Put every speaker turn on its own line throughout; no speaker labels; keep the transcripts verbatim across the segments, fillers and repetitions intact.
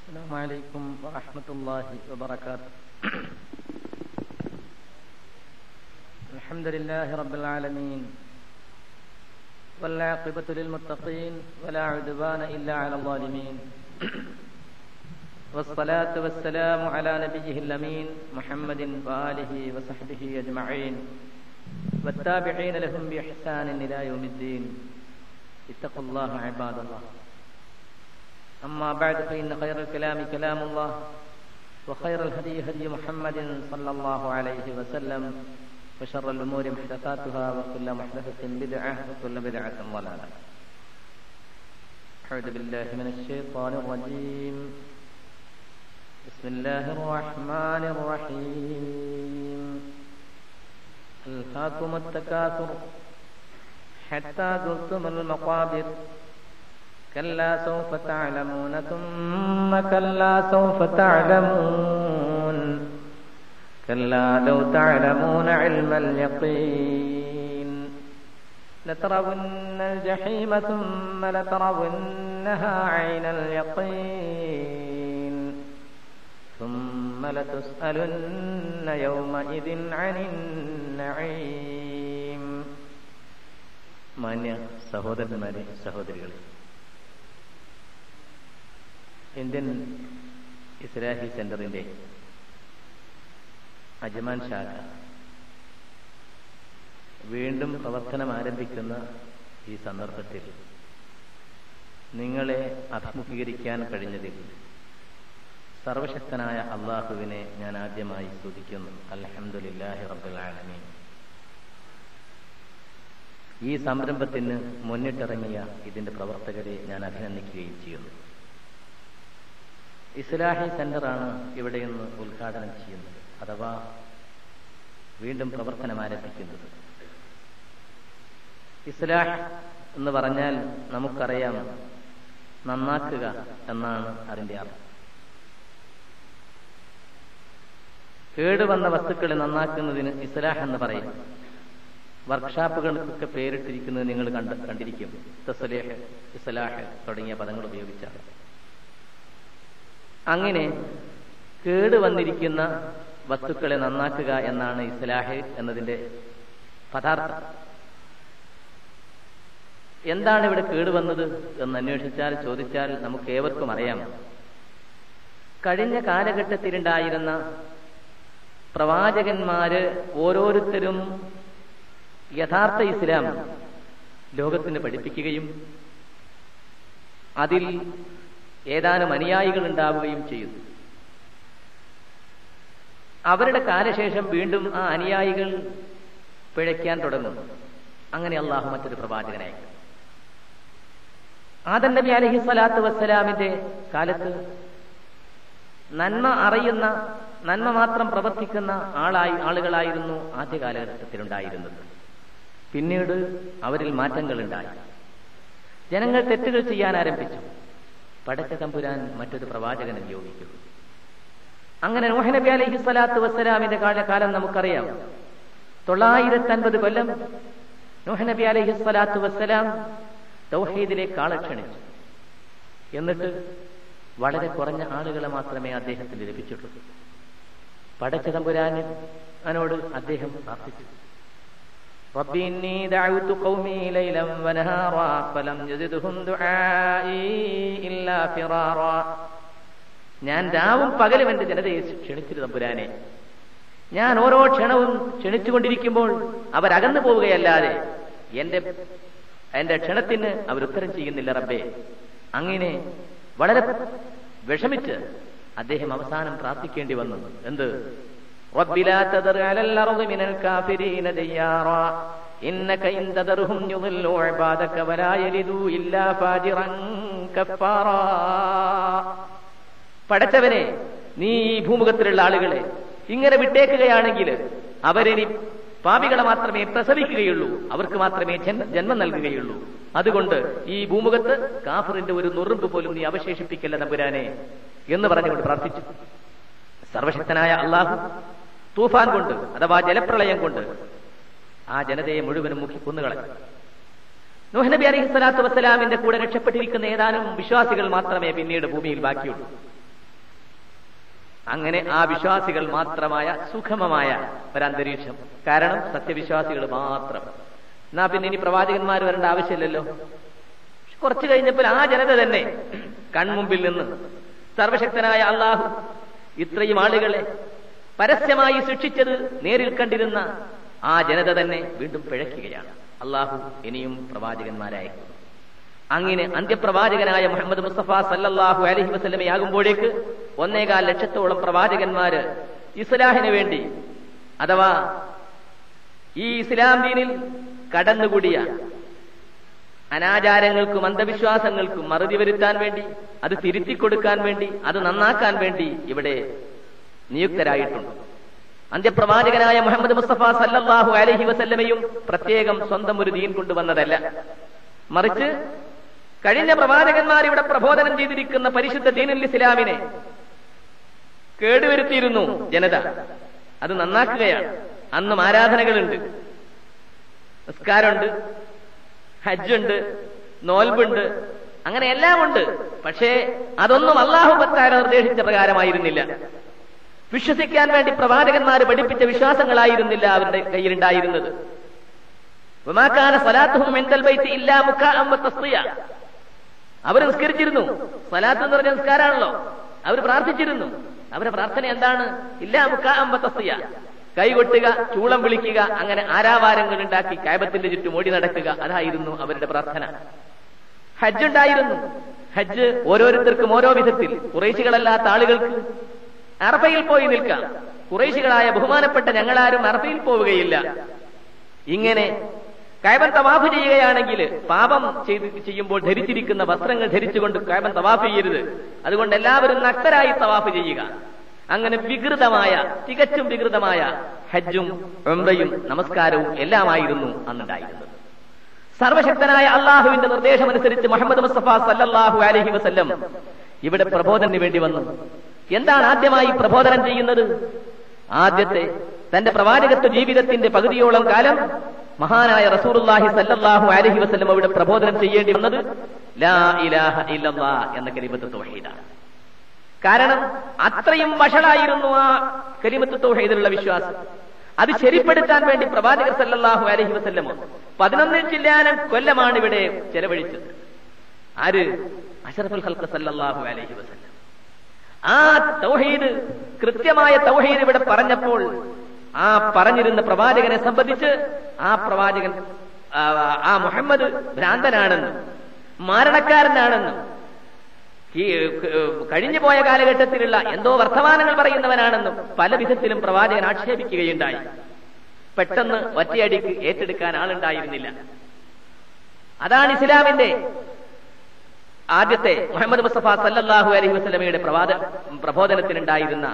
السلام عليكم ورحمة الله وبركاته. الحمد لله رب العالمين والعاقبة للمتقين ولا عدوان إلا على الظالمين والصلاة والسلام على نبيه الأمين محمد وآله وصحبه أجمعين والتابعين لهم بإحسان إلى يوم الدين. اتقوا الله عباد الله. أما بعد فإن خير الكلام كلام الله وخير الهدي هدي محمد صلى الله عليه وسلم وشر الأمور محدثاتها وكل محدثة بدعة وكل بدعة ضلالة. أعوذ بالله من الشيطان الرجيم. بسم الله الرحمن الرحيم. ألهاكم التكاثر حتى زرتم المقابر كلا سوف تعلمون ثم كلا سوف تعلمون كلا لو تعلمون علم اليقين لترون الجحيم ثم لترونها عين اليقين ثم لتسألن يومئذ عن النعيم. മാന്യ സഹോദരന്മാരെ, സഹോദരികളെ, ഇന്ത്യൻ ഇസ്ലാഹി സെന്ററിന്റെ അജ്മാൻ ശാഖ വീണ്ടും പ്രവർത്തനം ആരംഭിക്കുന്ന ഈ സന്ദർഭത്തിൽ നിങ്ങളെ അഭിമുഖീകരിക്കാൻ കഴിഞ്ഞതിൽ സർവശക്തനായ അള്ളാഹുവിനെ ഞാൻ ആദ്യമായി സ്തുതിക്കുന്നു. അൽഹംദുലില്ലാഹി റബ്ബിൽ ആലമീൻ. ഈ സംരംഭത്തിന് മുന്നിട്ടിറങ്ങിയ ഇതിന്റെ പ്രവർത്തകരെ ഞാൻ അഭിനന്ദിക്കുകയും ചെയ്യുന്നു. ഇസ്ലാഹി സെന്ററാണ് ഇവിടെ നിന്ന് ഉദ്ഘാടനം ചെയ്യുന്നത്, അഥവാ വീണ്ടും പ്രവർത്തനം ആരംഭിക്കുന്നത്. ഇസ്ലാഹ് എന്ന് പറഞ്ഞാൽ നമുക്കറിയാം, നന്നാക്കുക എന്നാണ് അതിന്റെ അർത്ഥം. കേടുവന്ന വസ്തുക്കളെ നന്നാക്കുന്നതിന് ഇസ്ലാഹ് എന്ന് പറയും. വർക്ക്ഷോപ്പുകൾക്കൊക്കെ പേരിട്ടിരിക്കുന്നത് നിങ്ങൾ കണ്ട് കണ്ടിരിക്കും. തസ്ലീഹ്, ഇസ്ലാഹ് തുടങ്ങിയ പദങ്ങൾ ഉപയോഗിച്ചാണ്. അങ്ങനെ കേടുവന്നിരിക്കുന്ന വസ്തുക്കളെ നന്നാക്കുക എന്നാണ് ഇസ്ലാഹ് എന്നതിന്റെ പദാർത്ഥം. എന്താണ് ഇവിടെ കേടുവന്നത് എന്ന് അന്വേഷിച്ചാൽ, ചോദിച്ചാൽ നമുക്ക് ഏവർക്കും അറിയാം. കഴിഞ്ഞ കാലഘട്ടത്തിലുണ്ടായിരുന്ന പ്രവാചകന്മാര് ഓരോരുത്തരും യഥാർത്ഥ ഇസ്ലാം ലോകത്തിന് പഠിപ്പിക്കുകയും അതിൽ ഏതാനും അനുയായികൾ ഉണ്ടാവുകയും ചെയ്തു. അവരുടെ കാലശേഷം വീണ്ടും ആ അനുയായികൾ പിഴയ്ക്കാൻ തുടങ്ങുന്നു. അങ്ങനെ അള്ളാഹു മറ്റൊരു പ്രവാചകനായി ആദം നബി അലൈഹി സ്വലാത്തു വസ്സലാമിന്റെ കാലത്ത് നന്മ അറിയുന്ന, നന്മ മാത്രം പ്രവർത്തിക്കുന്ന ആളായി ആളുകളായിരുന്നു ആദ്യ കാലഘട്ടത്തിലുണ്ടായിരുന്നത്. പിന്നീട് അവരിൽ മാറ്റങ്ങൾ ഉണ്ടായി. ജനങ്ങൾ തെറ്റുകൾ ചെയ്യാൻ ആരംഭിച്ചു. പടച്ച തമ്പുരാൻ മറ്റൊരു പ്രവാചകനെ നിയോഗിക്കും. അങ്ങനെ നൂഹ് നബി അലൈഹി സ്വലാത്തു വസ്സലാമിന്റെ കാലം നമുക്കറിയാം. തൊള്ളായിരത്തി അൻപത് കൊല്ലം നൂഹ് നബി അലൈഹി സ്വലാത്തു വസ്സലാം തൗഹീദിലേക്ക് ആളെ ക്ഷണിച്ചു. എന്നിട്ട് വളരെ കുറഞ്ഞ ആളുകളെ മാത്രമേ അദ്ദേഹത്തിന് ലഭിച്ചിട്ടുള്ളൂ. പടച്ച തമ്പുരാനോട് അദ്ദേഹം പ്രാർത്ഥിച്ചു, റബ്ബി ഇന്നി ദഅവ്തു ഖൗമി ലൈലൻ വനഹാറാ ഫലം യസിദ്ഹും ദുആഇ ഇല്ലാ ഫിറാറാ. ഞാൻ രാവും പകലും എന്റെ ജനതയെ ക്ഷണിച്ചിരു തമ്പുരാനെ. ഞാൻ ഓരോ ക്ഷണവും ക്ഷണിച്ചുകൊണ്ടിരിക്കുമ്പോൾ അവരകന്നു പോവുകയല്ലാതെ എന്റെ എന്റെ ക്ഷണത്തിന് അവരുത്തരം ചെയ്യുന്നില്ല റബ്ബേ. അങ്ങനെ വളരെ വിഷമിച്ച് അദ്ദേഹം അവസാനം പ്രാർത്ഥിക്കേണ്ടി വന്നു. എന്ത്? റബ്ബി ലാ തദർ അലൽ അർദി മിനൽ കാഫിരീന ദയ്യാറാ ഇന്നക ഇൻ തദർഹും യുളില്ലു ഇബാദക വലാ യലിദു ഇല്ലാ ഫാജിറൻ കഫാറാ. പടച്ചവനെ, നീ ഈ ഭൂമുഖത്തിലുള്ള ആളുകളെ ഇങ്ങനെ വിട്ടേക്കുകയാണെങ്കിൽ അവരിനി പാപികളെ മാത്രമേ പ്രസവിക്കുകയുള്ളൂ, അവർക്ക് മാത്രമേ ജന്മം നൽകുകയുള്ളൂ. അതുകൊണ്ട് ഈ ഭൂമുഖത്ത് കാഫിറിന്റെ ഒരു നുറുമ്പ് പോലും നീ അവശേഷിപ്പിക്കല്ല തമ്പുരാനെ എന്ന് പറഞ്ഞുകൊണ്ട് പ്രാർത്ഥിച്ചു. സർവശക്തനായ അള്ളാഹു തൂഫാൻ കൊണ്ട്, അഥവാ ജലപ്രളയം കൊണ്ട് ആ ജനതയെ മുഴുവനും മുക്കി കൊന്നുകളഞ്ഞു. നൂഹ് നബി അലൈഹി സ്വലാത്തു വസ്സലാമിന്റെ കൂടെ രക്ഷപ്പെട്ടിരിക്കുന്ന ഏതാനും വിശ്വാസികൾ മാത്രമേ പിന്നീട് ഭൂമിയിൽ ബാക്കിയുള്ളൂ. അങ്ങനെ ആ വിശ്വാസികൾ മാത്രമായ സുഖമമായ ഒരന്തരീക്ഷം. കാരണം സത്യവിശ്വാസികൾ മാത്രം. എന്നാ പിന്നെ ഇനി പ്രവാചകന്മാർ വരേണ്ട ആവശ്യമില്ലല്ലോ. കുറച്ചു കഴിഞ്ഞപ്പോൾ ആ ജനത തന്നെ കൺമുമ്പിൽ നിന്ന് സർവശക്തനായ അള്ളാഹു ഇത്രയും ആളുകളെ പരസ്യമായി ശിക്ഷിച്ചത് നേരിൽ കണ്ടിരുന്ന ആ ജനത തന്നെ വീണ്ടും പിഴയ്ക്കുകയാണ്. അള്ളാഹു ഇനിയും പ്രവാചകന്മാരായിരിക്കുന്നു. അങ്ങനെ അന്ത്യപ്രവാചകനായ മുഹമ്മദ് മുസ്തഫ സല്ലല്ലാഹു അലൈഹി വസല്ലമയാകുമ്പോഴേക്ക് ഒന്നേകാൽ ലക്ഷത്തോളം പ്രവാചകന്മാര് ഇസ്ലാഹിന് വേണ്ടി അഥവാ ഈ ഇസ്ലാം ദീനിൽ കടന്നുകൂടിയ അനാചാരങ്ങൾക്കും അന്ധവിശ്വാസങ്ങൾക്കും മറുതി വരുത്താൻ വേണ്ടി, അത് തിരുത്തിക്കൊടുക്കാൻ വേണ്ടി, അത് നന്നാക്കാൻ വേണ്ടി ഇവിടെ നിയുക്തരായിട്ടുണ്ട്. അന്ത്യപ്രവാചകനായ മുഹമ്മദ് മുസ്തഫ സല്ലല്ലാഹു അലൈഹി വസല്ലമയും പ്രത്യേകം സ്വന്തം ഒരു ദീൻ കൊണ്ടുവന്നതല്ല. മറിച്ച് കഴിഞ്ഞ പ്രവാചകന്മാർ ഇവിടെ പ്രബോധനം ചെയ്തിരിക്കുന്ന പരിശുദ്ധ ദീനുൽ ഇസ്ലാമിനെ കേടുവരുത്തിയിരുന്നു ജനത. അത് നന്നാക്കുകയാണ്. അന്നും ആരാധനകളുണ്ട്, നിസ്കാരമുണ്ട്, ഹജ്ജുണ്ട്, നോൽബുണ്ട്, അങ്ങനെ എല്ലാം ഉണ്ട്. പക്ഷേ അതൊന്നും അല്ലാഹു തആല നിർദ്ദേശിച്ച പ്രകാരമായിരുന്നില്ല. വിശ്വസിക്കാൻ വേണ്ടി പ്രവാചകന്മാർ പഠിപ്പിച്ച വിശ്വാസങ്ങളായിരുന്നില്ല അവരുടെ കയ്യിലുണ്ടായിരുന്നത്. വമാ കാന സ്വലാത്തുഹും ഇൻദൽ ബൈത്തി ഇല്ലാ മുകാഅൻ വതസ്ദിയ. അവർ നിസ്കരിച്ചിരുന്നു. സ്വലാത്ത് എന്ന് പറഞ്ഞ നിസ്കാരമാണല്ലോ. അവർ പ്രാർത്ഥിച്ചിരുന്നു. അവരുടെ പ്രാർത്ഥന എന്താണ്? ഇല്ലാ മുകാഅൻ വതസ്ദിയ. കൈകൊട്ടുക, ചൂളം വിളിക്കുക, അങ്ങനെ ആരാവാരങ്ങൾ ഉണ്ടാക്കി കഅബത്തിന്റെ ചുറ്റും ഓടി നടക്കുക, അതായിരുന്നു അവരുടെ പ്രാർത്ഥന. ഹജ്ജ് ഉണ്ടായിരുന്നു. ഹജ്ജ് ഓരോരുത്തർക്കും ഓരോ വിധത്തിൽ. ഖുറൈശികളല്ലാത്ത ആളുകൾക്ക് അറഫയിൽ പോയി നിൽക്കാം. ഖുറൈശികളായ ബഹുമാനപ്പെട്ട ഞങ്ങളാരും അറഫയിൽ പോവുകയില്ല. ഇങ്ങനെ കഅബൻ തവാഫ് ചെയ്യുകയാണെങ്കിൽ പാപം ചെയ്ത് ചെയ്യുമ്പോൾ ധരിച്ചിരിക്കുന്ന വസ്ത്രങ്ങൾ ധരിച്ചുകൊണ്ട് കഅബൻ തവാഫ് ചെയ്യരുത്. അതുകൊണ്ട് എല്ലാവരും നഗ്നരായി തവാഫ് ചെയ്യുക. അങ്ങനെ വികൃതമായ, തികച്ചും വികൃതമായ ഹജ്ജും ഉംറയും നമസ്കാരവും എല്ലാമായിരുന്നു അന്നുണ്ടായിരുന്നത്. സർവശക്തനായ അള്ളാഹുവിന്റെ നിർദ്ദേശമനുസരിച്ച് മുഹമ്മദ് മുസ്തഫ സല്ലല്ലാഹു അലൈഹി വസല്ലം ഇവിടെ പ്രബോധനത്തിന് വേണ്ടി വന്നു. എന്താണ് ആദ്യമായി പ്രബോധനം ചെയ്യുന്നത്? ആദ്യത്തെ തന്റെ പ്രവാചകത്വ ജീവിതത്തിന്റെ പകുതിയോളം കാലം മഹാനായ റസൂലുള്ളാഹി സല്ലല്ലാഹു അലൈഹി വസല്ലം അവിടെ പ്രബോധനം ചെയ്യേണ്ടി വന്നത് ലാ ഇലാഹ ഇല്ലല്ലാഹ് എന്ന കലിമത്ത് തൗഹീദാണ്. കാരണം അത്രയും വഷളായിരുന്നു ആ കലിമത്ത് തൗഹീദിലുള്ള വിശ്വാസം. അത് ശരിപ്പെടുത്താൻ വേണ്ടി പ്രവാചകർ സല്ലല്ലാഹു അലൈഹി വസല്ലം പതിനൊന്നിൽ ചില്ലാനം കൊല്ലമാണ് ഇവിടെ ചെലവഴിച്ചത്. ആര്? അഷ്റഫുൽ ഖൽഖ് സല്ലല്ലാഹു അലൈഹി വസല്ലം. ആ തൗഹീദ്, കൃത്യമായ തൗഹീദ് ഇവിടെ പറഞ്ഞപ്പോൾ ആ പറഞ്ഞിരുന്ന പ്രവാചകനെ സംബന്ധിച്ച് ആ പ്രവാചകൻ ആ മുഹമ്മദ് ഭ്രാന്തനാണെന്നും മാരണക്കാരനാണെന്നും ഈ കഴിഞ്ഞു പോയ കാലഘട്ടത്തിലുള്ള എന്തോ വർത്തമാനങ്ങൾ പറയുന്നവനാണെന്നും പല വിധത്തിലും പ്രവാചകൻ ആക്ഷേപിക്കുകയുണ്ടായി. പെട്ടെന്ന് ഒറ്റയടിക്ക് ഏറ്റെടുക്കാൻ ആളുണ്ടായിരുന്നില്ല. അതാണ് ഇസ്ലാമിന്റെ ആദ്യത്തെ മുഹമ്മദ് മുസ്തഫ സല്ലല്ലാഹു അലൈഹി വസല്ലമയുടെ പ്രവാദ പ്രബോധനത്തിനുണ്ടായിരുന്ന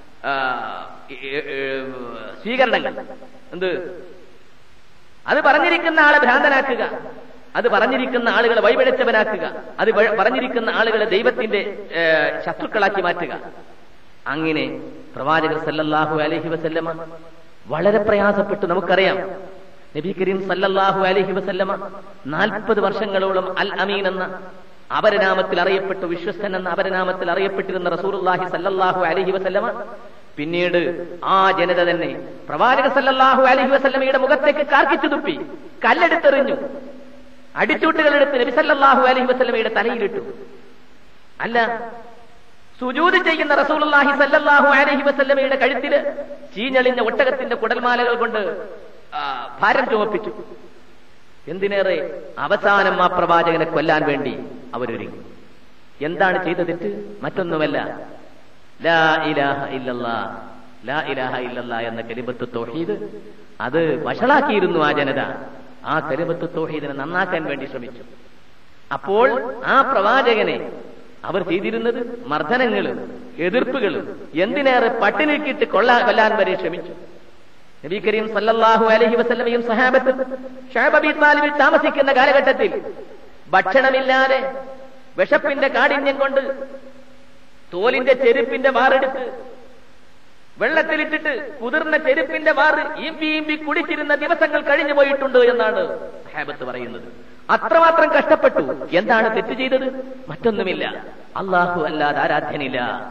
സ്വീകരണങ്ങൾ. എന്ത്? അത് പറഞ്ഞിരിക്കുന്ന ആളെ ഭ്രാന്തനാക്കുക, അത് പറഞ്ഞിരിക്കുന്ന ആളുകളെ വഴിപിഴച്ചവനാക്കുക, അത് പറഞ്ഞിരിക്കുന്ന ആളുകളെ ദൈവത്തിന്റെ ശത്രുക്കളാക്കി മാറ്റുക. അങ്ങനെ പ്രവാചകർ സല്ലല്ലാഹു അലൈഹി വസല്ലമ വളരെ പ്രയാസപ്പെട്ടു. നമുക്കറിയാം, നബി കരീം സല്ലല്ലാഹു അലൈഹി വസല്ലമ നാൽപ്പത് വർഷങ്ങളോളം അൽ അമീൻ എന്ന അപരനാമത്തിൽ അറിയപ്പെട്ടു, വിശ്വസ്തൻ എന്ന അപരനാമത്തിൽ അറിയപ്പെട്ടിരുന്ന റസൂലുള്ളാഹി സല്ലല്ലാഹു അലൈഹി വസല്ലമ പിന്നീട് ആ ജനത തന്നെ പ്രവാചകർ സല്ലല്ലാഹു അലൈഹി വസല്ലമയുടെ മുഖത്തേക്ക് കാർക്കിച്ചു തുപ്പി, കല്ലെടുത്തെറിഞ്ഞു, അടിച്ചൂട്ടുകളെടുത്ത് നബി സല്ലല്ലാഹു അലൈഹി വസല്ലമയുടെ തലയിലിട്ടു. അല്ല, സുജൂദ് ചെയ്യുന്ന റസൂലുള്ളാഹി സല്ലല്ലാഹു അലൈഹി വസല്ലമയുടെ കഴുത്തിൽ ചീഞ്ഞളിഞ്ഞ ഒട്ടകത്തിന്റെ കുടൽമാലകൾ കൊണ്ട് ഭാരം ചുമപ്പിച്ചു. എന്തിനേറെ, അവസാനം ആ പ്രവാചകനെ കൊല്ലാൻ വേണ്ടി അവരൊരുങ്ങി. എന്താണ് ചെയ്ത തെറ്റ്? മറ്റൊന്നുമല്ല, ലാ ഇലാഹ ഇല്ലല്ലാഹ്, ലാ ഇലാഹ ഇല്ലല്ലാഹ് എന്ന കലിമത്ത് തൗഹീദ് അത് വഷളാക്കിയിരുന്നു ആ ജനത. ആ കലിമത്ത് തൗഹീദിനെ നന്നാക്കാൻ വേണ്ടി ശ്രമിച്ചു. അപ്പോൾ ആ പ്രവാചകനെ അവർ ചെയ്തിരുന്നത് മർദ്ദനങ്ങളും എതിർപ്പുകളും, എന്തിനേറെ പട്ടിണിക്കിട്ട് കൊള്ളാൻ കൊല്ലാൻ വരെ ശ്രമിച്ചു. നബി കരീം സല്ലല്ലാഹു അലൈഹി വസല്ലമയും സഹാബത്തും ശഅബ ബിൻ താലിബിൽ താമസിക്കുന്ന കാലഘട്ടത്തിൽ ഭക്ഷണമില്ലാതെ വിശപ്പിന്റെ കാഠിന്യം കൊണ്ട് തോലിന്റെ ചെരുപ്പിന്റെ വാറെടുത്ത് വെള്ളത്തിലിട്ടിട്ട് കുതിർന്ന ചെരുപ്പിന്റെ വാറ് ഈമ്പി ഈമ്പി കുടിച്ചിരുന്ന ദിവസങ്ങൾ കഴിഞ്ഞു പോയിട്ടുണ്ട് എന്നാണ് സഹാബത്ത് പറയുന്നത്. അത്രമാത്രം കഷ്ടപ്പെട്ടു. എന്താണ് തെറ്റ് ചെയ്തത്? മറ്റൊന്നുമില്ല, അല്ലാഹു അല്ലാതെ ആരാധ്യനില്ല.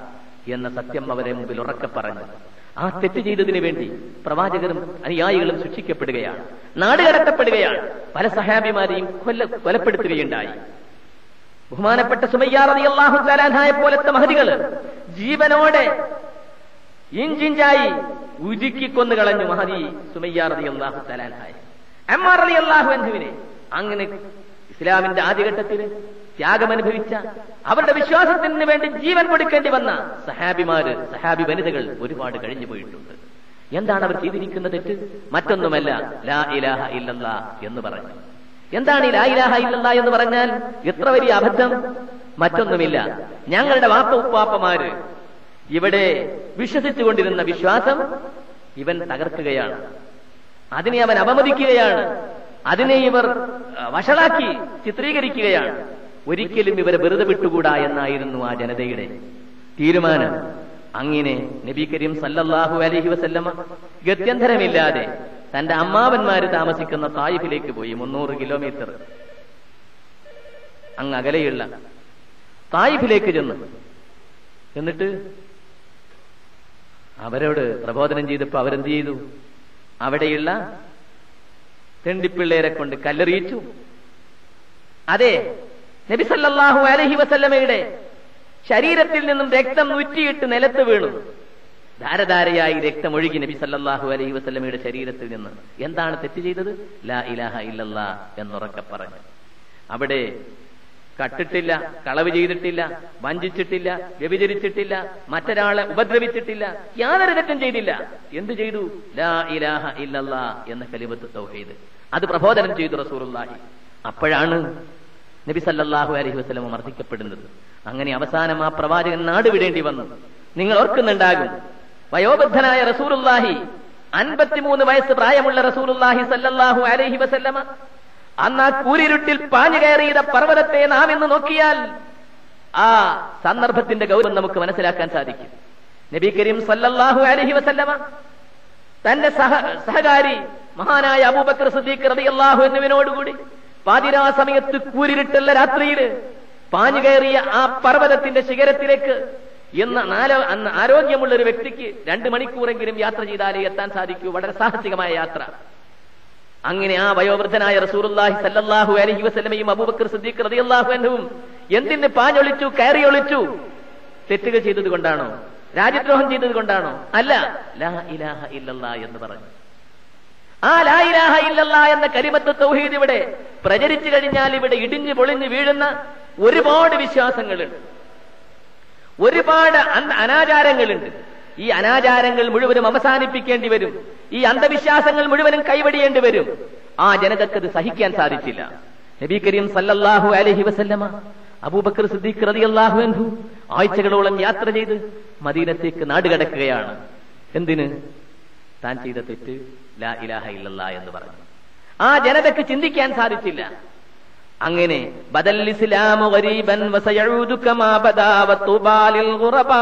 എന്ന സത്യം അവരെ മുമ്പിൽ ഉറക്കെ പറഞ്ഞു. ആ തെറ്റ് ചെയ്തതിനു വേണ്ടി പ്രവാചകരും അനുയായികളും ശിക്ഷിക്കപ്പെടുകയാണ്, നാടുകടത്തപ്പെടുകയാണ്. പല സഹാബിമാരെയും കൊല്ല കൊലപ്പെടുത്തുകയുണ്ടായി. ബഹുമാനപ്പെട്ട സുമയ്യ റളിയല്ലാഹു തആല അൻഹയെ പോലത്തെ മഹദികള് ജീവനോടെ ഇഞ്ചിഞ്ചായി ഉരുക്കി കൊന്നു കളഞ്ഞു മഹദി സുമയ്യ റളിയല്ലാഹു തആല അൻഹയെ. അമ്മാർ റളിയല്ലാഹു അൻഹുവിനെ അങ്ങനെ ഇസ്ലാമിന്റെ ആദ്യഘട്ടത്തിൽ ത്യാഗമനുഭവിച്ച, അവരുടെ വിശ്വാസത്തിന് വേണ്ടി ജീവൻ കൊടുക്കേണ്ടി വന്ന സഹാബിമാര്, സഹാബി വനിതകൾ ഒരുപാട് കഴിഞ്ഞു പോയിട്ടുണ്ട്. എന്താണ് അവർ ചെയ്തിരിക്കുന്ന തെറ്റ്? മറ്റൊന്നുമല്ല, ലാ ഇലാഹ ഇല്ലല്ലാ എന്ന് പറഞ്ഞു. എന്താണ് ഈ ലാ ഇലാഹ ഇല്ലല്ലാ എന്ന് പറഞ്ഞാൽ? എത്ര വലിയ അബദ്ധം! മറ്റൊന്നുമില്ല, ഞങ്ങളുടെ വാപ്പ ഉപ്പാപ്പമാര് ഇവിടെ വിശ്വസിച്ചുകൊണ്ടിരുന്ന വിശ്വാസം ഇവൻ തകർക്കുകയാണ്, അതിനെ അവൻ അപമതിക്കുകയാണ്, അതിനെ ഇവർ വഷളാക്കി ചിത്രീകരിക്കുകയാണ്. ഒരിക്കലും ഇവരെ വെറുതെ വിട്ടുകൂടാ എന്നായിരുന്നു ആ ജനതയുടെ തീരുമാനം. അങ്ങനെ നബി കരീം സല്ലല്ലാഹു അലൈഹി വസല്ലമ ഗത്യന്തരമില്ലാതെ തന്റെ അമ്മാവന്മാര് താമസിക്കുന്ന തായിഫിലേക്ക് പോയി. മുന്നൂറ് കിലോമീറ്റർ അങ്ങ് അകലെയുള്ള തായിഫിലേക്ക് ചെന്നു. എന്നിട്ട് അവരോട് പ്രബോധനം ചെയ്തപ്പോ അവരെന്ത് ചെയ്തു? അവിടെയുള്ള തെണ്ടിപ്പിള്ളേരെ കൊണ്ട് കല്ലെറിയിച്ചു. അതെ, നബി സല്ലല്ലാഹു അലൈഹി വസല്ലമയുടെ ശരീരത്തിൽ നിന്നും രക്തം നുറ്റിയിട്ട് നിലത്ത് വീണു. ധാരധാരയായി രക്തം ഒഴുകി നബി സല്ലല്ലാഹു അലൈഹി വസല്ലമയുടെ ശരീരത്തിൽ നിന്ന്. എന്താണ് തെറ്റ് ചെയ്തത്? ലാ ഇലാഹ ഇല്ലല്ലാ എന്നുറക്കെ പറഞ്ഞു. അവിടെ കട്ടിട്ടില്ല, കളവ് ചെയ്തിട്ടില്ല, വഞ്ചിച്ചിട്ടില്ല, വ്യഭിചരിച്ചിട്ടില്ല, മറ്റൊരാളെ ഉപദ്രവിച്ചിട്ടില്ല, യാതൊരു തെറ്റും ചെയ്തില്ല. എന്ത് ചെയ്തു? ലാ ഇലാഹ ഇല്ലല്ലാ എന്ന കലിമത്ത് തൗഹീദ് അത് പ്രബോധനം ചെയ്തു റസൂലുള്ളാഹി. അപ്പോഴാണ് നബി സല്ലല്ലാഹു അലൈഹി വസല്ലം മർദ്ദിക്കപ്പെടുന്നത്. അങ്ങനെ അവസാനം ആ പ്രവാചകൻ നാടുവിടേണ്ടി വന്നു. നിങ്ങൾ ഓർക്കുന്നുണ്ടാകും, വയോബദ്ധനായ റസൂലുള്ളാഹി, അൻപത്തിമൂന്ന് വയസ്സ് പ്രായമുള്ള റസൂലുള്ളാഹി സല്ലല്ലാഹു അലൈഹി വസല്ലമ അന്ന് ആ കൂരിരുട്ടിൽ പാഞ്ഞു കയറിയ പർവ്വതത്തെ നാം ഇന്ന് നോക്കിയാൽ ആ സന്ദർഭത്തിന്റെ ഗൗരവം നമുക്ക് മനസ്സിലാക്കാൻ സാധിക്കും. നബി കരീം സല്ലല്ലാഹു അലൈഹി വസല്ലമ തന്റെ സഹ സഹകാരി മഹാനായ അബൂബക്കർ സിദ്ദീഖ് റളിയല്ലാഹു അൻഹുവിനോടുകൂടി പാതിരാ സമയത്ത് കൂരിരുട്ടുള്ള രാത്രിയില് പാഞ്ഞു കയറിയ ആ പർവ്വതത്തിന്റെ ശിഖരത്തിലേക്ക് എന്ന നാലോ അന്ന് ആരോഗ്യമുള്ള ഒരു വ്യക്തിക്ക് രണ്ട് മണിക്കൂറെങ്കിലും യാത്ര ചെയ്താലേ എത്താൻ സാധിക്കൂ. വളരെ സാഹസികമായ യാത്ര. അങ്ങനെ ആ വയോവൃദ്ധനായ റസൂലുള്ളാഹി സല്ലല്ലാഹു അലൈഹി വസല്ലമയും അബൂബക്കർ സിദ്ദീഖ് റളിയല്ലാഹു അൻഹുവും എന്തിന് പാഞ്ഞൊളിച്ചു, കയറി ഒളിച്ചു? തെറ്റുകൾ ചെയ്തത് കൊണ്ടാണോ? രാജ്യദ്രോഹം ചെയ്തത് കൊണ്ടാണോ? അല്ല, ലാ ഇലാഹ ഇല്ലല്ലാ എന്ന് പറഞ്ഞു. ആ ലാ ഇലാഹ ഇല്ലല്ലാ എന്ന കലിമത്ത് തൗഹീദ് ഇവിടെ പ്രചരിച്ചു കഴിഞ്ഞാൽ ഇവിടെ ഇടിഞ്ഞു പൊളിഞ്ഞു വീഴുന്ന ഒരുപാട് വിശ്വാസങ്ങളുണ്ട്, ഒരുപാട് അനാചാരങ്ങളുണ്ട്. ഈ അനാചാരങ്ങൾ മുഴുവനും അവസാനിപ്പിക്കേണ്ടി വരും. ഈ അന്ധവിശ്വാസങ്ങൾ മുഴുവനും കൈവടിയേണ്ടി വരും. ആ ജനതക്കത് സഹിക്കാൻ സാധിച്ചില്ല. നബി കരീം സല്ലല്ലാഹു അലൈഹി വസല്ലമ അബൂബക്കർ സിദ്ദീഖ് റളിയല്ലാഹു അൻഹു ആഴ്ചകളോളം യാത്ര ചെയ്ത് മദീനത്തേക്ക് നാടുകടക്കുകയാണ്. എന്തിന്? താൻ ചെയ്ത തെറ്റ് ലാ ഇലാഹ ഇല്ലല്ലാ എന്ന് പറഞ്ഞു. ആ ജനതക്ക് ചിന്തിക്കാൻ സാധിച്ചില്ല. അങ്ങനെ ബദൽ ഇസ്ലാമു ഗരീബൻ വസയഊദു കമാ ബദാ വതുബാ ലിൽ ഗുറബാ.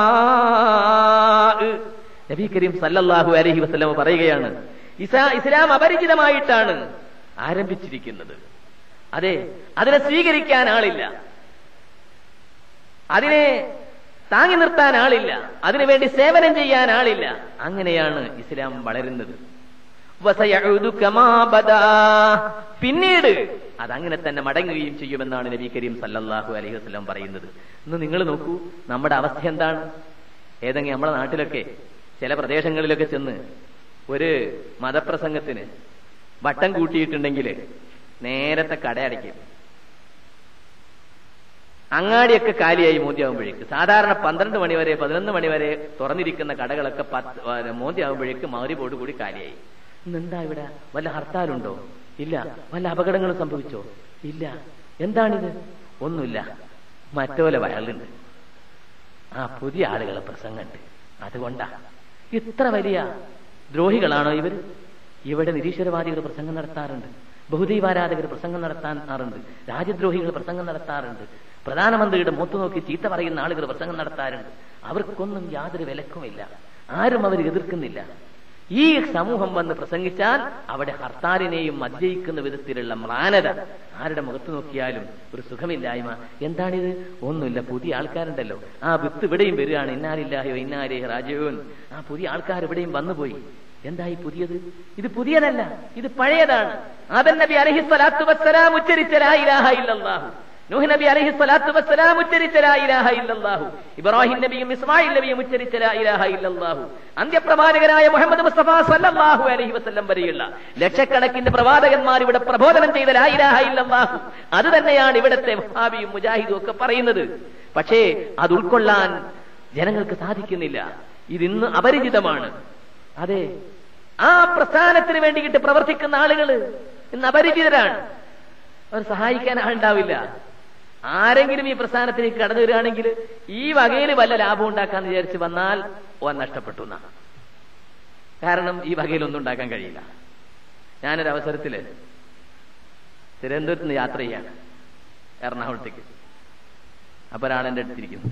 നബി കരീം സല്ലല്ലാഹു അലൈഹി വസല്ലം പറയുകയാണ്, ഇസ്ലാം അപരിചിതമായിട്ടാണ് ആരംഭിച്ചിരിക്കുന്നത്. അതെ, അതിനെ സ്വീകരിക്കാൻ ആളില്ല, അതിനെ താങ്ങി നിർത്താൻ ആളില്ല, അതിനുവേണ്ടി സേവനം ചെയ്യാൻ ആളില്ല. അങ്ങനെയാണ് ഇസ്ലാം വളരുന്നത്. പിന്നീട് അതങ്ങനെ തന്നെ മടങ്ങുകയും ചെയ്യുമെന്നാണ് നബി കരീം സല്ലല്ലാഹു അലൈഹി വസല്ലം പറയുന്നത്. ഇന്ന് നിങ്ങൾ നോക്കൂ, നമ്മുടെ അവസ്ഥ എന്താണ്? ഏതെങ്കിലും നമ്മുടെ നാട്ടിലൊക്കെ ചില പ്രദേശങ്ങളിലൊക്കെ ചെന്ന് ഒരു മതപ്രസംഗത്തിന് വട്ടം കൂട്ടിയിട്ടുണ്ടെങ്കിൽ നേരത്തെ കടയടയ്ക്കും. അങ്ങാടിയൊക്കെ കാലിയായി മോന്തിയാകുമ്പോഴേക്ക്, സാധാരണ പന്ത്രണ്ട് മണിവരെ പതിനൊന്ന് മണിവരെ തുറന്നിരിക്കുന്ന കടകളൊക്കെ പത്ത് മോന്തിയാകുമ്പോഴേക്ക് മഗ്‌രിബോട് കൂടി കാലിയായി. ഇന്നെന്താ ഇവിടെ? വല്ല ഹർത്താലുണ്ടോ? ഇല്ല. വല്ല അപകടങ്ങളും സംഭവിച്ചോ? ഇല്ല. എന്താണിത്? ഒന്നുമില്ല. മറ്റോലെ വയലുണ്ട്, ആ പുതിയ ആളുകളെ പ്രസംഗമുണ്ട്, അതുകൊണ്ടാ. ഇത്ര വലിയ ദ്രോഹികളാണോ ഇവർ? ഇവിടെ നിരീശ്വരവാദികൾ പ്രസംഗം നടത്താറുണ്ട്, ബഹുദൈവാരാധകർ പ്രസംഗം നടത്താറുണ്ട്, രാജ്യദ്രോഹികൾ പ്രസംഗം നടത്താറുണ്ട്, പ്രധാനമന്ത്രിയുടെ മുഖത്ത് നോക്കി ചീത്ത പറയുന്ന ആളുകൾ പ്രസംഗം നടത്താറുണ്ട്. അവർക്കൊന്നും യാതൊരു വിലക്കുമില്ല, ആരും അവർ എതിർക്കുന്നില്ല. ഈ സമൂഹം വന്ന് പ്രസംഗിച്ചാൽ അവിടെ ഹർത്താലിനെയും അതിജയിക്കുന്ന വിധത്തിലുള്ള മ്ലാനത. ആരുടെ മുഖത്ത് നോക്കിയാലും ഒരു സുഖമില്ലായ്മ. എന്താണിത്? ഒന്നുമില്ല, പുതിയ ആൾക്കാരുണ്ടല്ലോ, ആ വിത്ത് ഇവിടെയും വരികയാണ്, ഇന്നാലില്ലാഹയോ ഇന്നാലേഹ് റാജിഊൻ. ആ പുതിയ ആൾക്കാർ ഇവിടെയും വന്നുപോയി. എന്തായി പുതിയത്? ഇത് പുതിയതല്ല, ഇത് പഴയതാണ്. ആദം നബി അലൈഹിസ്സലാത്തു വസ്സലാം ഉച്ചരിച്ച ലാ ഇലാഹ ഇല്ലല്ലാഹു, നൂഹ് നബി അലൈഹിസ്സലാത്തു വസ്സലാം ഉച്ചരിച്ച ലാ ഇലാഹ ഇല്ലല്ലാഹു, ഇബ്രാഹിം നബിയും ഇസ്മായിൽ നബിയും ഉച്ചരിച്ച ലാ ഇലാഹ ഇല്ലല്ലാഹു, അന്ത്യപ്രവാചകനായ മുഹമ്മദ് മുസ്തഫ സല്ലല്ലാഹു അലൈഹി വസല്ലം വരെയുള്ള ലക്ഷക്കണക്കിന് പ്രവാചകന്മാർ ഇവിടെ പ്രബോധനം ചെയ്ത ലാ ഇലാഹ ഇല്ലല്ലാഹു, അത് തന്നെയാണ് ഇവിടത്തെ വഹാബിയും മുജാഹിദും ഒക്കെ പറയുന്നത്. പക്ഷേ അത് ഉൾക്കൊള്ളാൻ ജനങ്ങൾക്ക് സാധിക്കുന്നില്ല. ഇതിന്ന് അപരിചിതമാണ്. അതെ, ആ പ്രസ്ഥാനത്തിന് വേണ്ടിയിട്ട് പ്രവർത്തിക്കുന്ന ആളുകൾ ഇന്ന് അപരിചിതരാണ്. അവർ സഹായിക്കാൻ ആളുണ്ടാവില്ല. ആരെങ്കിലും ഈ പ്രസ്ഥാനത്തിലേക്ക് കടന്നു വരികയാണെങ്കിൽ ഈ വകയിൽ വല്ല ലാഭം ഉണ്ടാക്കാന്ന് വിചാരിച്ച് വന്നാൽ ഓൻ നഷ്ടപ്പെട്ടു എന്നാണ്. കാരണം ഈ വകയിലൊന്നും ഉണ്ടാക്കാൻ കഴിയില്ല. ഞാനൊരു അവസരത്തില് തിരുവനന്തപുരത്ത് നിന്ന് യാത്ര ചെയ്യാണ് എറണാകുളത്തേക്ക്. അപ്പൊ ഒരാളെന്റെ അടുത്തിരിക്കുന്നു.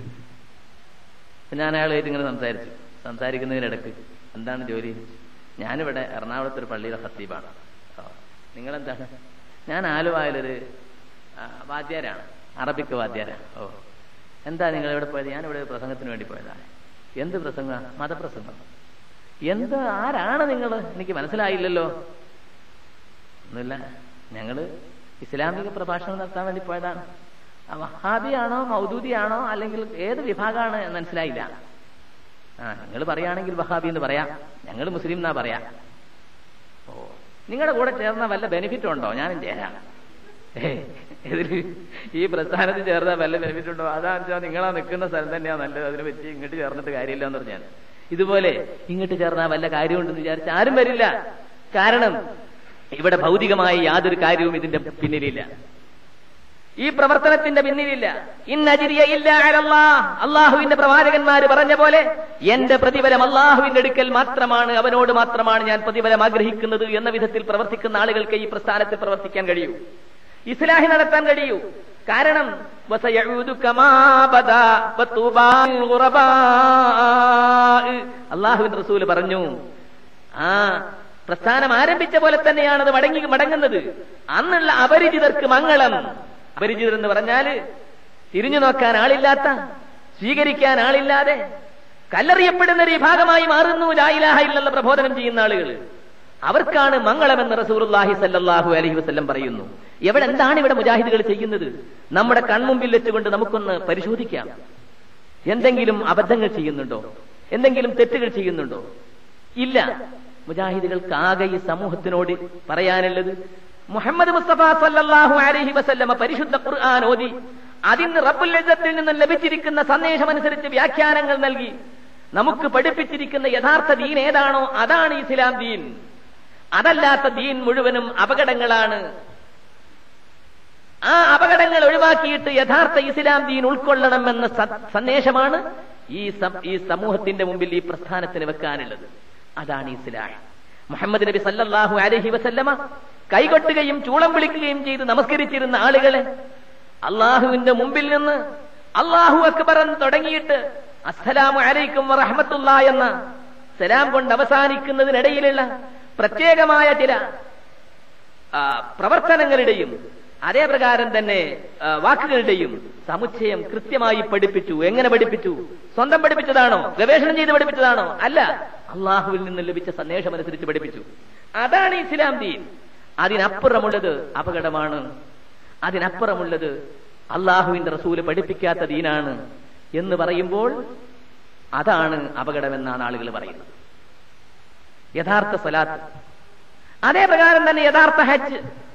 ഞാൻ അയാളുമായിട്ട് ഇങ്ങനെ സംസാരിച്ചു. സംസാരിക്കുന്നതിനിടക്ക് എന്താണ് ജോലി? ഞാനിവിടെ എറണാകുളത്ത് ഒരു പള്ളിയിലെ ഖത്തീബാണ്. നിങ്ങളെന്താണ്? ഞാൻ ആലുവായിലൊരു വാദ്യാരാണ്, അറബിക്ക് വാദ്യാരാണ്. ഓ, എന്താ നിങ്ങൾ എവിടെ പോയത്? ഞാനിവിടെ പ്രസംഗത്തിന് വേണ്ടി പോയതാണ്. എന്ത് പ്രസംഗ? മതപ്രസംഗം. എന്ത്, ആരാണ് നിങ്ങൾ? എനിക്ക് മനസ്സിലായില്ലല്ലോ. ഒന്നുമില്ല, ഞങ്ങള് ഇസ്ലാമിക പ്രഭാഷണം നടത്താൻ വേണ്ടി പോയതാണ്. വഹാബിയാണോ മൗദൂദിയാണോ അല്ലെങ്കിൽ ഏത് വിഭാഗമാണ് എന്ന് മനസ്സിലായില്ല. ആ, നിങ്ങൾ പറയുകയാണെങ്കിൽ വഹാബി എന്ന് പറയാം, ഞങ്ങൾ മുസ്ലിം എന്നാ പറയാം. ഓ, നിങ്ങളുടെ കൂടെ ചേർന്ന വല്ല ബെനിഫിറ്റ് ഉണ്ടോ? ഞാനും ചേരാം. ഏ ഇതില് ഈ പ്രസ്ഥാനത്തിൽ ചേർന്നാൽ വല്ല ബെനിഫിറ്റ് ഉണ്ടോ? അതാണെന്ന് വെച്ചാൽ നിങ്ങളാ നിൽക്കുന്ന സ്ഥലം തന്നെയാ നല്ലത്, അതിനെ പറ്റി ഇങ്ങോട്ട് ചേർന്നിട്ട് കാര്യമില്ല എന്ന് പറഞ്ഞാൽ. ഇതുപോലെ ഇങ്ങോട്ട് ചേർന്നാൽ വല്ല കാര്യമുണ്ടെന്ന് വിചാരിച്ച് ആരും വരില്ല. കാരണം ഇവിടെ ഭൗതികമായി യാതൊരു കാര്യവും ഇതിന്റെ പിന്നിലില്ല, ഈ പ്രവർത്തനത്തിന്റെ പിന്നിലില്ല. ഇന്നജിരിയ ഇല്ല അലല്ലാഹ്, അള്ളാഹുവിന്റെ പ്രവാചകന്മാര് പറഞ്ഞ പോലെ എന്റെ പ്രതിഫലം അള്ളാഹുവിന്റെ അടുക്കൽ മാത്രമാണ്, അവനോട് മാത്രമാണ് ഞാൻ പ്രതിഫലം ആഗ്രഹിക്കുന്നത് എന്ന വിധത്തിൽ പ്രവർത്തിക്കുന്ന ആളുകൾക്ക് ഈ പ്രസ്ഥാനത്തിൽ പ്രവർത്തിക്കാൻ കഴിയൂ, ഇസ്ലാഹി നടത്താൻ കഴിയൂ. കാരണം അള്ളാഹുവിന്റെ റസൂല് പറഞ്ഞു, ആ പ്രസ്ഥാനം ആരംഭിച്ച പോലെ തന്നെയാണ് അത് മടങ്ങി മടങ്ങുന്നത്. അന്നുള്ള അപരിചിതർക്ക് മംഗളം. അപരിചിതർ എന്ന് പറഞ്ഞാല് തിരിഞ്ഞു നോക്കാൻ ആളില്ലാത്ത, സ്വീകരിക്കാൻ ആളില്ലാതെ കല്ലെറിയപ്പെടുന്ന ഒരു വിഭാഗമായി മാറുന്നു ലാ ഇലാഹ ഇല്ലല്ലാഹ് പ്രബോധനം ചെയ്യുന്ന ആളുകൾ. അവർക്കാണ് മംഗളമെന്ന് റസൂലുള്ളാഹി സ്വല്ലല്ലാഹു അലൈഹി വസല്ലം പറയുന്നു. എവിടെ എന്താണ് ഇവിടെ മുജാഹിദുകൾ ചെയ്യുന്നത്? നമ്മുടെ കൺമുമ്പിൽ വെച്ചുകൊണ്ട് നമുക്കൊന്ന് പരിശോധിക്കാം. എന്തെങ്കിലും അബദ്ധങ്ങൾ ചെയ്യുന്നുണ്ടോ? എന്തെങ്കിലും തെറ്റുകൾ ചെയ്യുന്നുണ്ടോ? ഇല്ല. മുജാഹിദുകൾക്കാകെ ഈ സമൂഹത്തിനോട് പറയാനുള്ളത്, മുഹമ്മദ് മുസ്തഫ സല്ലല്ലാഹു അലൈഹി വസല്ലമ പരിശുദ്ധ ഖുർആൻ ഓതി അതിന് റബ്ബുൽ ഇസ്സത്തിൽ നിന്ന് ലഭിച്ചിരിക്കുന്ന സന്ദേശമനുസരിച്ച് വ്യാഖ്യാനങ്ങൾ നൽകി നമുക്ക് പഠിപ്പിച്ചിരിക്കുന്ന യഥാർത്ഥ ദീൻ ഏതാണോ അതാണ് ഇസ്ലാം ദീൻ. അതല്ലാത്ത ദീൻ മുഴുവനും അപകടങ്ങളാണ്. ആ അപകടങ്ങൾ ഒഴിവാക്കിയിട്ട് യഥാർത്ഥ ഇസ്ലാം ദീൻ ഉൾക്കൊള്ളണമെന്ന സന്ദേശമാണ് ഈ ഈ സമൂഹത്തിന്റെ മുമ്പിൽ ഈ പ്രസ്ഥാനത്തിന് വെക്കാനുള്ളത്. അതാണ് ഇസ്ലാം. മുഹമ്മദ് നബി സല്ലല്ലാഹു അലൈഹി വസല്ലമ കൈകൊട്ടുകയും ചൂളം വിളിക്കുകയും ചെയ്ത് നമസ്കരിച്ചിരുന്ന ആളുകളെ അള്ളാഹുവിന്റെ മുമ്പിൽ നിന്ന് അല്ലാഹു അക്ബർ എന്ന് തുടങ്ങിയിട്ട് അസ്സലാമു അലൈക്കും വറഹ്മത്തുള്ളാഹി എന്ന സലാം കൊണ്ട് അവസാനിക്കുന്നതിനിടയിലുള്ള പ്രത്യേകമായ ചില പ്രവർത്തനങ്ങളുടെയും അതേ പ്രകാരം തന്നെ വാക്കുകളുടെയും സമുച്ചയം കൃത്യമായി പഠിപ്പിച്ചു. എങ്ങനെ പഠിപ്പിച്ചു? സ്വന്തം പഠിപ്പിച്ചതാണോ? ഗവേഷണം ചെയ്ത് പഠിപ്പിച്ചതാണോ? അല്ല, അള്ളാഹുവിൽ നിന്ന് ലഭിച്ച സന്ദേശം അനുസരിച്ച് പഠിപ്പിച്ചു. അതാണ് ഇസ്ലാം ദീൻ. അതിനപ്പുറമുള്ളത് അപകടമാണ്. അതിനപ്പുറമുള്ളത് അള്ളാഹുവിന്റെ റസൂല് പഠിപ്പിക്കാത്ത ദീനാണ് എന്ന് പറയുമ്പോൾ അതാണ് അപകടമെന്നാണ് ആളുകൾ പറയുന്നത്. യഥാർത്ഥ സ്വലാത്ത്, അതേ പ്രകാരം തന്നെ യഥാർത്ഥ ഹജ്ജ്,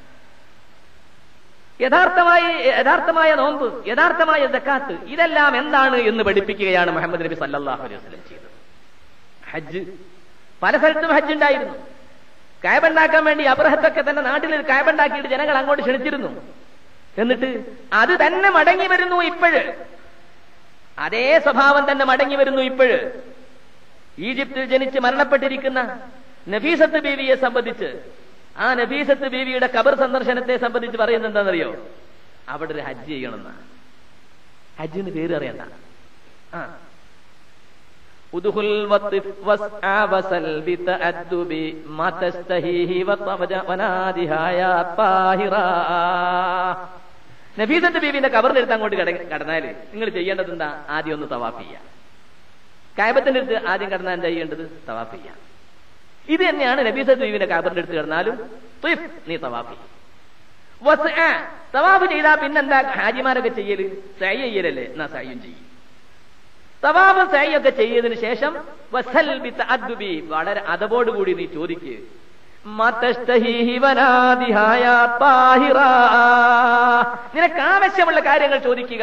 യഥാർത്ഥമായ യഥാർത്ഥമായ നോമ്പ്, യഥാർത്ഥമായ സക്കാത്ത്, ഇതെല്ലാം എന്താണ് എന്ന് പഠിപ്പിക്കുകയാണ് മുഹമ്മദ് നബി സല്ലല്ലാഹു അലൈഹി വസല്ലം ചെയ്തത്. ഹജ്ജ്, പല സ്ഥലത്തും ഹജ്ജ് ഉണ്ടായിരുന്നു. കഅബണ്ടാക്കാൻ വേണ്ടി അബ്രഹത്തൊക്കെ തന്നെ നാട്ടിൽ കഅബണ്ടാക്കിയിട്ട് ജനങ്ങൾ അങ്ങോട്ട് ക്ഷണിച്ചിരുന്നു. എന്നിട്ട് അത് തന്നെ മടങ്ങി വരുന്നു ഇപ്പോഴ്. അതേ സ്വഭാവം തന്നെ മടങ്ങി വരുന്നു ഇപ്പോഴ്. ഈജിപ്തിൽ ജനിച്ച് മരണപ്പെട്ടിരിക്കുന്ന നഫീസത്ത് ബീവിയെ സംബന്ധിച്ച്, ആ നഫീസത്ത് ബീവിയുടെ ഖബർ സന്ദർശനത്തെ സംബന്ധിച്ച് പറയുന്നത് എന്താണെന്നറിയോ? അവിടെ ഒരു ഹജ്ജ് ചെയ്യണമെന്നാണ്. ഹജ്ജിന് പേര് അറിയണ്ട. ആ ഉദ്ഖുൽ വത്തിഫ് വസ്ആ വസൽ ബിതഅദ്ദുബി മാ തസ്തഹീഹി വനാദിഹാ യാ താഹിറാ. നഫീസത്ത് ബീവിന്റെ ഖബറിന്റെ അടുത്ത് അങ്ങോട്ട് കടന്നാല് നിങ്ങൾ ചെയ്യേണ്ടത് എന്താ? ആദ്യം ഒന്ന് തവാഫ് ചെയ്യാം. കഅബത്തിന്റെ അടുത്ത് ആദ്യം കടന്നാൽ എന്താ ചെയ്യേണ്ടത്? തവാഫ് ചെയ്യാം. ഇത് തന്നെയാണ് നഫീസത്ത് ബീവിന്റെ ഖബറിന്റെ അടുത്ത് കടന്നാലും ത്വിഫ്, നീ തവാഫ് ചെയ്യും. വസ്ആ, തവാഫ് ചെയ്താ പിന്നെന്താ ഹാജിമാരൊക്കെ ചെയ്യല്? സഅയ് ചെയ്യലല്ലേ? എന്നാ സഅയും ചെയ്യും. തവാഫ് സഅയൊക്കെ ചെയ്തതിന് ശേഷം വസൽ ബിതഅദ്ദുബി, വളരെ അദബോടുകൂടി നീ ചോദിക്ക്. നിനക്ക് ആവശ്യമുള്ള കാര്യങ്ങൾ ചോദിക്കുക.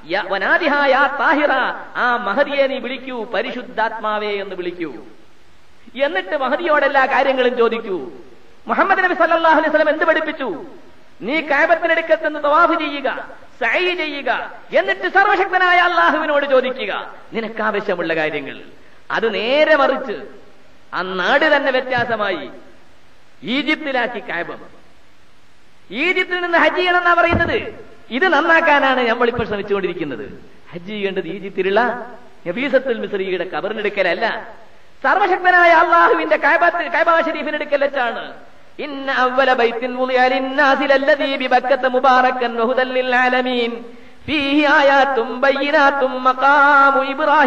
ആ മഹദിയെ നീ വിളിക്കൂ, പരിശുദ്ധാത്മാവേ എന്ന് വിളിക്കൂ. എന്നിട്ട് മഹദിയോട് എല്ലാ കാര്യങ്ങളും ചോദിക്കൂ. മുഹമ്മദ് നബി സല്ലല്ലാഹു അലൈഹി വസല്ലം എന്ത് പഠിപ്പിച്ചു? നീ കഅബത്തിനടുക്കൽ നിന്ന് തവാഫ് ചെയ്യുക, സഅയ് ചെയ്യുക, എന്നിട്ട് സർവശക്തനായ അല്ലാഹുവിനോട് ചോദിക്കുക നിനക്കാവശ്യമുള്ള കാര്യങ്ങൾ. അത് നേരെ മറിച്ച് ആ നാട് തന്നെ വ്യത്യാസമായി. ഈജിപ്തിലാക്കി കഅബ. ഈജിപ്തിൽ നിന്ന് ഹജ്ജ് ചെയ്യണം എന്നാ പറയുന്നത്. ഇത് നന്നാക്കാനാണ് നമ്മളിപ്പോൾ ശ്രമിച്ചുകൊണ്ടിരിക്കുന്നത്. ഹജ്ജ് ചെയ്യേണ്ടത് ഈജിപ്തിലുള്ള നഫീസത്തുൽ മിസ്രിയുടെ ഖബറിനെടുക്കലല്ല, സർവശക്തനായ അല്ലാഹുവിന്റെ കഅബ ശരീഫിനെടുക്കൽ വെച്ചാണ്. ഇന്ന അവ്വല ബൈത്തിൻ വുളിഅ ലിന്നാസി ലല്ലദീ ബിബക്കത മുബാറകൻ വഹുദൽ ലിൽ ആലമീൻ ഫീഹി ആയാതും ബയ്യിനാതും മഖാമു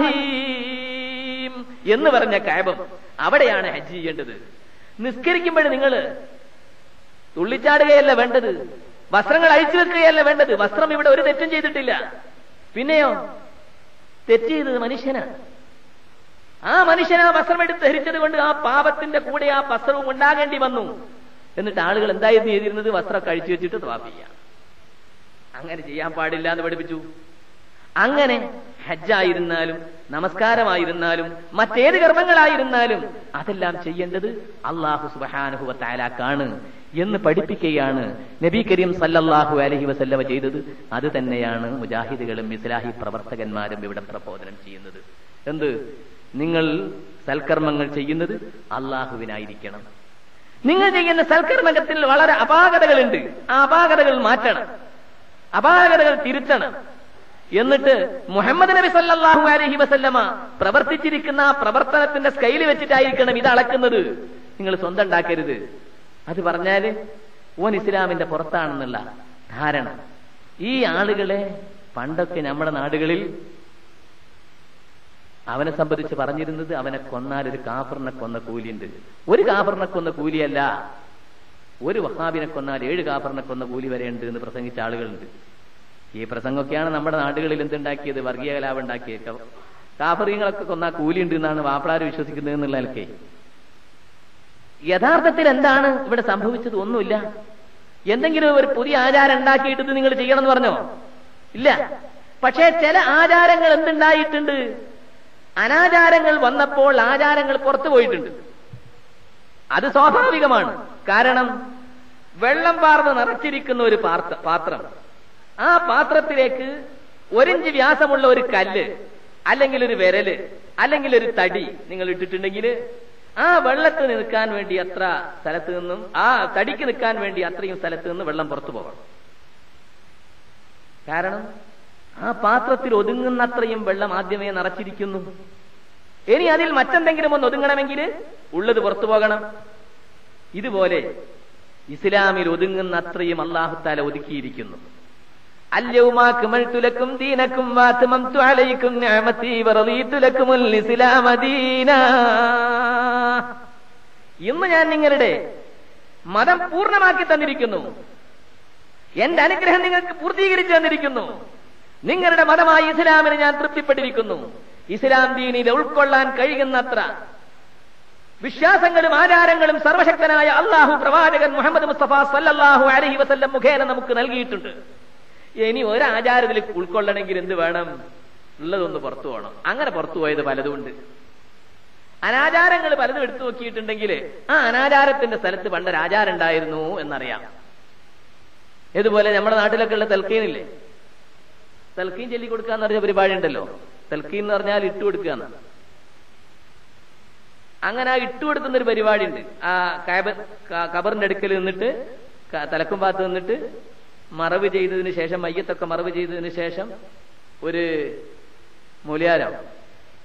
ഇബ്രാഹീം എന്ന് പറഞ്ഞ കഅബ, അവിടെയാണ് ഹജ്ജ് ചെയ്യേണ്ടത്. നിസ്കരിക്കുമ്പോൾ നിങ്ങൾ തുള്ളിച്ചാടുകയല്ല വേണ്ടത്, വസ്ത്രങ്ങൾ അഴിച്ചു വെക്കുകയല്ല വേണ്ടത്. വസ്ത്രം ഇവിടെ ഒരു തെറ്റും ചെയ്തിട്ടില്ല. പിന്നെയോ തെറ്റ് ചെയ്തത് മനുഷ്യനാണ്. ആ മനുഷ്യൻ ആ വസ്ത്രം എടുത്ത് ധരിച്ചത് കൊണ്ട് ആ പാപത്തിന്റെ കൂടെ ആ വസ്ത്രവും ഉണ്ടാകേണ്ടി വന്നു. എന്നിട്ട് ആളുകൾ എന്തായിരുന്നു ചെയ്തിരുന്നത്? വസ്ത്രം കഴിച്ചു വെച്ചിട്ട് തവാഫ് ചെയ്യാം. അങ്ങനെ ചെയ്യാൻ പാടില്ല എന്ന് പഠിപ്പിച്ചു. അങ്ങനെ ഹജ്ജായിരുന്നാലും നമസ്കാരമായിരുന്നാലും മറ്റേത് കർമ്മങ്ങളായിരുന്നാലും അതെല്ലാം ചെയ്യേണ്ടത് അല്ലാഹു സുബ്ഹാനഹു വ തആലക്കാണ് എന്ന് പഠിപ്പിക്കുകയാണ് നബി കരീം സല്ലല്ലാഹു അലൈഹി വസല്ലമ ചെയ്തത്. അത് തന്നെയാണ് മുജാഹിദുകളും ഇസ്ലാഹി പ്രവർത്തകന്മാരും ഇവിടെ പ്രബോധനം ചെയ്യുന്നത്. എന്ത്? നിങ്ങൾ സൽക്കർമ്മങ്ങൾ ചെയ്യുന്നത് അല്ലാഹുവിനായിരിക്കണം. നിങ്ങൾ ചെയ്യുന്ന സൽക്കർമ്മത്തിൽ വളരെ അപാകതകളുണ്ട്. ആ അപാകതകൾ മാറ്റണം, അപാകതകൾ തിരുത്തണം. എന്നിട്ട് മുഹമ്മദ് നബി സല്ലല്ലാഹു അലൈഹി വസല്ലമ പ്രവർത്തിച്ചിരിക്കുന്ന ആ പ്രവർത്തനത്തിന്റെ സ്കെയിൽ വെച്ചിട്ടായിരിക്കണം ഇത് അളക്കുന്നത്. നിങ്ങൾ സ്വന്തം ഉണ്ടാക്കരുത്. അത് പറഞ്ഞാല് ഓൻ ഇസ്ലാമിന്റെ പുറത്താണെന്നുള്ള ധാരണ. ഈ ആളുകളെ പണ്ടൊക്കെ നമ്മുടെ നാടുകളിൽ അവനെ സംബന്ധിച്ച് പറഞ്ഞിരുന്നത് അവനെ കൊന്നാൽ ഒരു കാഫറിനെ കൊന്ന കൂലിയുണ്ട്. ഒരു കാഫറിനെ കൊന്ന കൂലിയല്ല, ഒരു വഹാബിനെ കൊന്നാൽ ഏഴ് കാഫറിനെ കൊന്ന കൂലി വരെയുണ്ട് എന്ന് പ്രസംഗിച്ച ആളുകളുണ്ട്. ഈ പ്രസംഗമൊക്കെയാണ് നമ്മുടെ നാടുകളിൽ എന്തുണ്ടാക്കിയത്? വർഗീയ കലാപം ഉണ്ടാക്കിയത്. കാഫറിങ്ങളൊക്കെ കൊന്നാൽ കൂലിയുണ്ട് എന്നാണ് വാപ്പളാര് വിശ്വസിക്കുന്നത് എന്നുള്ള നിലയ്ക്ക്. യഥാർത്ഥത്തിൽ എന്താണ് ഇവിടെ സംഭവിച്ചത്? ഒന്നുമില്ല. എന്തെങ്കിലും ഒരു പുതിയ ആചാരം ഉണ്ടാക്കിയിട്ട് നിങ്ങൾ ചെയ്യണം എന്ന് പറഞ്ഞോ? ഇല്ല. പക്ഷേ ചില ആചാരങ്ങൾ എന്തുണ്ടായിട്ടുണ്ട്? അനാചാരങ്ങൾ വന്നപ്പോൾ ആചാരങ്ങൾ പുറത്തു പോയിട്ടുണ്ട്. അത് സ്വാഭാവികമാണ്. കാരണം വെള്ളം പാർന്ന് നിറച്ചിരിക്കുന്ന ഒരു പാത്രം, ആ പാത്രത്തിലേക്ക് ഒരിഞ്ച് വ്യാസമുള്ള ഒരു കല്ല് അല്ലെങ്കിൽ ഒരു വിരല് അല്ലെങ്കിൽ ഒരു തടി നിങ്ങൾ ഇട്ടിട്ടുണ്ടെങ്കിൽ ആ വെള്ളത്തിന് നിൽക്കാൻ വേണ്ടി അത്ര സ്ഥലത്ത് നിന്നും ആ തടിക്ക് നിൽക്കാൻ വേണ്ടി അത്രയും സ്ഥലത്ത് നിന്ന് വെള്ളം പുറത്തു പോകണം. കാരണം ആ പാത്രത്തിൽ ഒതുങ്ങുന്നത്രയും വെള്ളം ആദ്യമേ നിറച്ചിരിക്കുന്നു. ഇനി അതിൽ മറ്റെന്തെങ്കിലും ഒന്ന് ഒതുങ്ങണമെങ്കിൽ ഉള്ളത് പുറത്തു പോകണം. ഇതുപോലെ ഇസ്ലാമിൽ ഒതുങ്ങുന്ന അത്രയും അല്ലാഹു തആല ഒതുക്കിയിരിക്കുന്നു. അൽയൗമ അക്മൽതു ലക്കും ദീനക്കും വഅത്മംതു അലൈക്കും നിഅമതി വറദീതു ലക്കുമുൽ ഇസ്ലാമ ദീനാ. ഇന്ന് ഞാൻ നിങ്ങളുടെ മതം പൂർണ്ണമാക്കി തന്നിരിക്കുന്നു, എന്റെ അനുഗ്രഹം നിങ്ങൾക്ക് പൂർത്തീകരിച്ചു തന്നിരിക്കുന്നു, നിങ്ങളുടെ മതമായ ഇസ്ലാമിന് ഞാൻ തൃപ്തിപ്പെട്ടിരിക്കുന്നു. ഇസ്ലാം ദീനിൽ ഉൾക്കൊള്ളാൻ കഴിയുന്നത്ര വിശ്വാസങ്ങളും ആചാരങ്ങളും സർവശക്തനായ അല്ലാഹു പ്രവാചകൻ മുഹമ്മദ് മുസ്തഫ സല്ലല്ലാഹു അലൈഹി വസല്ലം മുഖേന നമുക്ക് നൽകിയിട്ടുണ്ട്. ഇനി ഒരാചാരത്തിൽ ഉൾക്കൊള്ളണമെങ്കിൽ എന്ത് വേണം? ഉള്ളതൊന്ന് പുറത്തു പോകണം. അങ്ങനെ പുറത്തു പോയത് പലതുമുണ്ട്. അനാചാരങ്ങൾ പലതും എടുത്തു നോക്കിയിട്ടുണ്ടെങ്കിൽ ആ അനാചാരത്തിന്റെ സ്ഥലത്ത് പണ്ടൊരു ആചാരം ഉണ്ടായിരുന്നു എന്നറിയാം. ഇതുപോലെ നമ്മുടെ നാട്ടിലൊക്കെ ഉള്ള തൽക്കീനില്ലേ, തൽക്കീൻ ചൊല്ലി കൊടുക്കാന്ന് പറഞ്ഞ പരിപാടി ഉണ്ടല്ലോ. തൽക്കീൻ എന്ന് പറഞ്ഞാൽ ഇട്ടുകൊടുക്കുക എന്നാണ്. അങ്ങനെ ആ ഇട്ടുകൊടുക്കുന്ന ഒരു പരിപാടി ഉണ്ട്. ആ ഖബറിന്റെ അടുക്കൽ നിന്നിട്ട് തലക്കും ഭാഗത്ത് നിന്നിട്ട് മറവ് ചെയ്തതിന് ശേഷം, മയ്യത്തൊക്കെ മറവ് ചെയ്തതിന് ശേഷം ഒരു മൂല്യാരം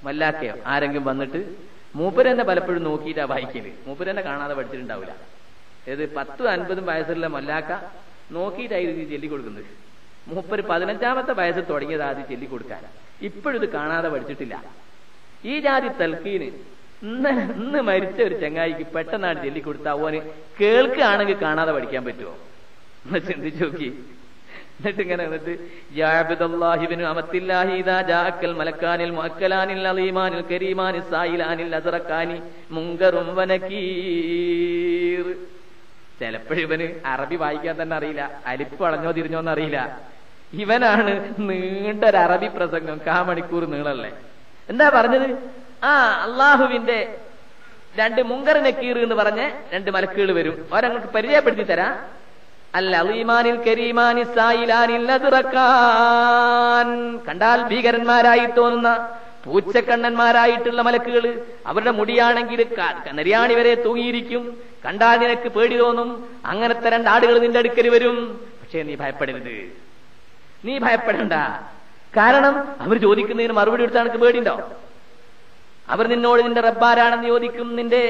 വല്ലാക്കയോ ആരെങ്കിലും വന്നിട്ട് മൂപ്പരെന്നെ പലപ്പോഴും നോക്കിയിട്ടാ വായിക്കല്. മൂപ്പരെന്നെ കാണാതെ പഠിച്ചിട്ടുണ്ടാവില്ല. ഏത് പത്തും അൻപതും വയസ്സുള്ള മല്ലാക്ക നോക്കിയിട്ടായിരുന്നു ചൊല്ലിക്കൊടുക്കുന്നത്. മൂപ്പര് പതിനഞ്ചാമത്തെ വയസ്സിൽ തുടങ്ങിയത് ആദ്യം ചൊല്ലിക്കൊടുക്കാൻ. ഇപ്പോഴും ഇത് കാണാതെ പഠിച്ചിട്ടില്ല. ഈ ജാതി തൽക്കീന് ഇന്ന് ഇന്ന് മരിച്ച ഒരു ചങ്ങായിക്ക് പെട്ടെന്നാണ് ചൊല്ലിക്കൊടുത്താ ഓന് കേൾക്കുകയാണെങ്കിൽ കാണാതെ പഠിക്കാൻ പറ്റുമോ എന്ന് ചിന്തിച്ചു നോക്കി. എന്നിട്ട് ഇങ്ങനെ എന്നിട്ട് യാബിദുല്ലാഹിബ്നു അമത്തില്ലാഹി ഇദാ ജാഅക്കൽ മലക്കാനിൽ മുഅക്കലാനിൽ അലീമാനിൽ കരീമാനിൽ സായിലാനിൽ അസ്റഖാനി മുൻകറും വനകീർ. ചിലപ്പോഴും ഇവന് അറബി വായിക്കാൻ തന്നെ അറിയില്ല, അലിപ്പ് വളഞ്ഞോ തിരിഞ്ഞോന്ന് അറിയില്ല. ഇവനാണ് നീണ്ടൊരു അറബി പ്രസംഗം, കാ മണിക്കൂർ നീളല്ലേ. എന്താ പറഞ്ഞത്? ആ അള്ളാഹുവിന്റെ രണ്ട് മുങ്കർ നക്കീർ എന്ന് പറഞ്ഞ് രണ്ട് മലക്കുകൾ വരും. അവരങ്ങൾക്ക് പരിചയപ്പെടുത്തി തരാം. അൽ അലീമാനിൽ കരീമാനിൽ സായിലാനിൽ അസ്റഖാൻ. കണ്ടാൽ ഭീകരന്മാരായി തോന്നുന്ന പൂച്ചക്കണ്ണന്മാരായിട്ടുള്ള മലക്കുകൾ. അവരുടെ മുടിയാണെങ്കിൽ നരിയാണി വരെ തൂങ്ങിയിരിക്കും. കണ്ടാൽ നിനക്ക് പേടി തോന്നും. അങ്ങനത്തെ രണ്ടാടുകൾ നിന്റെ അടുക്കൽ വരും. പക്ഷേ നീ ഭയപ്പെടരുത്, നീ ഭയപ്പെടണ്ട. കാരണം അവർ ചോദിക്കുന്നതിന് മറുപടി കൊടുത്താൽ നിനക്ക് പേടിയുണ്ടോ? അവർ നിന്നോട് നിന്റെ റബ്ബാരാണെന്ന് ചോദിക്കും. നിന്റെ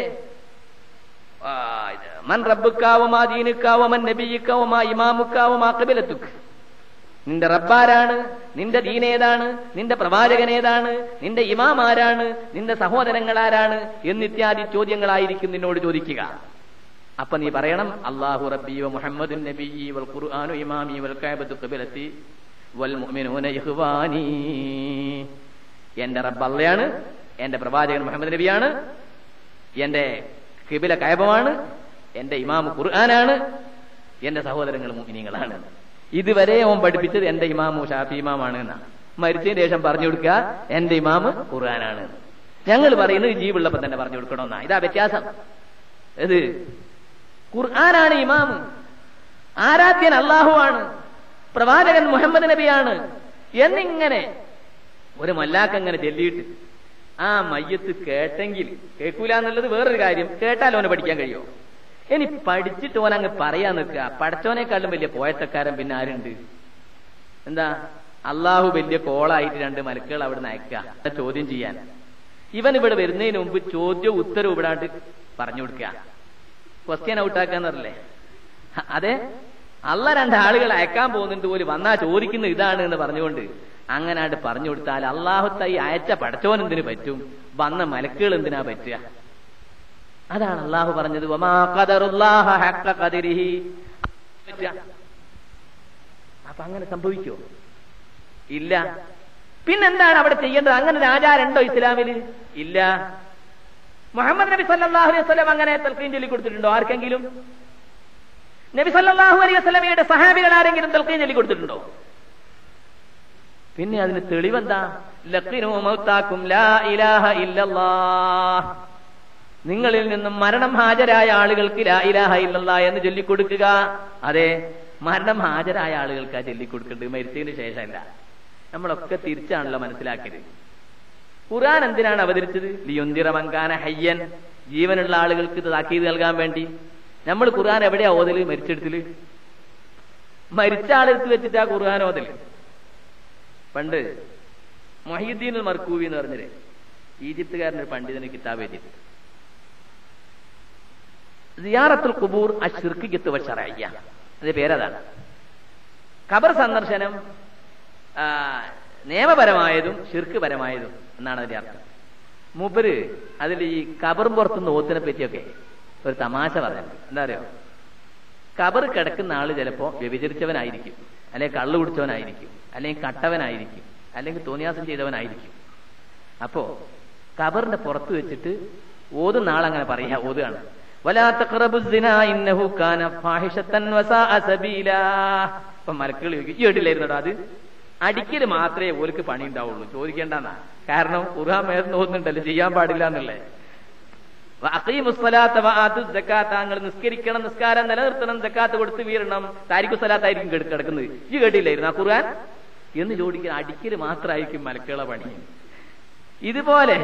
മൻ റബ്ബുക്കാവുമാ ദീനുക്കാവുമൻ നബിയുക്കാവുമാ ഇമാമുക്കാവുമാ ഖിബലത്തുക്ക്. നിന്റെ റബ്ബാരാണ്, നിന്റെ ദീനേതാണ്, നിന്റെ പ്രവാചകൻ ഏതാണ്, നിന്റെ ഇമാം ആരാണ്, നിന്റെ സഹോദരങ്ങൾ ആരാണ് എന്നിത്യാദി ചോദ്യങ്ങളായിരിക്കും നിന്നോട് ചോദിക്കുക. അപ്പൊ നീ പറയണം അല്ലാഹു റബ്ബി വ മുഹമ്മദുൻ നബിയ്യി വൽ ഖുർആനു ഇമാമി വൽ കഅബത്തു ഖിബലത്തി വൽ മുഅ്മിനൂന ഇഖ്വാനി. എന്റെ റബ്ബ് അല്ലാഹുവാണ്, എന്റെ പ്രവാചകൻ മുഹമ്മദ് നബിയാണ്, എന്റെ ഖിബല കഅബമാണ്, എന്റെ ഇമാം ഖുർആനാണ്, എന്റെ സഹോദരങ്ങൾ മുഅ്മിനീങ്ങളാണ്. ഇതുവരെ ഓൻ പഠിപ്പിച്ചത് എന്റെ ഇമാമു ഷാഫി ഇമാമാണ് എന്നാണ്. മരിച്ചതിന് ശേഷം പറഞ്ഞു കൊടുക്കുക എന്റെ ഇമാമ് ഖുർആനാണ്. ഞങ്ങൾ പറയുന്നത് ജീവുള്ളപ്പോ തന്നെ പറഞ്ഞു കൊടുക്കണമെന്നാ. ഇതാ വ്യത്യാസം. ഇത് ഖുർആനാണ് ഇമാമ്, ആരാധ്യൻ അല്ലാഹു ആണ്, പ്രവാചകൻ മുഹമ്മദ് നബിയാണ് എന്നിങ്ങനെ ഒരു മല്ലാക്കങ്ങനെ ചൊല്ലിയിട്ട് ആ മയ്യത്ത് കേട്ടെങ്കിൽ കേൾക്കൂല എന്നുള്ളത് വേറൊരു കാര്യം. കേട്ടാൽ ഓനെ പഠിക്കാൻ കഴിയുമോ? ഇനി പഠിച്ചിട്ട് ഓൻ അങ്ങ് പറയാൻ നിൽക്കുക. പഠിച്ചോനേക്കാളും വലിയ പോയത്തക്കാരൻ പിന്നെ ആരുണ്ട്? എന്താ അള്ളാഹു വലിയ കോളായിട്ട് രണ്ട് മലക്കുകൾ അവിടെ നിന്ന് അയക്കുക ചോദ്യം ചെയ്യാൻ. ഇവൻ ഇവിടെ വരുന്നതിന് മുമ്പ് ചോദ്യവും ഉത്തരവും ഇവിടാണ്ട് പറഞ്ഞു കൊടുക്കുക. ക്വസ്റ്റ്യൻ ഔട്ടാക്കാന്നറില്ലേ? അതെ, അള്ള രണ്ടാളുകൾ അയക്കാൻ പോകുന്നുണ്ട് പോലും വന്നാ ചോദിക്കുന്നത് ഇതാണ് എന്ന് പറഞ്ഞുകൊണ്ട് അങ്ങനാണ്ട് പറഞ്ഞു കൊടുത്താൽ അള്ളാഹുത്തായി അയച്ച പടച്ചോൻ എന്തിനു പറ്റും? വന്ന മലക്കുകൾ എന്തിനാ പറ്റുക? അതാണ് അള്ളാഹു പറഞ്ഞത് വമാ ഖദറുല്ലാഹ ഹഖ്ക ഖദരിഹി. അപ്പൊ അങ്ങനെ സംഭവിക്കോ? ഇല്ല. പിന്നെന്താണ് അവിടെ ചെയ്യേണ്ടത്? അങ്ങനെ ഒരു ആചാരമുണ്ടോ ഇസ്ലാമില്? ഇല്ല. മുഹമ്മദ് നബി സല്ലല്ലാഹു അലൈഹി വസല്ലം അങ്ങനെ തൽഖീൻ ചൊല്ലി കൊടുത്തിട്ടുണ്ടോ ആർക്കെങ്കിലും? നബി സല്ലല്ലാഹു അലൈഹി വസല്ലമയുടെ സഹാബികൾ ആരെങ്കിലും തൽഖീൻ ചൊല്ലി കൊടുത്തിട്ടുണ്ടോ? പിന്നെ അതിന് തെളിവെന്താ? ലഖിനു മൗതാക്കും ലാ ഇലാഹ ഇല്ലല്ലാഹ്. നിങ്ങളിൽ നിന്നും മരണം ഹാജരായ ആളുകൾക്ക് ലാ ഇലാഹ ഇല്ലല്ലാഹ് എന്ന് ചൊല്ലിക്കൊടുക്കുക. അതെ, മരണം ഹാജരായ ആളുകൾക്ക് ആ ചൊല്ലിക്കൊടുക്കേണ്ടത്, മരിച്ചതിന് ശേഷമല്ല. നമ്മളൊക്കെ തിരിച്ചാണല്ലോ മനസ്സിലാക്കിയത്. ഖുർആൻ എന്തിനാണ് അവതരിച്ചത്? ലിയുൻദിറ മൻ കാന ഹയ്യൻ, ജീവനുള്ള ആളുകൾക്ക് ഇത് താക്കീത് നൽകാൻ വേണ്ടി. നമ്മൾ ഖുർആൻ എവിടെയാ ഓതല്? മരിച്ചെടുത്തില്. മരിച്ച ആളെടുത്ത് വെച്ചിട്ടാ ഖുർആൻ ഓതല്. പണ്ട് മുഹയ്യിദ്ദീൻ അൽ മർകൂവി എന്ന് പറഞ്ഞൊരു ഈജിപ്തുകാരനൊരു പണ്ഡിതന് കിതാബ് എഴുതി, സിയാറത്തുൽ ഖുബൂർ അശ്ശിർക്കിയ്യത്ത് വശറയ്യ, അതിന്റെ പേരതാണ്. ഖബർ സന്ദർശനം നിയമപരമായതും ഷിർക്ക് പരമായതും എന്നാണ് അതിന്റെ അർത്ഥം. മൂപ്പര് അതിൽ ഈ ഖബറും പുറത്തുനിന്ന് ഓത്തിനെ പറ്റിയൊക്കെ ഒരു തമാശ പറഞ്ഞിട്ടുണ്ട്. എന്താ അറിയോ? ഖബർ കിടക്കുന്ന ആള് ചിലപ്പോ വ്യഭിചരിച്ചവനായിരിക്കും, അല്ലെങ്കിൽ കള്ളു കുടിച്ചവനായിരിക്കും, അല്ലെങ്കിൽ കട്ടവനായിരിക്കും, അല്ലെങ്കിൽ തോന്നിയാസം ചെയ്തവനായിരിക്കും. അപ്പോ ഖബറിന്റെ പുറത്ത് വെച്ചിട്ട് ഓതുന്ന ആളങ്ങനെ പറയാ, ഓതുകയാണ് വലാ തഖറബുസ് സിനാ ഇന്നഹു കാന ഫാഹിഷത്തൻ വസാഅ സബീലാ. അപ്പൊ മലക്കുകൾ ചോദിക്കും, ഈ കേട്ടില്ലായിരുന്നോ അത്? അടിക്കല് മാത്രമേ ഓർക്ക് പണി ഉണ്ടാവുള്ളൂ, ചോദിക്കേണ്ടെന്നാ. കാരണം ഖുർആൻ മേർന്ന് ഓതുന്നുണ്ടല്ലോ, ചെയ്യാൻ പാടില്ല എന്നുള്ളേ. താങ്കൾ നിസ്കരിക്കണം, നിസ്കാരം നിലനിർത്തണം, സക്കാത്ത് കൊടുത്ത് വീരണം, താരിഖു സലാത്തായിരിക്കും കിടക്കുന്നത്. ഈ കേട്ടില്ലായിരുന്നു ആ ഖുർആൻ എന്ന് ചോദിക്കുന്ന അടിക്കല് മാത്രമായിരിക്കും മലക്കുകളെ പണി. ഇതുപോലെ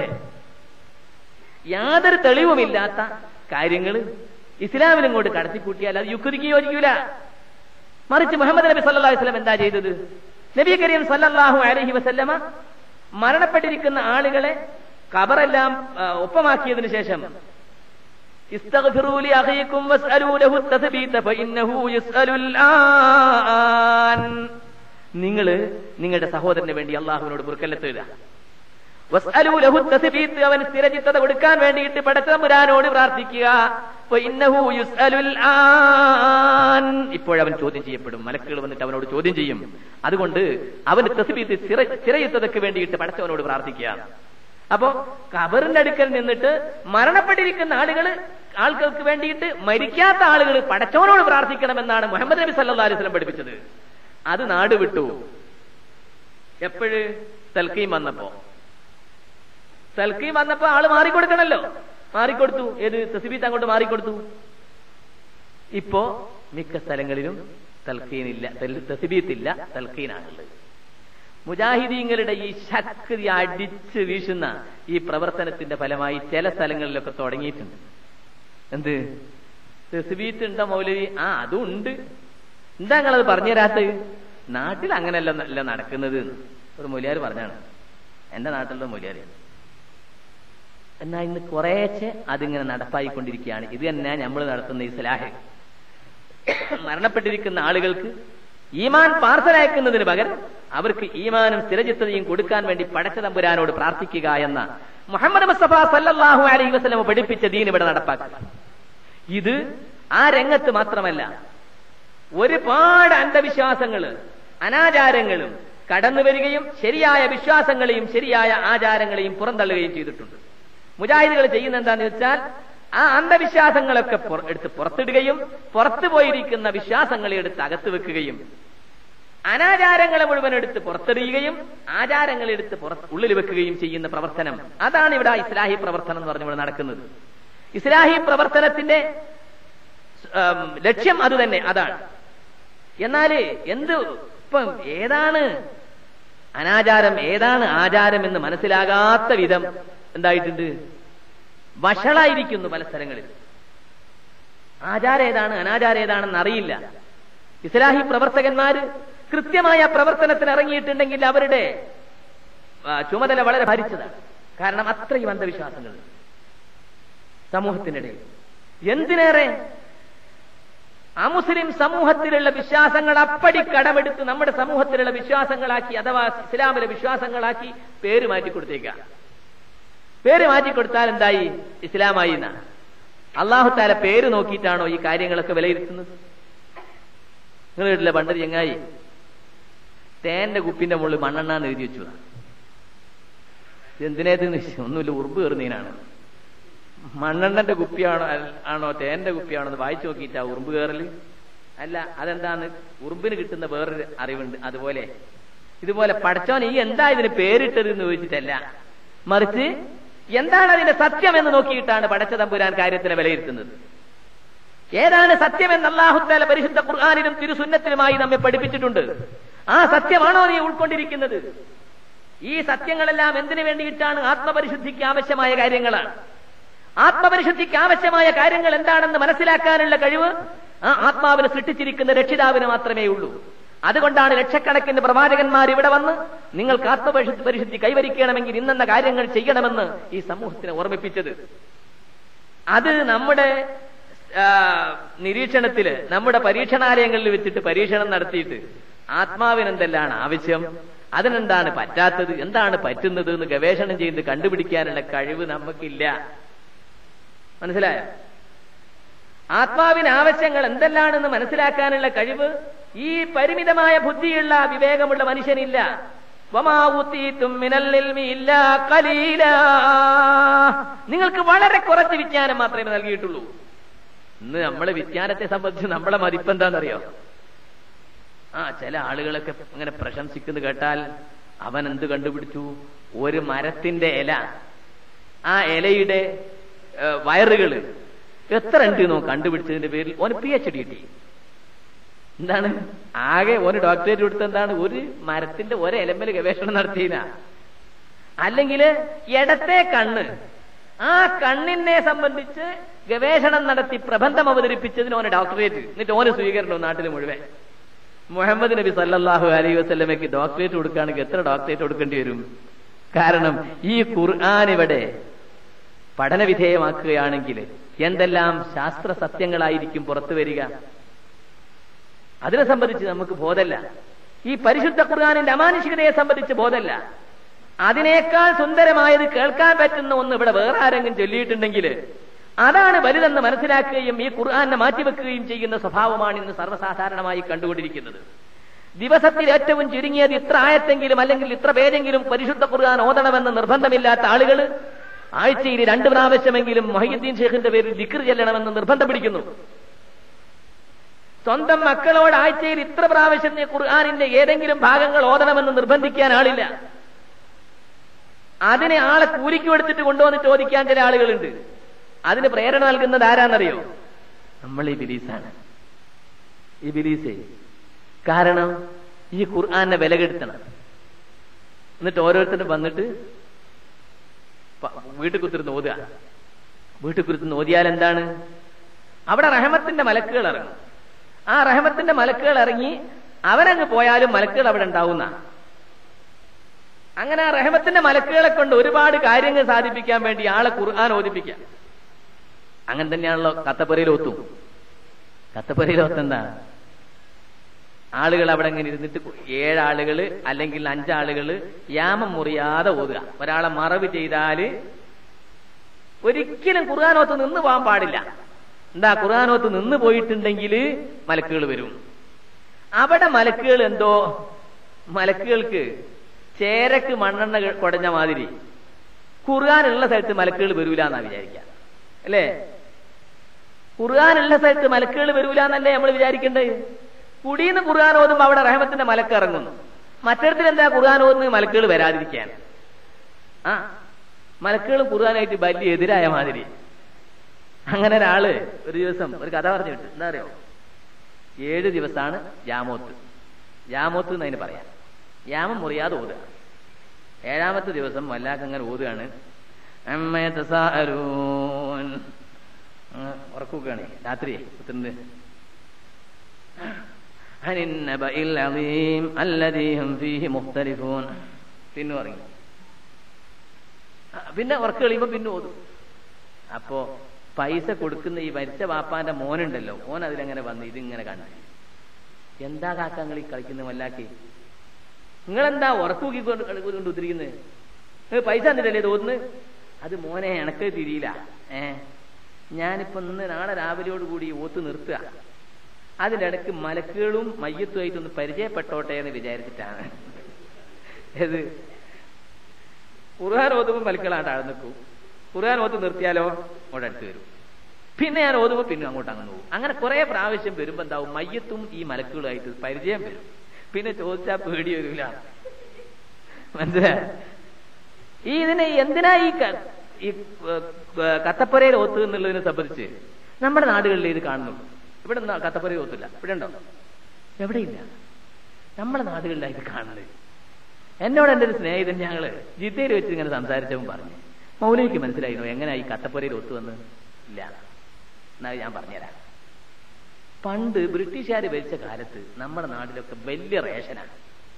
യാതൊരു തെളിവുമില്ലാത്ത കാര്യങ്ങൾ ഇസ്ലാമിലും കൊണ്ട് കടത്തിക്കൂട്ടിയാൽ അത് യുക്തിക്ക് യോജിക്കൂല. മറിച്ച് മുഹമ്മദ് നബി സല്ലല്ലാഹു അലൈഹി വസല്ലം എന്താ ചെയ്തത്? നബി കരീം സല്ലല്ലാഹു അലൈഹി വസല്ലമ മരണപ്പെട്ടിരിക്കുന്ന ആളുകളെ ഖബറെല്ലാം ഒപ്പമാക്കിയതിനു ശേഷം ഇസ്തഗ്ഫിറൂ ലി അഖീകും വസ്അലൂ ലഹു തസ്ബീത ഫഇന്നഹു യസ്അലുൽ ആൻ. നിങ്ങൾ നിങ്ങളുടെ സഹോദരന് വേണ്ടി അല്ലാഹുവിനോട് പൊറുക്കലിനെ തേടുക. വസ്അലൂ ലഹു തസ്ബീത, അവൻ സ്ഥിരചിത്തത കൊടുക്കാൻ വേണ്ടിയിട്ട് പടച്ചതമ്പുരാനോട് പ്രാർത്ഥിക്കുക. ഫഇന്നഹു യസ്അലുൽ ആൻ, ഇപ്പോഴവൻ ചോദ്യം ചെയ്യപ്പെടും. മലക്കുകൾ വന്നിട്ട് അവനോട് ചോദ്യം ചെയ്യും. അതുകൊണ്ട് അവന് തസ്ബീത് സ്ഥിരചിത്തതയ്ക്ക് വേണ്ടിയിട്ട് പടച്ചവനോട് പ്രാർത്ഥിക്കുക. അപ്പോ ഖബറിന്റെ അടുക്കൽ നിന്നിട്ട് മരണപ്പെട്ടിരിക്കുന്ന ആളുകൾ ആളുകൾക്ക് വേണ്ടിയിട്ട് മരിക്കാത്ത ആളുകൾ പടച്ചവനോട് പ്രാർത്ഥിക്കണമെന്നാണ് മുഹമ്മദ് നബി സല്ലല്ലാഹു അലൈഹി വസല്ലം പഠിപ്പിച്ചത്. അത് നാട് വിട്ടു. എപ്പോഴ്? തൽക്കീം വന്നപ്പോ. തൽക്കീം വന്നപ്പോ ആള് മാറിക്കൊടുക്കണല്ലോ, മാറിക്കൊടുത്തു. ഏത്? തസ്ബീത്ത് അങ്ങോട്ട് മാറിക്കൊടുത്തു. ഇപ്പോ മിക്ക സ്ഥലങ്ങളിലും തൽക്കീനില്ല, തസ്ബീത്തില്ല, തൽക്കീനാണുള്ളത്. മുജാഹിദീങ്ങളുടെ ഈ ശക്തി അടിച്ച് വീശുന്ന ഈ പ്രവർത്തനത്തിന്റെ ഫലമായി ചില സ്ഥലങ്ങളിലൊക്കെ തുടങ്ങിയിട്ടുണ്ട്. എന്ത്? തസ്ബീത്ത് ഉണ്ടോ മൗലവി? ആ, അതും ഉണ്ട്. എന്താ നിങ്ങളത് പറഞ്ഞു തരാത്തത്? നാട്ടിൽ അങ്ങനെയല്ല അല്ല നടക്കുന്നത്. ഒരു മൊലിയാർ പറഞ്ഞാണ്, എന്റെ നാട്ടിലുള്ള മൊലിയാർ. എന്നാ ഇന്ന് കുറേശ്ശെ അതിങ്ങനെ നടപ്പായിക്കൊണ്ടിരിക്കുകയാണ്. ഇത് തന്നെ നമ്മൾ നടത്തുന്ന ഇസ്ലാഹ്. മരണപ്പെട്ടിരിക്കുന്ന ആളുകൾക്ക് ഈമാൻ പാർസലയക്കുന്നതിന് പകരം അവർക്ക് ഈമാനും സ്ഥിരചിത്തതയും കൊടുക്കാൻ വേണ്ടി പടച്ചതമ്പുരാനോട് പ്രാർത്ഥിക്കുക എന്ന മുഹമ്മദ് മുസ്തഫ സല്ലല്ലാഹു അലൈഹി വസല്ലം പഠിപ്പിച്ച ദീൻ ഇവിടെ നടപ്പാക്കുക. ഇത് ആ രംഗത്ത് മാത്രമല്ല, ഒരുപാട് അന്ധവിശ്വാസങ്ങള് അനാചാരങ്ങളും കടന്നു വരികയും ശരിയായ വിശ്വാസങ്ങളെയും ശരിയായ ആചാരങ്ങളെയും പുറന്തള്ളുകയും ചെയ്തിട്ടുണ്ട്. മുജാഹിദുകൾ ചെയ്യുന്ന എന്താന്ന് വെച്ചാൽ ആ അന്ധവിശ്വാസങ്ങളൊക്കെ എടുത്ത് പുറത്തിടുകയും പുറത്തു പോയിരിക്കുന്ന വിശ്വാസങ്ങളെ എടുത്ത് അകത്ത് വെക്കുകയും അനാചാരങ്ങളെ മുഴുവൻ എടുത്ത് പുറത്തെറിയുകയും ആചാരങ്ങളെ എടുത്ത് ഉള്ളിൽ വെക്കുകയും ചെയ്യുന്ന പ്രവർത്തനം, അതാണ് ഇവിടെ ഇസ്ലാഹി പ്രവർത്തനം എന്ന് പറഞ്ഞ് ഇവിടെ നടക്കുന്നത്. ഇസ്ലാഹി പ്രവർത്തനത്തിന്റെ ലക്ഷ്യം അത് തന്നെ, അതാണ്. എന്നാല് എന്ത് ഇപ്പം ഏതാണ് അനാചാരം ഏതാണ് ആചാരം എന്ന് മനസ്സിലാകാത്ത വിധം എന്തായിട്ടുണ്ട്? വഷളായിരിക്കുന്നു പല സ്ഥലങ്ങളിൽ. ആചാരം ഏതാണ് അനാചാരം ഏതാണെന്ന് അറിയില്ല. ഇസ്ലാഹി പ്രവർത്തകന്മാര് കൃത്യമായ പ്രവർത്തനത്തിന് ഇറങ്ങിയിട്ടുണ്ടെങ്കിൽ അവരുടെ ചുമതല വളരെ ഭരിച്ചതാണ്. കാരണം അത്രയും അന്ധവിശ്വാസങ്ങൾ സമൂഹത്തിനിടയിൽ. എന്തിനേറെ അമുസ്ലിം സമൂഹത്തിലുള്ള വിശ്വാസങ്ങൾ അപ്പടി കടമെടുത്ത് നമ്മുടെ സമൂഹത്തിലുള്ള വിശ്വാസങ്ങളാക്കി, അഥവാ ഇസ്ലാമിലെ വിശ്വാസങ്ങളാക്കി പേര് മാറ്റിക്കൊടുത്തേക്ക. പേര് മാറ്റിക്കൊടുത്താൽ എന്തായി? ഇസ്ലാമായി എന്നാണ്. അല്ലാഹു തആല പേര് നോക്കിയിട്ടാണോ ഈ കാര്യങ്ങളൊക്കെ വിലയിരുത്തുന്നത്? നിങ്ങൾ വീട്ടിലെ പണ്ടൊരു ചങ്ങായി തേന്റെ കുപ്പിന്റെ മുകളിൽ മണ്ണെണ്ണാന്ന് എഴുതി വെച്ചു. എന്തിനേത്? ഒന്നുമില്ല, ഉറുമ്പ് കയറുന്നതിനാണ്. മണ്ണെണ്ണന്റെ കുപ്പിയാണോ ആണോ തേന്റെ കുപ്പിയാണോ എന്ന് വായിച്ചു നോക്കിയിട്ടാ ഉറുമ്പ് കയറല്? അല്ല, അതെന്താന്ന് ഉറുമ്പിന് കിട്ടുന്ന വേറൊരു അറിവുണ്ട്. അതുപോലെ ഇതുപോലെ പടച്ചോൻ ഈ എന്താ ഇതിന് പേരിട്ടത് എന്ന് ചോദിച്ചിട്ടല്ല, മറിച്ച് എന്താണ് അതിന്റെ സത്യം എന്ന് നോക്കിയിട്ടാണ് പടച്ച തമ്പുരാൻ കാര്യത്തിനെ വിലയിരുത്തുന്നത്. ഏതാണ് സത്യമെന്ന് അല്ലാഹു തആല പരിശുദ്ധ ഖുർആനിലും തിരുസുന്നത്തിലുമായി നമ്മെ പഠിപ്പിച്ചിട്ടുണ്ട്. ആ സത്യമാണോ നീ ഉൾക്കൊണ്ടിരിക്കുന്നത്? ഈ സത്യങ്ങളെല്ലാം എന്തിനു വേണ്ടിയിട്ടാണ്? ആത്മപരിശുദ്ധിക്ക് ആവശ്യമായ കാര്യങ്ങളാണ്. ആത്മപരിശുദ്ധിക്ക് ആവശ്യമായ കാര്യങ്ങൾ എന്താണെന്ന് മനസ്സിലാക്കാനുള്ള കഴിവ് ആ ആത്മാവിനെ സൃഷ്ടിച്ചിരിക്കുന്ന രക്ഷിതാവിന് മാത്രമേ ഉള്ളൂ. അതുകൊണ്ടാണ് ലക്ഷക്കണക്കിന് പ്രവാചകന്മാർ ഇവിടെ വന്ന് നിങ്ങൾക്ക് ആത്മപരിശുദ്ധി പരിശുദ്ധി കൈവരിക്കണമെങ്കിൽ ഇന്നെന്ന കാര്യങ്ങൾ ചെയ്യണമെന്ന് ഈ സമൂഹത്തിനെ ഓർമ്മിപ്പിച്ചത്. അത് നമ്മുടെ നിരീക്ഷണത്തില് നമ്മുടെ പരീക്ഷണാലയങ്ങളിൽ വെച്ചിട്ട് പരീക്ഷണം നടത്തിയിട്ട് ആത്മാവിനെന്തെല്ലാണ് ആവശ്യം, അതിനെന്താണ് പറ്റാത്തത്, എന്താണ് പറ്റുന്നത് എന്ന് ഗവേഷണം ചെയ്ത് കണ്ടുപിടിക്കാനുള്ള കഴിവ് നമുക്കില്ല. മനസ്സിലായോ? ആത്മാവിന് ആവശ്യങ്ങൾ എന്തെല്ലാണെന്ന് മനസ്സിലാക്കാനുള്ള കഴിവ് ഈ പരിമിതമായ ബുദ്ധിയുള്ള വിവേകമുള്ള മനുഷ്യനില്ല. നിങ്ങൾക്ക് വളരെ കുറച്ച് വിജ്ഞാനം മാത്രമേ നൽകിയിട്ടുള്ളൂ. ഇന്ന് നമ്മളെ വിജ്ഞാനത്തെ സംബന്ധിച്ച് നമ്മളെ മതിപ്പ് എന്താണെന്നറിയോ? ആ ചില ആളുകളൊക്കെ അങ്ങനെ പ്രശംസിക്കുന്നത് കേട്ടാൽ അവൻ എന്ത് കണ്ടുപിടിച്ചു? ഒരു മരത്തിന്റെ ഇല, ആ ഇലയുടെ വയറുകള് എത്ര ഉണ്ട് നോ കണ്ടുപിടിച്ചതിന്റെ പേരിൽ ഓന് പി എച്ച് ഡി കിട്ടി. എന്താണ്? ആകെ ഓന് ഡോക്ടറേറ്റ് കൊടുത്ത എന്താണ്? ഒരു മരത്തിന്റെ ഒരു എലമ്പല് ഗവേഷണം നടത്തിയില്ല. അല്ലെങ്കിൽ ഇടത്തെ കണ്ണ്, ആ കണ്ണിനെ സംബന്ധിച്ച് ഗവേഷണം നടത്തി പ്രബന്ധം അവതരിപ്പിച്ചതിന് ഓന് ഡോക്ടറേറ്റ്, എന്നിട്ട് ഓന് സ്വീകരണം നാട്ടിൽ മുഴുവൻ. മുഹമ്മദ് നബി സല്ലല്ലാഹു അലൈഹി വസല്ലമയ്ക്ക് ഡോക്ടറേറ്റ് കൊടുക്കുകയാണെങ്കിൽ എത്ര ഡോക്ടറേറ്റ് കൊടുക്കേണ്ടി വരും? കാരണം ഈ ഖുർആൻ ഇവിടെ പഠനവിധേയമാക്കുകയാണെങ്കിൽ എന്തെല്ലാം ശാസ്ത്ര സത്യങ്ങളായിരിക്കും പുറത്തു വരിക. അതിനെ സംബന്ധിച്ച് നമുക്ക് ബോധമല്ല. ഈ പരിശുദ്ധ ഖുർആനിന്റെ അമാനുഷികതയെ സംബന്ധിച്ച് ബോധമല്ല. അതിനേക്കാൾ സുന്ദരമായത് കേൾക്കാൻ പറ്റുന്ന ഒന്ന് ഇവിടെ വേറെ ആരെങ്കിലും ചൊല്ലിയിട്ടുണ്ടെങ്കിൽ അതാണ് വലുതെന്ന് മനസ്സിലാക്കുകയും ഈ ഖുർആനെ മാറ്റിവെക്കുകയും ചെയ്യുന്ന സ്വഭാവമാണ് ഇന്ന് സർവ്വസാധാരണമായി കണ്ടുകൊണ്ടിരിക്കുന്നത്. ദിവസത്തിൽ ഏറ്റവും ചുരുങ്ങിയത് ഇത്ര ആയത്തെങ്കിലും അല്ലെങ്കിൽ ഇത്ര പേരെങ്കിലും പരിശുദ്ധ ഖുർആൻ ഓതണമെന്ന് നിർബന്ധമില്ലാത്ത ആളുകൾ ആഴ്ചയിൽ രണ്ട് പ്രാവശ്യമെങ്കിലും മൊഹീദ്ദീൻ ഷേഖിന്റെ പേരിൽ ദിക്ർ ചെല്ലണമെന്ന് നിർബന്ധം പിടിക്കുന്നു. സ്വന്തം മക്കളോട് ആഴ്ചയിൽ ഇത്ര പ്രാവശ്യം ഖുർആനിന്റെ ഏതെങ്കിലും ഭാഗങ്ങൾ ഓതണമെന്ന് നിർബന്ധിക്കാൻ ആളില്ല. അതിനെ ആളെ കൂലിക്ക് എടുത്തിട്ട് കൊണ്ടുവന്ന് ചോദിക്കാൻ ചില ആളുകളുണ്ട്. അതിന് പ്രേരണ നൽകുന്നത് ആരാന്നറിയോ? നമ്മൾ ഈ ഇബ്ലീസാണ്. ഈ ഇബ്ലീസേ. കാരണം ഈ ഖുർആനെ വില കെടുത്തണം. എന്നിട്ട് ഓരോരുത്തരും വന്നിട്ട് വീട്ടിൽ കുത്തിരുന്ന് ഓതുക. വീട്ടിൽ കുത്തിരുന്ന് ഓതിയാൽ എന്താണ്? അവിടെ റഹ്മത്തിന്റെ മലക്കുകൾ ഇറങ്ങും. ആ റഹ്മത്തിന്റെ മലക്കുകൾ ഇറങ്ങി അവരങ്ങ് പോയാലും മലക്കുകൾ അവിടെ ഉണ്ടാവുന്ന. അങ്ങനെ ആ റഹ്മത്തിന്റെ മലക്കുകളെ കൊണ്ട് ഒരുപാട് കാര്യങ്ങൾ സാധിപ്പിക്കാൻ വേണ്ടി ആളെ ഖുർആൻ ഓതിപ്പിക്കാം. അങ്ങനെ തന്നെയാണല്ലോ കത്തപ്പുരയിൽ ഒത്തും. കത്തപ്പുരയിൽ ഒത്തെന്താ? ആളുകൾ അവിടെ ഇങ്ങനെ ഇരുന്നിട്ട് ഏഴാളുകള് അല്ലെങ്കിൽ അഞ്ചാളുകള് യാമം മുറിയാതെ ഓതുക. ഒരാളെ മറവ് ചെയ്താല് ഒരിക്കലും ഖുർആനോത്ത് നിന്ന് പോകാൻ പാടില്ല. എന്താ? ഖുർആനോത്ത് നിന്ന് പോയിട്ടുണ്ടെങ്കിൽ മലക്കുകൾ വരും. അവിടെ മലക്കുകൾ എന്തോ മലക്കുകൾക്ക് ചേരക്ക് മണ്ണെണ്ണ കുടഞ്ഞ മാതിരി ഖുർആനുള്ള സ്ഥലത്ത് മലക്കുകൾ വരൂല എന്നാ വിചാരിക്കുക അല്ലേ? ഖുർആനുള്ള സ്ഥലത്ത് മലക്കുകൾ വരൂല എന്നല്ലേ നമ്മൾ വിചാരിക്കേണ്ടത്? കുടിന്ന് ഖുർആൻ ഓതുമ്പോ അവിടെ റഹ്മത്തിന്റെ മലക്ക് ഇറങ്ങുന്നു. മറ്റിടത്തിൽ എന്താ ഖുർആൻ ഓതുന്ന മലക്കുകൾ വരാതിരിക്കാൻ? ആ മലക്കുകളും ഖുർആനായിട്ട് വലിയ എതിരായ മാതിരി. അങ്ങനെ ഒരാള് ഒരു ദിവസം ഒരു കഥ പറഞ്ഞു വിട്ടു. എന്താ അറിയോ? ഏഴ് ദിവസമാണ് ജാമോത്ത്. ജാമോത്ത് എന്ന് അതിന് പറയാം. യാമം മുറിയാതെ ഓതുക. ഏഴാമത്തെ ദിവസം വല്ലാക്ക് അങ്ങനെ ഓതുകയാണ്. ഉറക്കുകയാണ് രാത്രി കുത്തുന്നത്. പിന്നെ ഉറങ്ങി. പിന്നെ ഉറക്കം കഴിയുമ്പോ പിന്നെ ഓതും. അപ്പോ പൈസ കൊടുക്കുന്ന ഈ മരിച്ച വാപ്പാന്റെ മോനുണ്ടല്ലോ, ഓൻ അതിലങ്ങനെ വന്ന് ഇതിങ്ങനെ കണ്ടു. എന്താ കാക്കങ്ങൾ ഈ കളിക്കുന്ന വല്ലാക്കി? നിങ്ങളെന്താ ഉറക്കൂക്കി കൊണ്ട് ഉദ്രിക്കുന്നത്? നിങ്ങൾ പൈസ തന്നിട്ടല്ലേ തോന്നുന്നു? അത് മോനെ എനക്ക് തിരിയില്ല. ഏ ഞാനിപ്പോ ഇന്ന് നാളെ രാവിലെയോടുകൂടി ഓത്ത് നിർത്തുക. അതിൻ്റെ ഇടയ്ക്ക് മലക്കുകളും മയ്യത്തുമായിട്ടൊന്ന് പരിചയപ്പെട്ടോട്ടെ എന്ന് വിചാരിച്ചിട്ടാണ്. ഏത് ഖുർആൻ ഓതുമ്പോൾ മലക്കുകളാണ്ട് ആഴ്ന്നു നിൽക്കും. ഖുർആൻ ഓത്ത് നിർത്തിയാലോ അവിടെ അടുത്ത് വരും. പിന്നെ ഞാൻ ഓതുമ്പോൾ പിന്നെ അങ്ങോട്ട് അങ്ങനെ പോകും. അങ്ങനെ കുറെ പ്രാവശ്യം വരുമ്പോ എന്താവും? മയ്യത്തും ഈ മലക്കുകളുമായിട്ട് പരിചയം വരും. പിന്നെ ചോദിച്ചാ പേടി വരില്ല. മനസ്സിലായി? ഈ ഇതിനെ എന്തിനാ ഈ ഈ കത്തപ്പുരയിൽ ഓത്ത് എന്നുള്ളതിനെ സംബന്ധിച്ച് നമ്മുടെ നാടുകളിൽ ഇത് കാണുന്നുള്ളൂ. ഇവിടെ കത്തപ്പുരയിൽ ഓത്തില്ല. ഇവിടെ ഉണ്ടോ? എവിടെയില്ല. നമ്മുടെ നാടുകളിലാണ് ഇത് കാണുന്നത്. എന്നോട് എൻ്റെ ഒരു സ്നേഹിതൻ ഞങ്ങള് ജിദ്ദയിൽ വെച്ച് ഇങ്ങനെ സംസാരിച്ചപ്പോൾ പറഞ്ഞു, മൗലവിക്ക് മനസ്സിലായിരുന്നു എങ്ങനെ ഈ കത്തപ്പുരയിൽ ഒത്തു വന്ന് ഇല്ല. എന്നാൽ ഞാൻ പറഞ്ഞുതരാം. പണ്ട് ബ്രിട്ടീഷുകാർ ഭരിച്ച കാലത്ത് നമ്മുടെ നാട്ടിലൊക്കെ വലിയ റേഷനാണ്.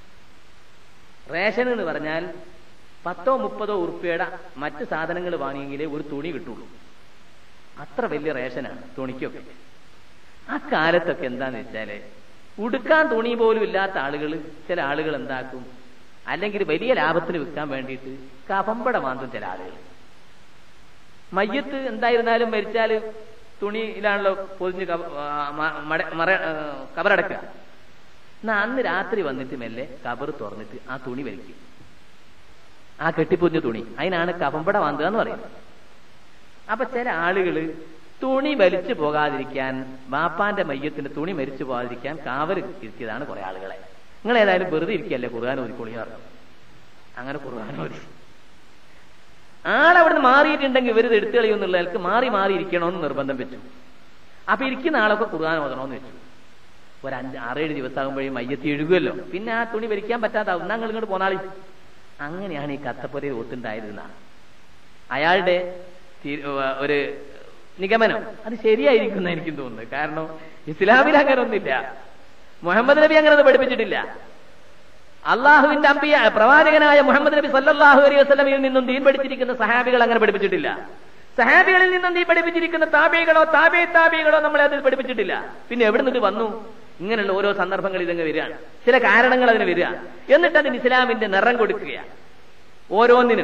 റേഷൻ എന്ന് പറഞ്ഞാൽ പത്തോ മുപ്പതോ ഉറുപ്പിയുടെ മറ്റ് സാധനങ്ങൾ വാങ്ങിയെങ്കിലേ ഒരു തുണി കിട്ടുള്ളൂ. അത്ര വലിയ റേഷനാണ് തുണിക്കൊക്കെ. ആ കാലത്തൊക്കെ എന്താന്ന് വെച്ചാല് ഉടുക്കാൻ തുണി പോലും ഇല്ലാത്ത ആളുകൾ, ചില ആളുകൾ എന്താക്കും, അല്ലെങ്കിൽ വലിയ ലാഭത്തിന് വിൽക്കാൻ വേണ്ടിയിട്ട് കഫമ്പട മാന്തും ചില ആളുകൾ. മയ്യത്ത് എന്തായിരുന്നാലും മരിച്ചാല് തുണിയിലാണല്ലോ പൊതിഞ്ഞ് കബറടക്കുക. എന്നാ അന്ന് രാത്രി വന്നിട്ട് മെല്ലെ കബർ തുറന്നിട്ട് ആ തുണി വലിക്കും. ആ കെട്ടിപ്പൊതിഞ്ഞ തുണി, അതിനാണ് കഫമ്പട മാന്തുക എന്ന് പറയുന്നത്. അപ്പൊ ചില ആളുകള് തുണി വലിച്ചു പോകാതിരിക്കാൻ, ബാപ്പാന്റെ മയ്യത്തിന്റെ തുണി മരിച്ചു പോകാതിരിക്കാൻ കാവല് ഇരുത്തിയതാണ് കുറെ ആളുകളെ. നിങ്ങൾ ഏതായാലും വെറുതെ ഇരിക്കല്ലേ, ഖുർആൻ ഓതിക്കൊള്ളിയാർ. അങ്ങനെ ഖുർആൻ ഓതി ആളവിടുന്ന് മാറിയിട്ടുണ്ടെങ്കിൽ ഇവരിത് എടുത്തു കളയുന്നുള്ളവർക്ക് മാറി മാറി ഇരിക്കണമെന്ന് നിർബന്ധം വെച്ചു. അപ്പൊ ഇരിക്കുന്ന ആളൊക്കെ ഖുർആൻ ഓതണമെന്ന് വെച്ചു. ഒരു അഞ്ച് ആറേഴ് ദിവസമാകുമ്പോഴേ മയ്യത്തി എഴുകുമല്ലോ. പിന്നെ ആ തുണി വലിക്കാൻ പറ്റാതാവും. ഞങ്ങൾ ഇങ്ങോട്ട് പോന്നാളി. അങ്ങനെയാണ് ഈ കത്തപ്പുരയിൽ ഒത്തുണ്ടായിരുന്നാണ് അയാളുടെ ഒരു നിഗമനം. അത് ശരിയായിരിക്കുന്ന എനിക്കും തോന്നുന്നത്. കാരണം ഇസ്ലാമിൽ അങ്ങനെ ഒന്നില്ല, മുഹമ്മദ് നബി അങ്ങനെ ഒന്നും പഠിപ്പിച്ചിട്ടില്ല. അള്ളാഹുവിന്റെ അമ്പിയ പ്രവാചകനായ മുഹമ്മദ് നബി സല്ലല്ലാഹു അലൈഹി വസല്ലമയിൽ നിന്നും ദീൻ പഠിച്ചിരിക്കുന്ന സഹാബികൾ അങ്ങനെ പഠിപ്പിച്ചിട്ടില്ല. സഹാബികളിൽ നിന്നും ദീൻ പഠിപ്പിച്ചിരിക്കുന്ന താബികളോ താബേ താബികളോ നമ്മളെ അത് പഠിപ്പിച്ചിട്ടില്ല. പിന്നെ എവിടെ നിന്ന് വന്നു? ഇങ്ങനെയുള്ള ഓരോ സന്ദർഭങ്ങൾ ഇതങ്ങ് വരികയാണ്, ചില കാരണങ്ങൾ അതിന് വരിക, എന്നിട്ട് അതിന് ഇസ്ലാമിന്റെ നിറം കൊടുക്കുകയാണ് ഓരോന്നിനും.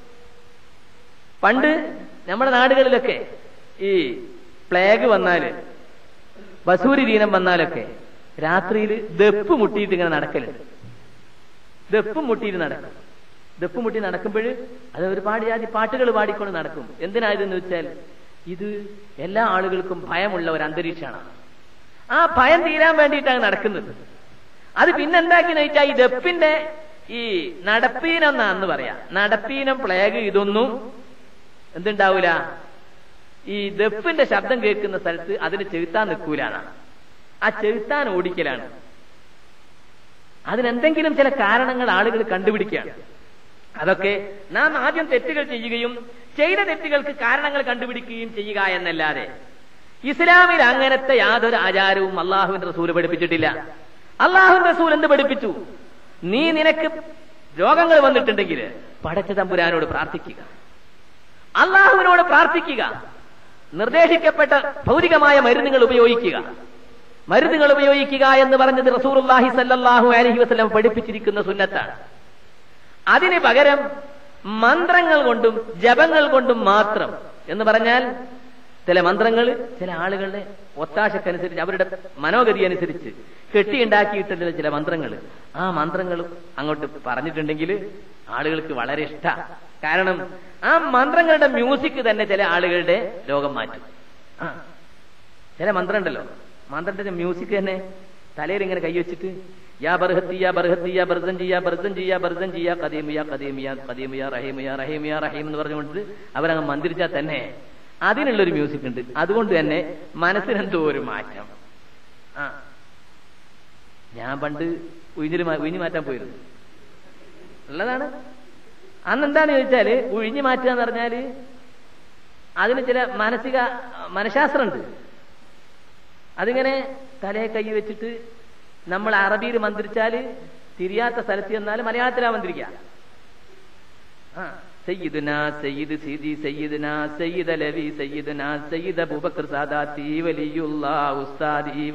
പണ്ട് നമ്മുടെ നാടുകളിലൊക്കെ ഈ പ്ലേഗ് വന്നാല്, വസൂരി ദീനം വന്നാലൊക്കെ രാത്രിയിൽ ദപ്പ് മുട്ടിയിട്ട് ഇങ്ങനെ നടക്കലുണ്ട്. ദപ്പ് മുട്ടിയിട്ട് നടക്കും. ദപ്പ് മുട്ടി നടക്കുമ്പോൾ അത് ഒരുപാട് ജാതി പാട്ടുകൾ പാടിക്കൊണ്ട് നടക്കും. എന്തിനാ ഇതെന്ന് വെച്ചാൽ ഇത് എല്ലാ ആളുകൾക്കും ഭയമുള്ള ഒരു അന്തരീക്ഷമാണ്. ആ ഭയം തീരാൻ വേണ്ടിയിട്ടാണ് നടക്കുന്നത്. അത് പിന്നെന്താക്കിന്ന് വെച്ചാൽ ഈ ദപ്പിന്റെ ഈ നടപ്പീനം എന്നാന്ന് പറയാം. നടപ്പീനം, പ്ലേഗ് ഇതൊന്നും എന്തുണ്ടാവൂല, ഈ ദപ്പിന്റെ ശബ്ദം കേൾക്കുന്ന സ്ഥലത്ത് അതിന് ചെലുത്താൻ നിൽക്കൂലാണ്. ആ ചെലുത്താൻ ഓടിക്കലാണ്. അതിനെന്തെങ്കിലും ചില കാരണങ്ങൾ ആളുകൾ കണ്ടുപിടിക്കുകയാണ്. അതൊക്കെ നാം ആദ്യം തെറ്റുകൾ ചെയ്യുകയും ചെയ്ത തെറ്റുകൾക്ക് കാരണങ്ങൾ കണ്ടുപിടിക്കുകയും ചെയ്യുക എന്നല്ലാതെ ഇസ്ലാമിൽ അങ്ങനത്തെ യാതൊരു ആചാരവും അള്ളാഹുവിന്റെ റസൂൽ പഠിപ്പിച്ചിട്ടില്ല. അള്ളാഹുവിന്റെ റസൂൽ എന്ത് പഠിപ്പിച്ചു? നീ നിനക്ക് രോഗങ്ങൾ വന്നിട്ടുണ്ടെങ്കിൽ പടച്ച തമ്പുരാനോട് പ്രാർത്ഥിക്കുക, അള്ളാഹുവിനോട് പ്രാർത്ഥിക്കുക, നിർദ്ദേശിക്കപ്പെട്ട ഭൗതികമായ മരുന്നുകൾ ഉപയോഗിക്കുക. മരുന്നുകൾ ഉപയോഗിക്കുക എന്ന് പറഞ്ഞത് റസൂലുള്ളാഹി സ്വല്ലല്ലാഹു അലൈഹി വസല്ലം പഠിപ്പിച്ചിരിക്കുന്ന സുന്നത്താണ്. അതിന് പകരം മന്ത്രങ്ങൾ കൊണ്ടും ജപങ്ങൾ കൊണ്ടും മാത്രം എന്ന് പറഞ്ഞാൽ ചില മന്ത്രങ്ങൾ ചില ആളുകളുടെ ഒത്താശക്കനുസരിച്ച് അവരുടെ മനോഗതി അനുസരിച്ച് കെട്ടിയുണ്ടാക്കിയിട്ടുള്ള ചില മന്ത്രങ്ങൾ, ആ മന്ത്രങ്ങൾ അങ്ങോട്ട് പറഞ്ഞിട്ടുണ്ടെങ്കിൽ ആളുകൾക്ക് വളരെ ഇഷ്ടമാണ്. കാരണം ആ മന്ത്രങ്ങളുടെ മ്യൂസിക് തന്നെ ചില ആളുകളുടെ രോഗം മാറ്റും. ആ ചില മന്ത്രം ഉണ്ടല്ലോ, മന്ത്രത്തിന്റെ മ്യൂസിക് തന്നെ തലയിൽ ഇങ്ങനെ കൈവച്ചിട്ട് യാ ബർഹത്തി യാ ബർഹത്തി യാ ബർദൻ ചെയ്യാ ബർദൻ ചെയ്യാ ബർദൻ ചെയ്യാ ഖദീമിയ ഖദീമിയ ഖദീമിയ റഹീമിയ റഹീമിയ റഹീം എന്ന് പറഞ്ഞുകൊണ്ട് അവരങ്ങ് മന്ത്രിച്ചാൽ തന്നെ അതിനുള്ളൊരു മ്യൂസിക് ഉണ്ട്. അതുകൊണ്ട് തന്നെ മനസ്സിനെന്തോ ഒരു മാറ്റം. ആ ഞാൻ പണ്ട് ഉഴിഞ്ഞിൽ ഉഴിഞ്ഞു മാറ്റാൻ പോയിരുന്നു, ഉള്ളതാണ്. അന്ന് എന്താന്ന് ചോദിച്ചാല് ഉഴിഞ്ഞു മാറ്റുക എന്ന് പറഞ്ഞാല് അതിന് ചില മാനസിക മനഃശാസ്ത്രമുണ്ട്. അതിങ്ങനെ തലയെ കൈ വെച്ചിട്ട് നമ്മൾ അറബിയിൽ മന്ത്രിച്ചാല് തിരിയാത്ത സ്ഥലത്ത് ചെന്നാൽ മലയാളത്തിലാ മന്ത്രിക്കുക. ആ സയ്യിദുനാ സയ്യിദ് സീദി സയ്യിദുനാ സയ്യിദ് അലവി സയ്യിദുനാ സയ്യിദ് അബൂബക്കർ സാദാത്തി വലിയുല്ലാഹ് ഉസ്താദി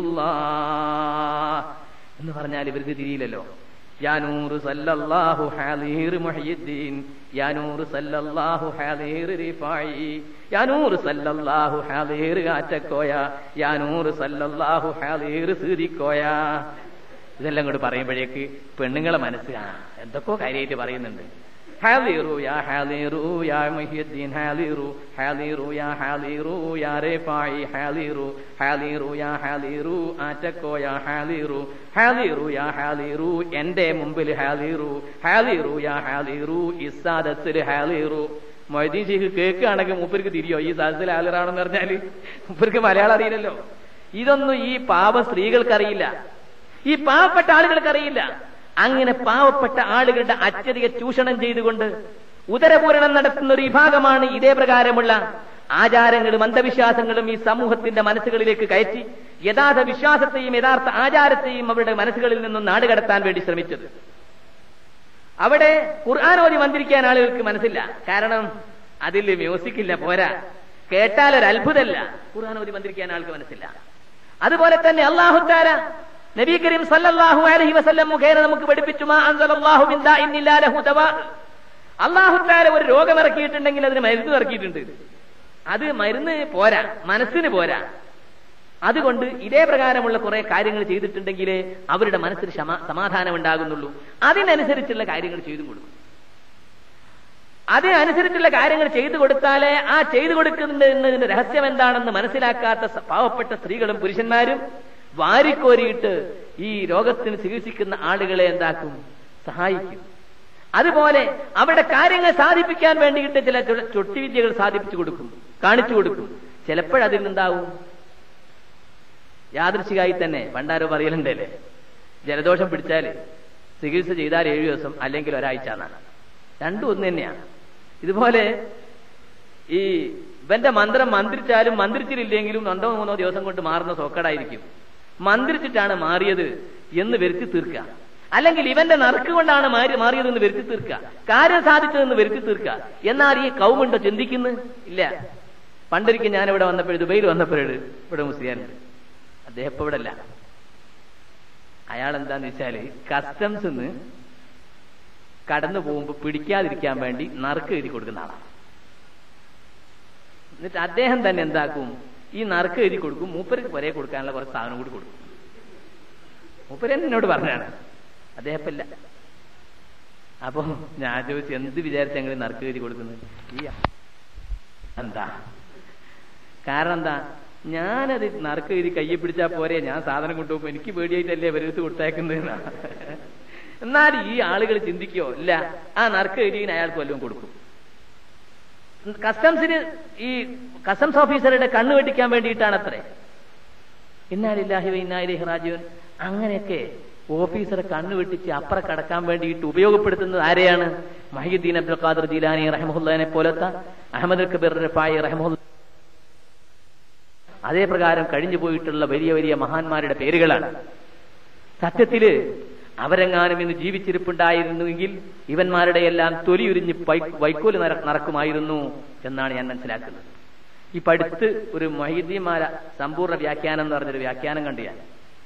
വലിയുല്ലാഹ് എന്ന് പറഞ്ഞാൽ ഇവർക്ക് തിരിയില്ലല്ലോ. യാ നൂറ് സല്ലല്ലാഹു ഹാലിർ മുഹയ്യിദ്ദീൻ, യാ നൂറ് സല്ലല്ലാഹു ഹാലിർ റിഫായി, യാ നൂറ് സല്ലല്ലാഹു ഹാലിർ ആറ്റക്കോയ, യാ നൂറ് സല്ലല്ലാഹു ഹാലിർ സീദിക്കോയ. ഇതെല്ലാം കൂടെ പറയുമ്പോഴേക്ക് പെണ്ണുങ്ങളെ മനസ്സ് ആ എന്തൊക്കെയോ കാര്യമായിട്ട് പറയുന്നുണ്ട്. ഹാലിറു യാ ഹാലിറു യാ മുഹയ്യിദ്ദീൻ ഹാലിറു ഹാലിറു യാ ഹാലിറു യാ റിഫായി ഹാലിറു ഹാലിറു യാ ഹാലിറു ആറ്റക്കോയ ഹാലിറു ഹാലിറു യാ ഹാലിറു എന്റെ മുമ്പിൽ ഹാലിറു ഹാലിറു യാ ഹാലിറു ഇസാദത്തിൽ ഹാലിറു. മൊയ്തീൻ ശൈഖ് കേൾക്കുകയാണെങ്കിൽ മൂപ്പർക്ക് തിരിയോ ഈ സാദത്തിൽ ഹാലിറാണെന്ന് പറഞ്ഞാല്? മൂപ്പർക്ക് മലയാളം അറിയില്ലല്ലോ. ഇതൊന്നും ഈ പാവ സ്ത്രീകൾക്കറിയില്ല, ഈ പാവപ്പെട്ട ആളുകൾക്കറിയില്ല. അങ്ങനെ പാവപ്പെട്ട ആളുകളുടെ അത്യധിക ചൂഷണം ചെയ്തുകൊണ്ട് ഉദരപൂരണം നടത്തുന്ന ഒരു വിഭാഗമാണ് ഇതേ പ്രകാരമുള്ള ആചാരങ്ങളും അന്ധവിശ്വാസങ്ങളും ഈ സമൂഹത്തിന്റെ മനസ്സുകളിലേക്ക് കയറ്റി യഥാർത്ഥ വിശ്വാസത്തെയും യഥാർത്ഥ ആചാരത്തെയും അവരുടെ മനസ്സുകളിൽ നിന്നും നാടുകടത്താൻ വേണ്ടി ശ്രമിച്ചത്. അവിടെ ഖുർആൻ ഓതി മന്ത്രിക്കാൻ ആളുകൾക്ക് മനസ്സില്ല, കാരണം അതിൽ മ്യൂസിക് ഇല്ല, പോരാ, കേട്ടാൽ ഒരു അത്ഭുതമല്ല. ഖുർആൻ ഓതി മന്ത്രിക്കാൻ ആൾക്ക് മനസ്സില്ല. അതുപോലെ തന്നെ അല്ലാഹു തആല നബി കരീം സല്ലല്ലാഹു അലൈഹി വസല്ലം മുഖേന നമുക്ക് പഠിപ്പിച്ചു മാ അൻസലല്ലാഹു മിൻ ദാഇൻ ഇല്ലാ ലഹു ദവാ. അല്ലാഹു തആല ഒരു രോഗം ഇറക്കിയിട്ടുണ്ടെങ്കിൽ അതിന് മരുന്ന് ഇറക്കിയിട്ടുണ്ട്. അത് മരുന്ന് പോരാ, മനസ്സിന് പോരാ. അതുകൊണ്ട് ഇതേ പ്രകാരമുള്ള കുറെ കാര്യങ്ങൾ ചെയ്തിട്ടുണ്ടെങ്കിലേ അവരുടെ മനസ്സിന് സമാധാനം ഉണ്ടാകുന്നുള്ളൂ. അതിനനുസരിച്ചുള്ള കാര്യങ്ങൾ ചെയ്തു കൊടുക്കും. അതിനനുസരിച്ചുള്ള കാര്യങ്ങൾ ചെയ്തു കൊടുത്താലേ ആ ചെയ്തു കൊടുക്കുന്നതിന്റെ രഹസ്യം എന്താണെന്ന് മനസ്സിലാക്കാത്ത പാവപ്പെട്ട സ്ത്രീകളും പുരുഷന്മാരും വാരിക്കോരിയിട്ട് ഈ രോഗത്തിന് ചികിത്സിക്കുന്ന ആളുകളെ എന്താക്കും? സഹായിക്കും. അതുപോലെ അവരുടെ കാര്യങ്ങൾ സാധിപ്പിക്കാൻ വേണ്ടിയിട്ട് ചില ചൊട്ടിവിദ്യകൾ സാധിപ്പിച്ചു കൊടുക്കും, കാണിച്ചു കൊടുക്കും. ചിലപ്പോഴതിൽ നിന്നുണ്ടാവും യാദൃശ്ചികമായി തന്നെ പണ്ടാരോ പറയലുണ്ടല്ലേ, ജലദോഷം പിടിച്ചാല് ചികിത്സ ചെയ്താൽ ഏഴു ദിവസം അല്ലെങ്കിൽ ഒരാഴ്ച എന്നാണ്. രണ്ടും ഒന്ന് തന്നെയാണ്. ഇതുപോലെ ഈ ഇവന്റെ മന്ത്രം മന്ത്രിച്ചാലും മന്ത്രിച്ചില്ലെങ്കിലും രണ്ടോ മൂന്നോ ദിവസം കൊണ്ട് മാറുന്ന സോക്കടായിരിക്കും. മന്ത്രിച്ചിട്ടാണ് മാറിയത് എന്ന് വരുത്തി തീർക്കുക. അല്ലെങ്കിൽ ഇവന്റെ നറുക്ക് കൊണ്ടാണ് മാറി മാറിയതെന്ന് വരുത്തി തീർക്കുക, കാര്യം സാധിച്ചതെന്ന് വരുത്തി തീർക്കുക. എന്നാൽ ഈ കൗമുണ്ടോ ചിന്തിക്കുന്നു? ഇല്ല. പണ്ടൊരിക്കൽ ഞാൻ ഇവിടെ വന്നപ്പോഴേ, ദുബൈയിൽ വന്നപ്പോഴേ, ഇവിടെ മുസ്ലിയാനുണ്ട്, അദ്ദേഹം ഇപ്പൊ ഇവിടെ അല്ല. അയാൾ എന്താന്ന് വെച്ചാല് കസ്റ്റംസ് നിന്ന് കടന്നു പോകുമ്പോ പിടിക്കാതിരിക്കാൻ വേണ്ടി നറുക്ക് എഴുതി കൊടുക്കുന്ന ആളാണ്. എന്നിട്ട് അദ്ദേഹം തന്നെ എന്താക്കും, ഈ നറുക്ക് എഴുതി കൊടുക്കും, മൂപ്പർക്ക് വരെ കൊടുക്കാനുള്ള കുറച്ച് സാധനം കൂടി കൊടുക്കും. മൂപ്പര് എന്നോട് പറഞ്ഞാണ്, അദ്ദേഹം ഇല്ല. അപ്പൊ ഞാൻ ചോദിച്ചു, എന്ത് വിചാരിച്ച ഞങ്ങൾ നറുക്ക് എഴുതി കൊടുക്കുന്നത്? ഈ എന്താ കാരണം? എന്താ, ഞാനത് നറുക്ക് എഴുതി കയ്യെ പിടിച്ചാൽ പോരെ, ഞാൻ സാധനം കൊണ്ടുപോകുമ്പോ എനിക്ക് പേടിയായിട്ടല്ലേ അവരെടുത്ത് കൊടുത്തേക്കുന്നതെന്നാ. എന്നാൽ ഈ ആളുകൾ ചിന്തിക്കോ? ഇല്ല, ആ നറുക്ക് എഴുതിന് അയാൾക്ക് വല്ലതും കൊടുക്കും. കസ്റ്റംസിന് ഈ കസ്റ്റംസ് ഓഫീസറുടെ കണ്ണ് വെട്ടിക്കാൻ വേണ്ടിയിട്ടാണ് അത്രേ. ഇന്നാ ലില്ലാഹി വ ഇന്നാ ഇലൈഹി റാജിഊൻ. അങ്ങനെയൊക്കെ ഓഫീസറെ കണ്ണ് വെട്ടിച്ച് അപ്പുറം കടക്കാൻ വേണ്ടിയിട്ട് ഉപയോഗപ്പെടുത്തുന്നത് ആരെയാണ്? മഹീദ്ദീൻ അബ്ദുൽ ഖാദിർ ജീലാനി റഹിമഹുല്ലാഹിനെ പോലത്തെ, അഹ്മദ് കബീർ റിഫായി റഹിമഹുല്ല, അതേ പ്രകാരം കഴിഞ്ഞു പോയിട്ടുള്ള വലിയ വലിയ മഹാന്മാരുടെ പേരുകളാണ്. സത്യത്തില് അവരെങ്ങാനും ഇന്ന് ജീവിച്ചിരിപ്പുണ്ടായിരുന്നുവെങ്കിൽ ഇവന്മാരുടെ എല്ലാം തൊലിയുരിഞ്ഞ് വൈക്കോല് നടക്കുമായിരുന്നു എന്നാണ് ഞാൻ മനസ്സിലാക്കുന്നത്. ഈ പടുത്ത് ഒരു മൊഹീദ്ദീൻമാര സമ്പൂർണ്ണ വ്യാഖ്യാനം എന്ന് പറഞ്ഞൊരു വ്യാഖ്യാനം കണ്ടു ഞാൻ.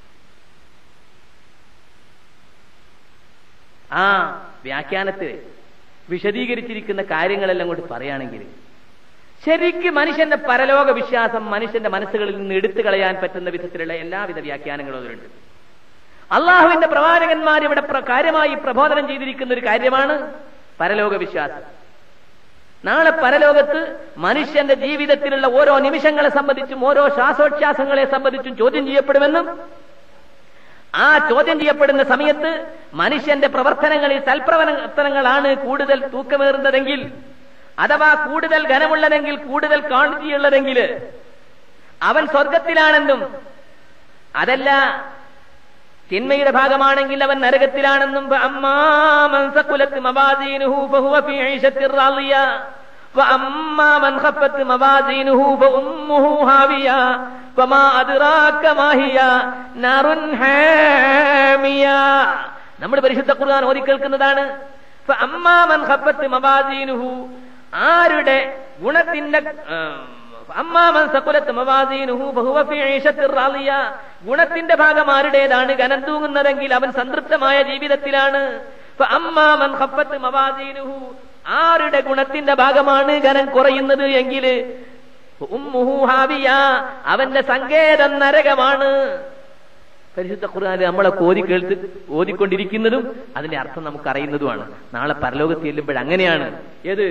ആ വ്യാഖ്യാനത്തിൽ വിശദീകരിച്ചിരിക്കുന്ന കാര്യങ്ങളെല്ലാം കൊണ്ട് പറയുകയാണെങ്കിൽ ശരിക്ക് മനുഷ്യന്റെ പരലോക വിശ്വാസം മനുഷ്യന്റെ മനസ്സുകളിൽ നിന്ന് എടുത്തു കളയാൻ പറ്റുന്ന വിധത്തിലുള്ള എല്ലാവിധ വ്യാഖ്യാനങ്ങളും അതിലുണ്ട്. അള്ളാഹുവിന്റെ പ്രവാചകന്മാർ ഇവിടെ കാര്യമായി പ്രബോധനം ചെയ്തിരിക്കുന്ന ഒരു കാര്യമാണ് പരലോക വിശ്വാസം. നാളെ പരലോകത്ത് മനുഷ്യന്റെ ജീവിതത്തിലുള്ള ഓരോ നിമിഷങ്ങളെ സംബന്ധിച്ചും ഓരോ ശ്വാസോച്ഛ്വാസങ്ങളെ സംബന്ധിച്ചും ചോദ്യം ചെയ്യപ്പെടുമെന്നും, ആ ചോദ്യം ചെയ്യപ്പെടുന്ന സമയത്ത് മനുഷ്യന്റെ പ്രവർത്തനങ്ങളിൽ സൽപ്രവർത്തനങ്ങളാണ് കൂടുതൽ തൂക്കമേറുന്നതെങ്കിൽ, അഥവാ കൂടുതൽ ഘനമുള്ളതെങ്കിൽ, കൂടുതൽ ക്വാണ്ടിറ്റിയുള്ളതെങ്കിൽ അവൻ സ്വർഗത്തിലാണെന്നും, അതല്ല തിന്മയുടെ ഭാഗമാണെങ്കിൽ അവൻ നരകത്തിലാണെന്നും, അമ്മാമൻ സഖുലത് മവാസീനുഹു ഫഹുവ ഫീ ഈശത്തിർ റാളിയ വഅമ്മാമൻ ഖഫത് മവാസീനുഹു ഫഉമ്മുഹു ഹാവിയ വമാ അദ്റാക മാ ഹിയ നാറുൻ ഹാമിയ. നമ്മൾ പരിശുദ്ധ ഖുർആൻ ഓതി കേൾക്കുന്നതാണ്. ഫഅമ്മാമൻ ഖഫത് മവാസീനുഹു, ആരുടെ ഗുണത്തിന്റെ അമ്മാമൻ സഖുലത് മവാസീനുഹു ഫഹുവ ഫീ ഈശത്തിർ റാളിയ, ഗുണത്തിന്റെ ഭാഗം ആരുടേതാണ് ഘനം തൂങ്ങുന്നതെങ്കിൽ അവൻ സംതൃപ്തമായ ജീവിതത്തിലാണ്. ഫഅമ്മാമൻ ഖഫത് മവാസീനുഹു, ആരുടെ ഗുണത്തിന്റെ ഭാഗമാണ് ഘനം കുറയുന്നത് എങ്കിൽ ഉമ്മുഹു ഹാവിയ, അവന്റെ സങ്കേതം നരകമാണ്. പരിശുദ്ധ ഖുർആൻ നമ്മളെ ഓതി കേൾത്ത് ഓതിക്കൊണ്ടിരിക്കുന്നതും അതിന്റെ അർത്ഥം നമുക്ക് അറിയുന്നതുമാണ്. നാളെ പരലോകത്ത് ചെല്ലുമ്പോൾ അങ്ങനെയാണ്. ഏത്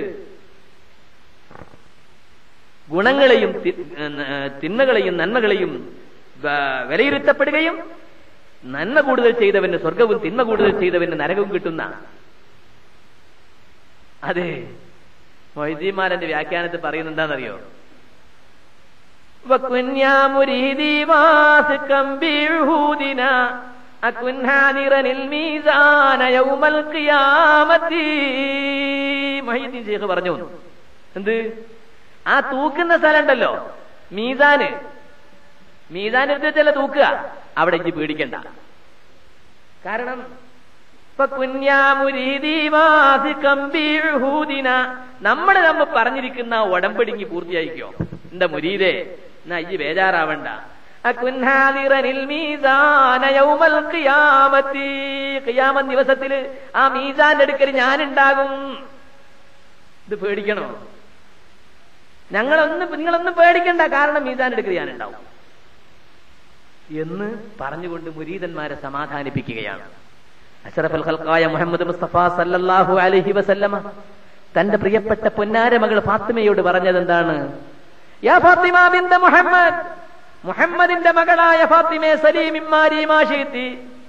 ഗുണങ്ങളെയും തിന്മകളെയും നന്മകളെയും വിലയിരുത്തപ്പെടുകയും നന്മ കൂടുതൽ ചെയ്തവന് സ്വർഗവും തിന്മ കൂടുതൽ ചെയ്തവന് നരകവും കിട്ടുന്ന. അതെ, മൊയ്തീമാരന്റെ വ്യാഖ്യാനത്തിൽ പറയുന്നത് എന്താണെന്നറിയോ? പറഞ്ഞു എന്ത്? ആ തൂക്കുന്ന സ്ഥലം ഉണ്ടല്ലോ, മീസാന്, മീസാൻ എടുത്തിട്ടല്ല തൂക്കുക, അവിടെ ഇഞ്ചി പേടിക്കണ്ട. കാരണം നമ്മൾ നമ്മൾ പറഞ്ഞിരിക്കുന്ന ഉടമ്പടിക്ക് പൂർത്തിയായിക്കോ എന്റെ മുരീദേ, എന്നാ ഇജ്ജ് ബേജാറാവണ്ട. ഖിയാമത്ത് ദിവസത്തില് ആ മീസാന്റെ അടുക്കൽ ഞാനുണ്ടാകും. ഇത് പേടിക്കണോ? ഞങ്ങളൊന്നും നിങ്ങളൊന്നും പേടിക്കണ്ട, കാരണം മീസാന്റെ അടുക്കൽ ഞാനുണ്ടാവും എന്ന് പറഞ്ഞുകൊണ്ട് മുരീദന്മാരെ സമാധാനിപ്പിക്കുകയാണ്. അഷ്റഫുൽ ഖൽഖായ മുഹമ്മദ് മുസ്തഫ സല്ലല്ലാഹു അലൈഹി വസല്ലമ തന്റെ പ്രിയപ്പെട്ട പൊന്നാര മകൾ ഫാത്തിമയോട് പറഞ്ഞത് എന്താണ്? യാ ഫാത്തിമ ബിന്ത മുഹമ്മദ്, മുഹമ്മദിന്റെ മകളായ ഫാത്തിമേ, സലീമി മാരി മാശീതി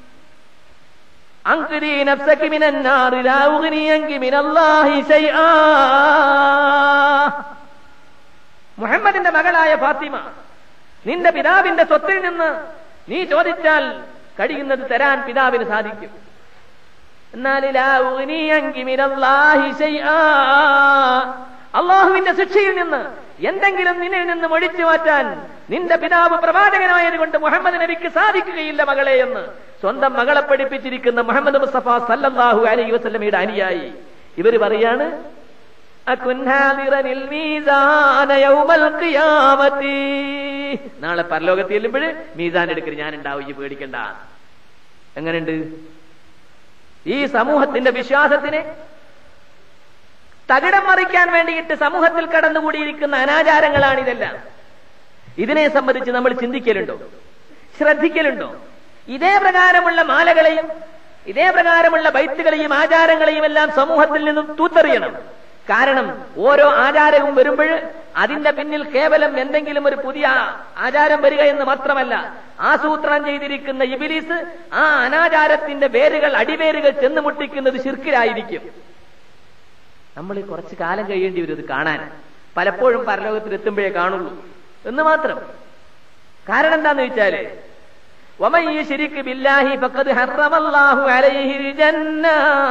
അൻഖിരി നഫ്സകി മിനൻ നാർ ലാ ഉഗ്നി അൻകി മിനല്ലാഹി ശൈആ. മുഹമ്മദിന്റെ മകളായ ഫാത്തിമ, നിന്റെ പിതാവിന്റെ സ്വത്തിൽ നിന്ന് നീ ചോദിച്ചാൽ കഴിയുന്നത് തരാൻ പിതാവിന് സാധിക്കും. എന്നാൽ അള്ളാഹുവിന്റെ ശിക്ഷയിൽ നിന്ന് എന്തെങ്കിലും നിന്നിൽ നിന്ന് ഒഴിച്ചു മാറ്റാൻ നിന്റെ പിതാവ് പ്രവാചകനായത് കൊണ്ട് മുഹമ്മദ് നബിക്ക് സാധിക്കുകയില്ല മകളെ എന്ന് സ്വന്തം മകളെ പഠിപ്പിച്ചിരിക്കുന്ന മുഹമ്മദ് മുസ്തഫ സല്ലല്ലാഹു അലൈഹി വസല്ലമയുടെ അനുയായി ഇവര് പറയാണ്, നാളെ പരലോകത്ത് ചെല്ലുമ്പോൾ മീസാൻ എടുക്കൽ ഞാൻ ഉണ്ടാവും, ഈ പേടിക്കണ്ട. എങ്ങനെയുണ്ട്? ഈ സമൂഹത്തിന്റെ വിശ്വാസത്തിനെ തകിടം മറിക്കാൻ വേണ്ടിയിട്ട് സമൂഹത്തിൽ കടന്നുകൂടിയിരിക്കുന്ന അനാചാരങ്ങളാണിതെല്ലാം. ഇതിനെ സംബന്ധിച്ച് നമ്മൾ ചിന്തിക്കലുണ്ടോ? ശ്രദ്ധിക്കലുണ്ടോ? ഇതേ പ്രകാരമുള്ള മാലകളെയും ഇതേ പ്രകാരമുള്ള ബൈത്തുകളെയും ആചാരങ്ങളെയും എല്ലാം സമൂഹത്തിൽ നിന്നും തൂത്തെറിയണം. കാരണം ഓരോ ആചാരവും വരുമ്പോൾ അതിന്റെ പിന്നിൽ കേവലം എന്തെങ്കിലും ഒരു പുതിയ ആചാരം വരിക എന്ന് മാത്രമല്ല, ആസൂത്രണം ചെയ്തിരിക്കുന്ന ഇബ്ലീസ് ആ അനാചാരത്തിന്റെ വേരുകൾ അടിവേരുകൾ ചെന്ന് മുട്ടിക്കുന്നത് ശിർക്കിലായിരിക്കും. നമ്മൾ കുറച്ചു കാലം കഴിയേണ്ടി വരും ഇത് കാണാൻ. പലപ്പോഴും പരലോകത്തിൽ എത്തുമ്പോഴേ കാണുള്ളൂ എന്ന് മാത്രം. കാരണം എന്താന്ന് വെച്ചാല്, വമൻ യുശ്രിക് ബില്ലാഹി ഫഖദ് ഹറമല്ലാഹു അലൈഹിൽ ജന്ന,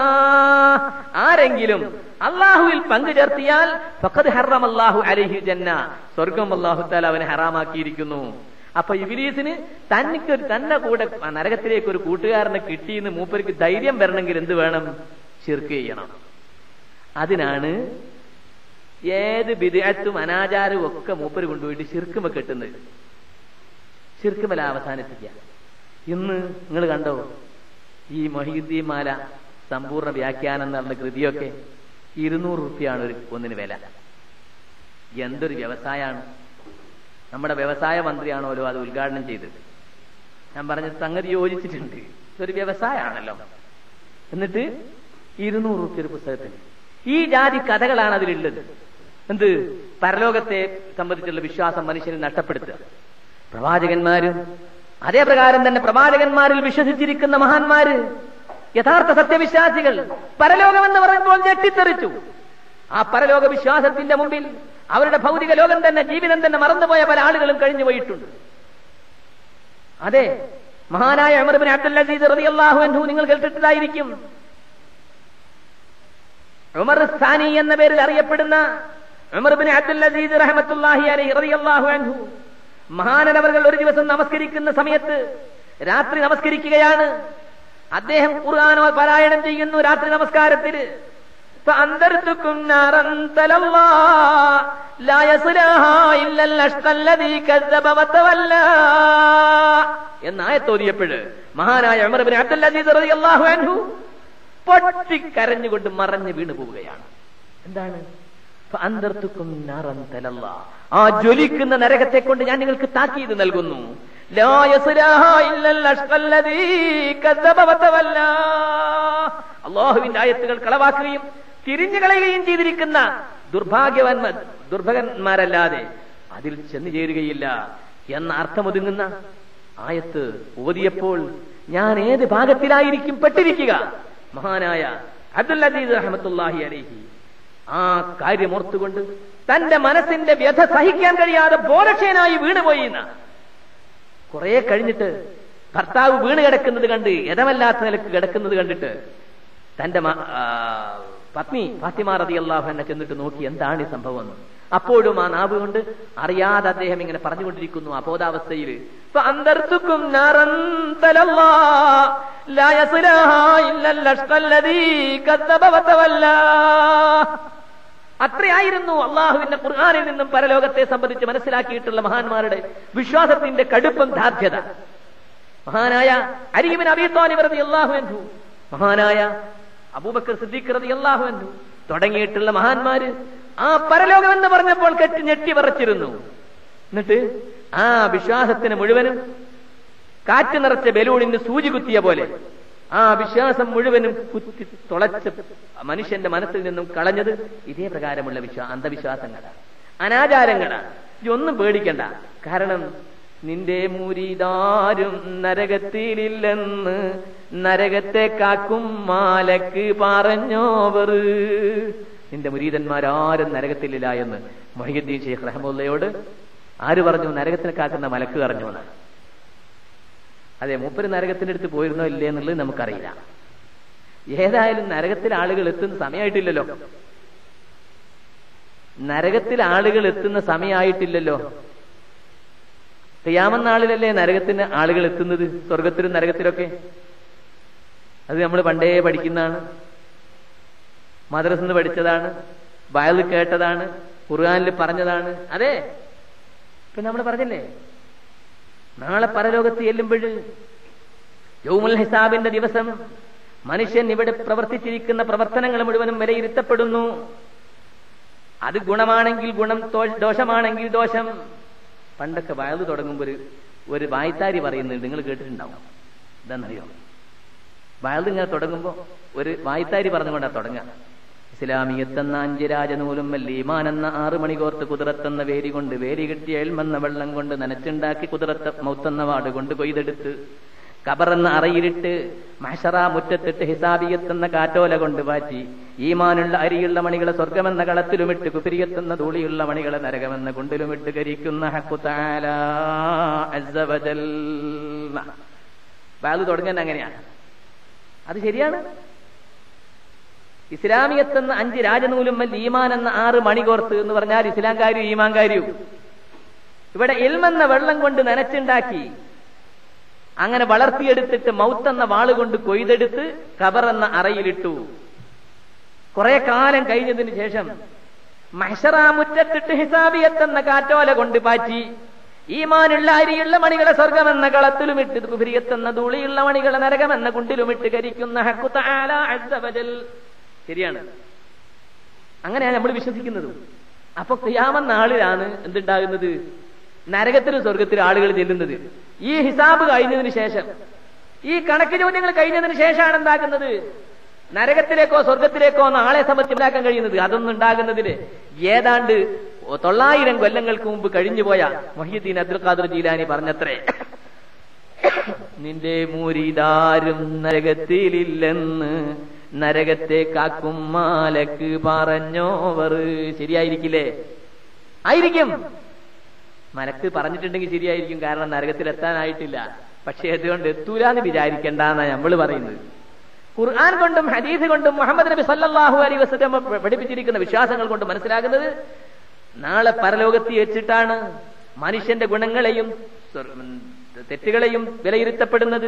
ആരെങ്കിലും അള്ളാഹുവിൽ പങ്കു ചേർത്തിയാൽ ഫഖദ് ഹറമല്ലാഹു അലൈഹിൽ ജന്ന, സ്വർഗം അല്ലാഹു തആല അവനെ ഹറാമാക്കിയിരിക്കുന്നു. അപ്പൊ ഇബ്ലീസിന് തനിക്ക് തന്നെ കൂടെ നരകത്തിലേക്ക് ഒരു കൂട്ടുകാരനെ കിട്ടിയെന്ന് മൂപ്പർക്ക് ധൈര്യം വരണമെങ്കിൽ എന്ത് വേണം? ശിർക്ക് ചെയ്യണം. അതിനാണ് ഏത് ബിദ്അത്തും അനാചാരവും ഒക്കെ മൂപ്പര് കൊണ്ടുപോയിട്ട് ശിർക്കുമ കെട്ടുന്നത്. ശിർക്കുമല അവസാനിപ്പിക്കുക. ഇന്ന് നിങ്ങൾ കണ്ടോ ഈ മൊഹീദ്ദീൻ മാല സമ്പൂർണ്ണ വ്യാഖ്യാനം എന്ന് പറഞ്ഞ കൃതിയൊക്കെ ഇരുന്നൂറ് റുപ്യാണ് ഒരു ഒന്നിന് വില. എന്തൊരു വ്യവസായമാണ്! നമ്മുടെ വ്യവസായ മന്ത്രിയാണല്ലോ അത് ഉദ്ഘാടനം ചെയ്തത്. ഞാൻ പറഞ്ഞ സംഗതി യോജിച്ചിട്ടുണ്ട്. ഇതൊരു വ്യവസായമാണല്ലോ. എന്നിട്ട് ഇരുന്നൂറ് റുപ്യ ഒരു പുസ്തകത്തിന്. ഈ ജാതി കഥകളാണ് അതിലുള്ളത്. എന്ത്? പരലോകത്തെ സംബന്ധിച്ചുള്ള വിശ്വാസം മനുഷ്യനെ നഷ്ടപ്പെടുത്തുക. പ്രവാചകന്മാരും അതേ പ്രകാരം തന്നെ പ്രവാചകന്മാരിൽ വിശ്വസിച്ചിരിക്കുന്ന മഹാന്മാര്, യഥാർത്ഥ സത്യവിശ്വാസികൾ പരലോകമെന്ന് പറയുമ്പോൾ ഞെട്ടിത്തെറിച്ചു. ആ പരലോക വിശ്വാസത്തിന്റെ മുമ്പിൽ അവരുടെ ഭൗതിക ലോകം തന്നെ, ജീവിതം തന്നെ മറന്നുപോയ പല ആളുകളും കഴിഞ്ഞു പോയിട്ടുണ്ട്. അതെ, മഹാനായ ഉമർ ഇബ്നു അബ്ദുൽ അസീസ് റളിയല്ലാഹു അൻഹു നിങ്ങൾ കേട്ടിട്ടുണ്ടായിരിക്കും. ഉമർ സാനി എന്ന പേരിൽ അറിയപ്പെടുന്ന ഉമർ ഇബ്നു അബ്ദുൽ അസീസ് റഹ്മത്തുള്ളാഹി അലൈഹി റളിയല്ലാഹു അൻഹു മഹാനവറുകൾ ഒരു ദിവസം നമസ്കരിക്കുന്ന സമയത്ത്, രാത്രി നമസ്കരിക്കുകയാണ്. അദ്ദേഹം ഖുർആൻ പാരായണം ചെയ്യുന്നു രാത്രി നമസ്കാരത്തിൽ. എന്നായത്തോതിയപ്പോഴ് മഹാനായ ഉമർ ഇബ്നു അബ്ദുൽ അസീസ് റളിയല്ലാഹു അൻഹു പൊട്ടിക്കരഞ്ഞുകൊണ്ട് മറഞ്ഞു വീണു പോവുകയാണ്. എന്താണ്? ആ ജ്വലിക്കുന്ന നരകത്തെ കൊണ്ട് ഞാൻ നിങ്ങൾക്ക് താക്കീത് നൽകുന്നു. അല്ലാഹുവിന്റെ ആയത്തുകൾ കളവാക്കുകയും തിരിഞ്ഞു കളയുകയും ചെയ്തിരിക്കുന്ന ദുർഭാഗ്യവാന്മാർ ദുർഭകന്മാരല്ലാതെ അതിൽ ചെന്നു ചേരുകയില്ല എന്ന അർത്ഥമൊതുങ്ങുന്ന ആയത്ത് ഓതിയപ്പോൾ ഞാൻ ഏത് ഭാഗത്തിലായിരിക്കും പെട്ടിരിക്കുക? മഹാനായ അബ്ദുൽ അസീസ് റഹ്മത്തുള്ളാഹി അലൈഹി ആ കാര്യം ഓർത്തുകൊണ്ട് തന്റെ മനസ്സിന്റെ വ്യഥ സഹിക്കാൻ കഴിയാതെ ബോധക്ഷയനായി വീണുപോയി. കുറെ കഴിഞ്ഞിട്ട് ഭർത്താവ് വീണ് കിടക്കുന്നത് കണ്ട്, യഥമല്ലാത്ത നിലക്ക് കിടക്കുന്നത് കണ്ടിട്ട് തന്റെ പത്നി ഫാത്തിമ റളിയല്ലാഹു അൻഹ ചെന്നിട്ട് നോക്കി, എന്താണ് ഈ സംഭവം? അപ്പോഴും ആ നാവ് കൊണ്ട് അറിയാതെ അദ്ദേഹം ഇങ്ങനെ പറഞ്ഞുകൊണ്ടിരിക്കുന്നു അബോധാവസ്ഥയിൽ. അത്രയായിരുന്നു അള്ളാഹുവിന്റെ ഖുർആനിൽ നിന്നും പരലോകത്തെ സംബന്ധിച്ച് മനസ്സിലാക്കിയിട്ടുള്ള മഹാന്മാരുടെ വിശ്വാസത്തിന്റെ കടുപ്പം, ദാർഢ്യത. മഹാനായ അലി ഇബ്നു അബീ ത്വാലിബ് റളിയല്ലാഹു അൻഹു, മഹാനായ അബൂബക്കർ സിദ്ദീഖ് റളിയല്ലാഹു അൻഹു തുടങ്ങിയിട്ടുള്ള മഹാന്മാര് ആ പരലോകം എന്ന് പറഞ്ഞപ്പോൾ കെട്ടി ഞെട്ടി വിറച്ചിരുന്നു. എന്നിട്ട് ആ വിശ്വാസത്തിന് മുഴുവനും കാറ്റ് നിറച്ച ബലൂണിന് സൂചി കുത്തിയ പോലെ ആ വിശ്വാസം മുഴുവനും കുത്തി തുളച്ച് മനുഷ്യന്റെ മനസ്സിൽ നിന്നും കളഞ്ഞത് ഇതേ പ്രകാരമുള്ള വിശ്വാ അന്ധവിശ്വാസങ്ങളാണ്, അനാചാരങ്ങളാണ്. ഇതൊന്നും പേടിക്കണ്ട. കാരണം നിന്റെ മുരീദാരും നരകത്തിലില്ലെന്ന് നരകത്തെ കാക്കും മാലക്ക് പറഞ്ഞോവർ. നിന്റെ മുരീദന്മാരാരും നരകത്തിലില്ല എന്ന് മുഹയ്യിദ്ദീൻ ശൈഖ് റഹ്മത്തുള്ളാഹിയോട് ആര് പറഞ്ഞു? നരകത്തിനെ കാക്കുന്ന മലക്ക് പറഞ്ഞു എന്നാണ്. അതെ, മൂപ്പര് നരകത്തിന്റെ അടുത്ത് പോയിരുന്നോ ഇല്ലേ എന്നുള്ളത് നമുക്കറിയില്ല. ഏതായാലും നരകത്തിൽ ആളുകൾ എത്തുന്ന സമയമായിട്ടില്ലല്ലോ. നരകത്തിൽ ആളുകൾ എത്തുന്ന സമയമായിട്ടില്ലല്ലോ. ഖിയാമത്ത് നാളിലല്ലേ നരകത്തിന് ആളുകൾ എത്തുന്നത്, സ്വർഗത്തിലും നരകത്തിലൊക്കെ. അത് നമ്മൾ പണ്ടേ പഠിക്കുന്നതാണ്, മദ്രസയിൽ നിന്ന് പഠിച്ചതാണ്, ബൈബിളിൽ കേട്ടതാണ്, ഖുർആനിൽ പറഞ്ഞതാണ്. അതെ, ഇപ്പൊ നമ്മൾ പറഞ്ഞില്ലേ, നാളെ പരലോകത്ത് ചെല്ലുമ്പോൾ യൗമുൽ ഹിസാബിന്റെ ദിവസം മനുഷ്യൻ ഇവിടെ പ്രവർത്തിച്ചിരിക്കുന്ന പ്രവർത്തനങ്ങൾ മുഴുവനും വിലയിരുത്തപ്പെടുന്നു. അത് ഗുണമാണെങ്കിൽ ഗുണം, ദോഷമാണെങ്കിൽ ദോഷം. പണ്ടൊക്കെ വയത് തുടങ്ങുമ്പോൾ ഒരു ഒരു വായ്ത്താരി പറയുന്നുണ്ട്, നിങ്ങൾ കേട്ടിട്ടുണ്ടാവും. എന്താണെന്നറിയോ? വയത് ഇങ്ങനെ തുടങ്ങുമ്പോൾ ഒരു വായ്ത്താരി പറഞ്ഞുകൊണ്ടാണ് തുടങ്ങുക. ഇസ്ലാമിയത്തെന്ന അഞ്ച് രാജനൂലും ഈമാൻ എന്ന ആറു മണി കോർത്ത് കുതിരത്തെന്ന വേരി കൊണ്ട് വേരി കിട്ടിയ എൽമെന്ന വെള്ളം കൊണ്ട് നനച്ചുണ്ടാക്കി കുതിരത്ത മൗത്തെന്ന വാട് കൊണ്ട് കൊയ്തെടുത്ത് കബറെന്ന അറയിലിട്ട് മഹ്ശറ മുറ്റത്തിട്ട് ഹിസാബിയത്തെന്ന കാറ്റോല കൊണ്ട് പാറ്റി ഈമാനുള്ള അരിയുള്ള മണികളെ സ്വർഗമെന്ന കളത്തിലുമിട്ട് കുപിരിയത്തെന്ന ധൂളിയുള്ള മണികളെ നരകമെന്ന കുണ്ടിലുമിട്ട് കരിക്കുന്ന ഹഖ്ഖു തആല അസ്സ വജൽ. വാല് തുടങ്ങാൻ അങ്ങനെയാണ്. അത് ശരിയാണ്. ഇസ്ലാമിയത്തെന്ന അഞ്ച് രാജനൂലും ഈമാൻ എന്ന ആറ് മണികോർത്ത് എന്ന് പറഞ്ഞാൽ ഇസ്ലാം കാര്യവും ഈമാൻ കാര്യവും. ഇവിടെ ഇൽമെന്ന വെള്ളം കൊണ്ട് നനച്ചുണ്ടാക്കി അങ്ങനെ വളർത്തിയെടുത്തിട്ട് മൗത്തെന്ന വാളുകൊണ്ട് കൊയ്തെടുത്ത് ഖബർ എന്ന അറയിലിട്ടു. കുറെ കാലം കഴിഞ്ഞതിന് ശേഷം മഹ്ശറ മുറ്റത്തിട്ട് ഹിസാബിയത്തെന്ന കാറ്റോല കൊണ്ട് പാറ്റി ഈമാനുള്ള അരിയുള്ള മണികളെ സ്വർഗമെന്ന കളത്തിലുമിട്ട് കുഫരിയത്തെന്ന ധൂളിയുള്ള മണികളെ നരകമെന്ന കുണ്ടിലുമിട്ട് കരിക്കുന്ന ഹഖ്ഖു തആല അസ്സ വജൽ. ശരിയാണ്, അങ്ങനെയാണ് നമ്മൾ വിശ്വസിക്കുന്നത്. അപ്പൊ ഖിയാമത്ത് നാളിലാണ് എന്തുണ്ടാകുന്നത്? നരകത്തിലും സ്വർഗത്തിലും ആളുകൾ ചെല്ലുന്നത്. ഈ ഹിസാബ് കഴിഞ്ഞതിന് ശേഷം, ഈ കണക്ക് ചോദ്യങ്ങൾ കഴിഞ്ഞതിന് ശേഷമാണ് എന്താക്കുന്നത്? നരകത്തിലേക്കോ സ്വർഗത്തിലേക്കോ നാളെ സംബന്ധിച്ച് ഉണ്ടാക്കാൻ കഴിയുന്നത്. അതൊന്നും ഉണ്ടാകുന്നതിന് ഏതാണ്ട് തൊള്ളായിരം കൊല്ലങ്ങൾക്ക് മുമ്പ് കഴിഞ്ഞുപോയ മുഹ്യിദ്ദീൻ അബ്ദുൽ ഖാദിർ ജീലാനി പറഞ്ഞത്രേ, നിന്റെ മുരീദാരും നരകത്തിലില്ലെന്ന് നരകത്തെ കാക്കും മാലക്ക് പറഞ്ഞോവർ. ശരിയായിരിക്കില്ലേ? ആയിരിക്കും. മലക്ക് പറഞ്ഞിട്ടുണ്ടെങ്കിൽ ശരിയായിരിക്കും, കാരണം നരകത്തിൽ എത്താനായിട്ടില്ല. പക്ഷെ അതുകൊണ്ട് എത്തൂലാന്ന് വിചാരിക്കേണ്ടെന്നാണ് നമ്മൾ പറയുന്നത്. ഖുർആൻ കൊണ്ടും ഹദീസ് കൊണ്ടും മുഹമ്മദ് നബി സല്ലല്ലാഹു അലൈഹി വസല്ലം പഠിപ്പിച്ചിരിക്കുന്ന വിശ്വാസങ്ങൾ കൊണ്ട് മനസ്സിലാകുന്നത് നാളെ പരലോകത്ത് വെച്ചിട്ടാണ് മനുഷ്യന്റെ ഗുണങ്ങളെയും തെറ്റുകളെയും വിലയിരുത്തപ്പെടുന്നത്.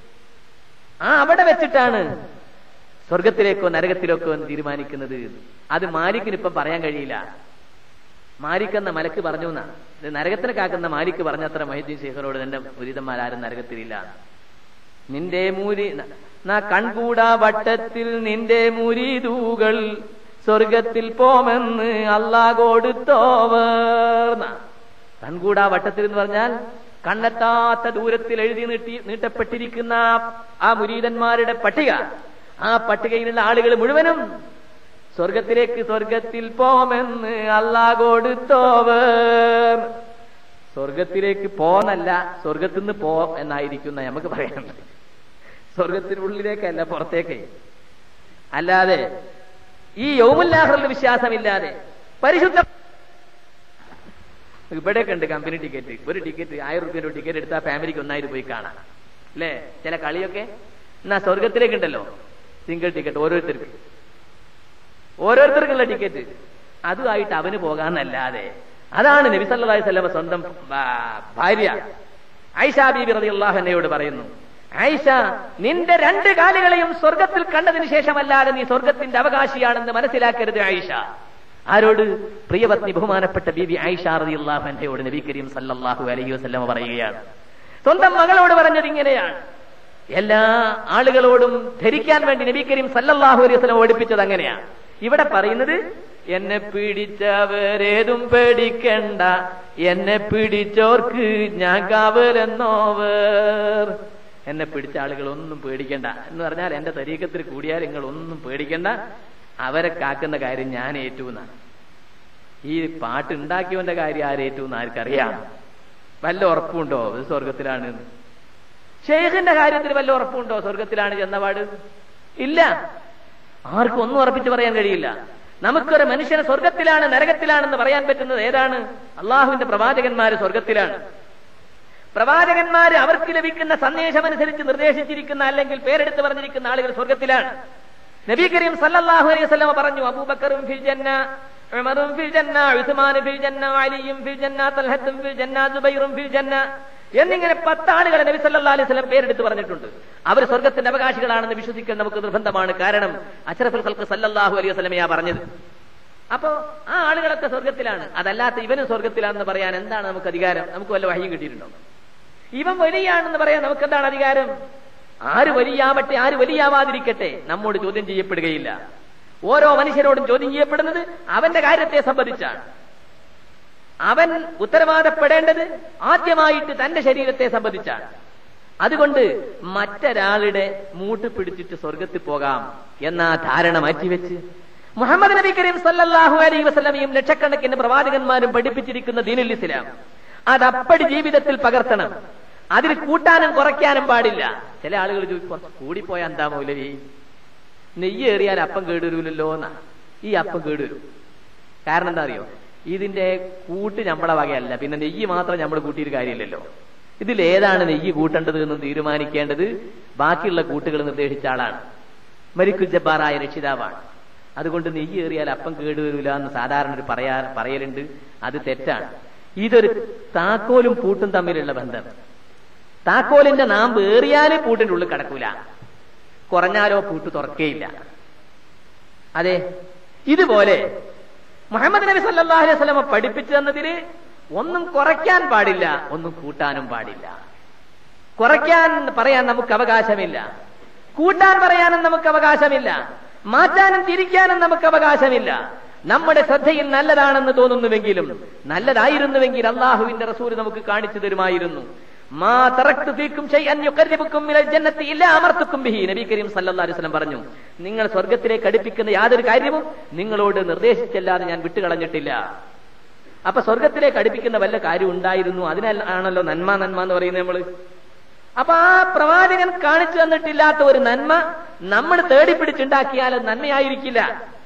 ആ അവിടെ വെച്ചിട്ടാണ് സ്വർഗത്തിലേക്കോ നരകത്തിലേക്കോ എന്ന് തീരുമാനിക്കുന്നത്. അത് മാലിക്കിനിപ്പം പറയാൻ കഴിയില്ല. മാലിക്കെന്ന മലക്ക് പറഞ്ഞു എന്നാ, നരകത്തിനെ കാക്കുന്ന മാലിക്ക് പറഞ്ഞത്ര മൊഹീദ്ദീൻ ശൈഖിനോട് എന്റെ മുരീദന്മാരാരും നരകത്തിലില്ല. നിന്റെ മൂരി കൺകൂടാ വട്ടത്തിൽ നിന്റെ മുരീദൂകൾ സ്വർഗത്തിൽ പോമെന്ന് അല്ലാഹ് കൊടുത്തോവർ. കൺകൂടാ വട്ടത്തിൽ എന്ന് പറഞ്ഞാൽ കണ്ണെത്താത്ത ദൂരത്തിൽ എഴുതി നീട്ടി നീട്ടപ്പെട്ടിരിക്കുന്ന ആ മുരീദന്മാരുടെ പട്ടിക. ആ പട്ടികയിലുള്ള ആളുകൾ മുഴുവനും സ്വർഗത്തിലേക്ക് സ്വർഗത്തിൽ പോമെന്ന് അല്ലാഹ് കൊടുത്തോവർ. സ്വർഗത്തിലേക്ക് പോന്നല്ല, സ്വർഗത്തിൽ നിന്ന് പോ എന്നായിരിക്കുന്ന നമുക്ക് പറയുന്നത്. സ്വർഗത്തിനുള്ളിലേക്കല്ല, പുറത്തേക്ക്. അല്ലാതെ ഈ യൗമുൽ ആഖിറിൽ വിശ്വാസമില്ലാതെ പരിശുദ്ധ ഇവിടെയൊക്കെ ഉണ്ട് കമ്പനി ടിക്കറ്റ്. ഒരു ടിക്കറ്റ് ആയിരം റുപ്യന്റെ ടിക്കറ്റ് എടുത്താൽ ഫാമിലിക്ക് ഒന്നായിട്ട് പോയി കാണാം അല്ലേ? ചില കളിയൊക്കെ. എന്നാ സ്വർഗത്തിലേക്കുണ്ടല്ലോ സിംഗിൾ ടിക്കറ്റ്, ഓരോരുത്തർക്ക് ഓരോരുത്തർക്കുള്ള ടിക്കറ്റ്. അതുമായിട്ട് അവന് പോകാന്നല്ലാതെ. അതാണ് നബി സല്ലല്ലാഹു അലൈഹി വസല്ലം സ്വന്തം ഭാര്യ ആയിഷ ബീബി റളിയല്ലാഹു അൻഹയോട് പറയുന്നു, ആയിഷ, നിന്റെ രണ്ട് കാലുകളെയും സ്വർഗത്തിൽ കണ്ടതിന് ശേഷമല്ലാതെ നീ സ്വർഗത്തിന്റെ അവകാശിയാണെന്ന് മനസ്സിലാക്കരുത് ആയിഷ. ആരോട്? പ്രിയപത്നി ബഹുമാനപ്പെട്ട ബീബി ആയിഷ റളിയല്ലാഹു അൻഹയോട് നബി കരീം സല്ലല്ലാഹു അലൈഹി വസല്ലം പറയുകയാണ്. സ്വന്തം മകളോട് പറഞ്ഞത് ഇങ്ങനെയാണ്. എല്ലാ ആളുകളോടും ധരിക്കാൻ വേണ്ടി നബി കരീം സല്ലല്ലാഹു അലൈഹി വസല്ലം പഠിപ്പിച്ചത് അങ്ങനെയാണ്. ഇവിടെ പറയുന്നത്, എന്നെ പിടിച്ചവരേതും പേടിക്കണ്ട, എന്നെ പിടിച്ചോർക്ക് ഞാൻ കാവലെന്നോവർ. എന്നെ പിടിച്ച ആളുകൾ ഒന്നും പേടിക്കണ്ട എന്ന് പറഞ്ഞാൽ എന്റെ തരീഖത്തിൽ കൂടിയാൽ നിങ്ങൾ ഒന്നും പേടിക്കണ്ട, അവരെ കാക്കുന്ന കാര്യം ഞാൻ ഏറ്റുന്നാണ്. ഈ പാട്ടുണ്ടാക്കിയവന്റെ കാര്യം ആരേറ്റുന്ന് ആർക്കറിയാം? വല്ല ഉറപ്പുണ്ടോ ഇത് സ്വർഗത്തിലാണ്? ഷെയ്ഖിന്റെ കാര്യത്തിൽ വല്ല ഉറപ്പുണ്ടോ സ്വർഗത്തിലാണ് ചെന്നപാട്? ഇല്ല. ആർക്കും ഒന്നും ഉറപ്പിച്ച് പറയാൻ കഴിയില്ല. നമുക്കൊരു മനുഷ്യനെ സ്വർഗത്തിലാണ് നരകത്തിലാണെന്ന് പറയാൻ പറ്റുന്നത് ഏതാണ്? അള്ളാഹുവിന്റെ പ്രവാചകന്മാര് സ്വർഗത്തിലാണ്. പ്രവാചകന്മാര് അവർക്ക് ലഭിക്കുന്ന സന്ദേശമനുസരിച്ച് നിർദ്ദേശിച്ചിരിക്കുന്ന അല്ലെങ്കിൽ പേരെടുത്ത് പറഞ്ഞിരിക്കുന്ന ആളുകൾ സ്വർഗത്തിലാണ്. നബി കരീം സല്ലല്ലാഹു അലൈഹി വസല്ലം പറഞ്ഞു, അബൂബക്കറും ഫിൽ ജന്ന ഉമറും ഫിൽ ജന്ന, ഉസ്മാൻ ഫിൽ ജന്ന, അലിയും ഫിൽ ജന്ന, തൽഹത്തും ഫിൽ ജന്ന, സുബൈറും ഫിൽ ജന്ന എന്നിങ്ങനെ പത്താളുകളെ നബി സല്ലല്ലാഹു അലൈഹി വസല്ലം പേരെടുത്ത് പറഞ്ഞിട്ടുണ്ട്. അവർ സ്വർഗത്തിന്റെ അവകാശികളാണെന്ന് വിശ്വസിക്കാൻ നമുക്ക് നിർബന്ധമാണ്. കാരണം അശ്റഫുൽ ഖൽഖ് സല്ലല്ലാഹു അലൈഹി വസല്ലമയാ പറഞ്ഞത്. അപ്പോ ആ ആളുകളൊക്കെ സ്വർഗത്തിലാണ്. അതല്ലാത്ത ഇവനും സ്വർഗത്തിലാണെന്ന് പറയാൻ എന്താണ് നമുക്ക് അധികാരം? നമുക്ക് വല്ല വഹിയും കിട്ടിയിട്ടുണ്ടോ? ഇവൻ വലിയാണെന്ന് പറയാൻ നമുക്ക് എന്താണ് അധികാരം? ആര് വലിയാവട്ടെ, ആര് വലിയാവാതിരിക്കട്ടെ, നമ്മോട് ചോദ്യം ചെയ്യപ്പെടുകയില്ല. ഓരോ മനുഷ്യരോടും ചോദ്യം ചെയ്യപ്പെടുന്നത് അവന്റെ കാര്യത്തെ സംബന്ധിച്ചാണ്. അവൻ ഉത്തരവാദപ്പെടേണ്ടത് ആദ്യമായിട്ട് തന്റെ ശരീരത്തെ സംബന്ധിച്ചാണ്. അതുകൊണ്ട് മറ്റൊരാളുടെ മൂട്ട് പിടിച്ചിട്ട് സ്വർഗത്തിൽ പോകാം എന്ന ധാരണ മാറ്റിവെച്ച് മുഹമ്മദ് നബി കരീം സല്ലല്ലാഹു അലൈഹി വസല്ലമയും ലക്ഷക്കണക്കിന് പ്രവാചകന്മാരും പഠിപ്പിച്ചിരിക്കുന്ന ദീനുൽ ഇസ്ലാം അതപ്പടി ജീവിതത്തിൽ പകർത്തണം. അതിൽ കൂട്ടാനും കുറയ്ക്കാനും പാടില്ല. ചില ആളുകൾ ചോദിക്കും, കൂടിപ്പോയ എന്താ മൗലവി, നെയ്യ് ഏറിയാൽ അപ്പം കേടുവരൂലല്ലോ എന്നാ. ഈ അപ്പം കേടുവരും. കാരണം എന്താ അറിയോ? ഇതിന്റെ കൂട്ട് നമ്മളെ വകയല്ല, പിന്നെ നെയ്യ് മാത്രം നമ്മൾ കൂട്ടിയൊരു കാര്യമില്ലല്ലോ. ഇതിൽ ഏതാണ് നെയ്യ് കൂട്ടേണ്ടത് എന്ന് തീരുമാനിക്കേണ്ടത് ബാക്കിയുള്ള കൂട്ടുകൾ നിർദ്ദേശിച്ച ആളാണ്, മലിക്കുൽ ജബ്ബാറായ രക്ഷിതാവാണ്. അതുകൊണ്ട് നെയ്യ് ഏറിയാൽ അപ്പം കേടുവരൂല എന്ന് സാധാരണ ഒരു പറയാ പറയലുണ്ട്. അത് തെറ്റാണ്. ഇതൊരു താക്കോലും പൂട്ടും തമ്മിലുള്ള ബന്ധം. താക്കോലിന്റെ നാമ്പ് ഏറിയാല് പൂട്ടിന്റെ ഉള്ളിൽ കിടക്കൂല, കുറഞ്ഞാലോ പൂട്ട് തുറക്കേയില്ല. അതെ, ഇതുപോലെ മുഹമ്മദ് നബി സല്ലല്ലാഹു അലൈഹി വസല്ലം പഠിപ്പിച്ചു തന്നതിന് ഒന്നും കുറയ്ക്കാൻ പാടില്ല, ഒന്നും കൂട്ടാനും പാടില്ല. കുറയ്ക്കാൻ പറയാൻ നമുക്ക് അവകാശമില്ല, കൂട്ടാൻ പറയാനും നമുക്ക് അവകാശമില്ല, മാറ്റാനും തിരിക്കാനും നമുക്ക് അവകാശമില്ല. നമ്മുടെ ശ്രദ്ധയിൽ നല്ലതാണെന്ന് തോന്നുന്നുവെങ്കിലും നല്ലതായിരുന്നുവെങ്കിൽ അള്ളാഹുവിന്റെ റസൂൽ നമുക്ക് കാണിച്ചു തരുമായിരുന്നു. മാ തറക്തു ഫീക്കും ശൈഅൻ യുഖർരിബുക്കും മിനൽ ജന്നത്തി ഇല്ലാ അമർതുക്കും ബിഹി. നബി കരീം സല്ലല്ലാഹു അലൈഹി വസല്ലം പറഞ്ഞു, നിങ്ങൾ സ്വർഗത്തിലേക്ക് അടുപ്പിക്കുന്ന യാതൊരു കാര്യവും നിങ്ങളോട് നിർദ്ദേശിച്ചല്ലാതെ ഞാൻ വിട്ടുകളഞ്ഞിട്ടില്ല. അപ്പൊ സ്വർഗത്തിലേക്ക് അടുപ്പിക്കുന്ന വല്ല കാര്യം ഉണ്ടായിരുന്നു, അതിനാണല്ലോ നന്മ നന്മ എന്ന് പറയുന്നത് നമ്മള്. അപ്പൊ ആ പ്രവാചകൻ കാണിച്ചു തന്നിട്ടില്ലാത്ത ഒരു നന്മ നമ്മൾ തേടിപ്പിടിച്ചുണ്ടാക്കിയാൽ അത് നന്മയായിരിക്കില്ല,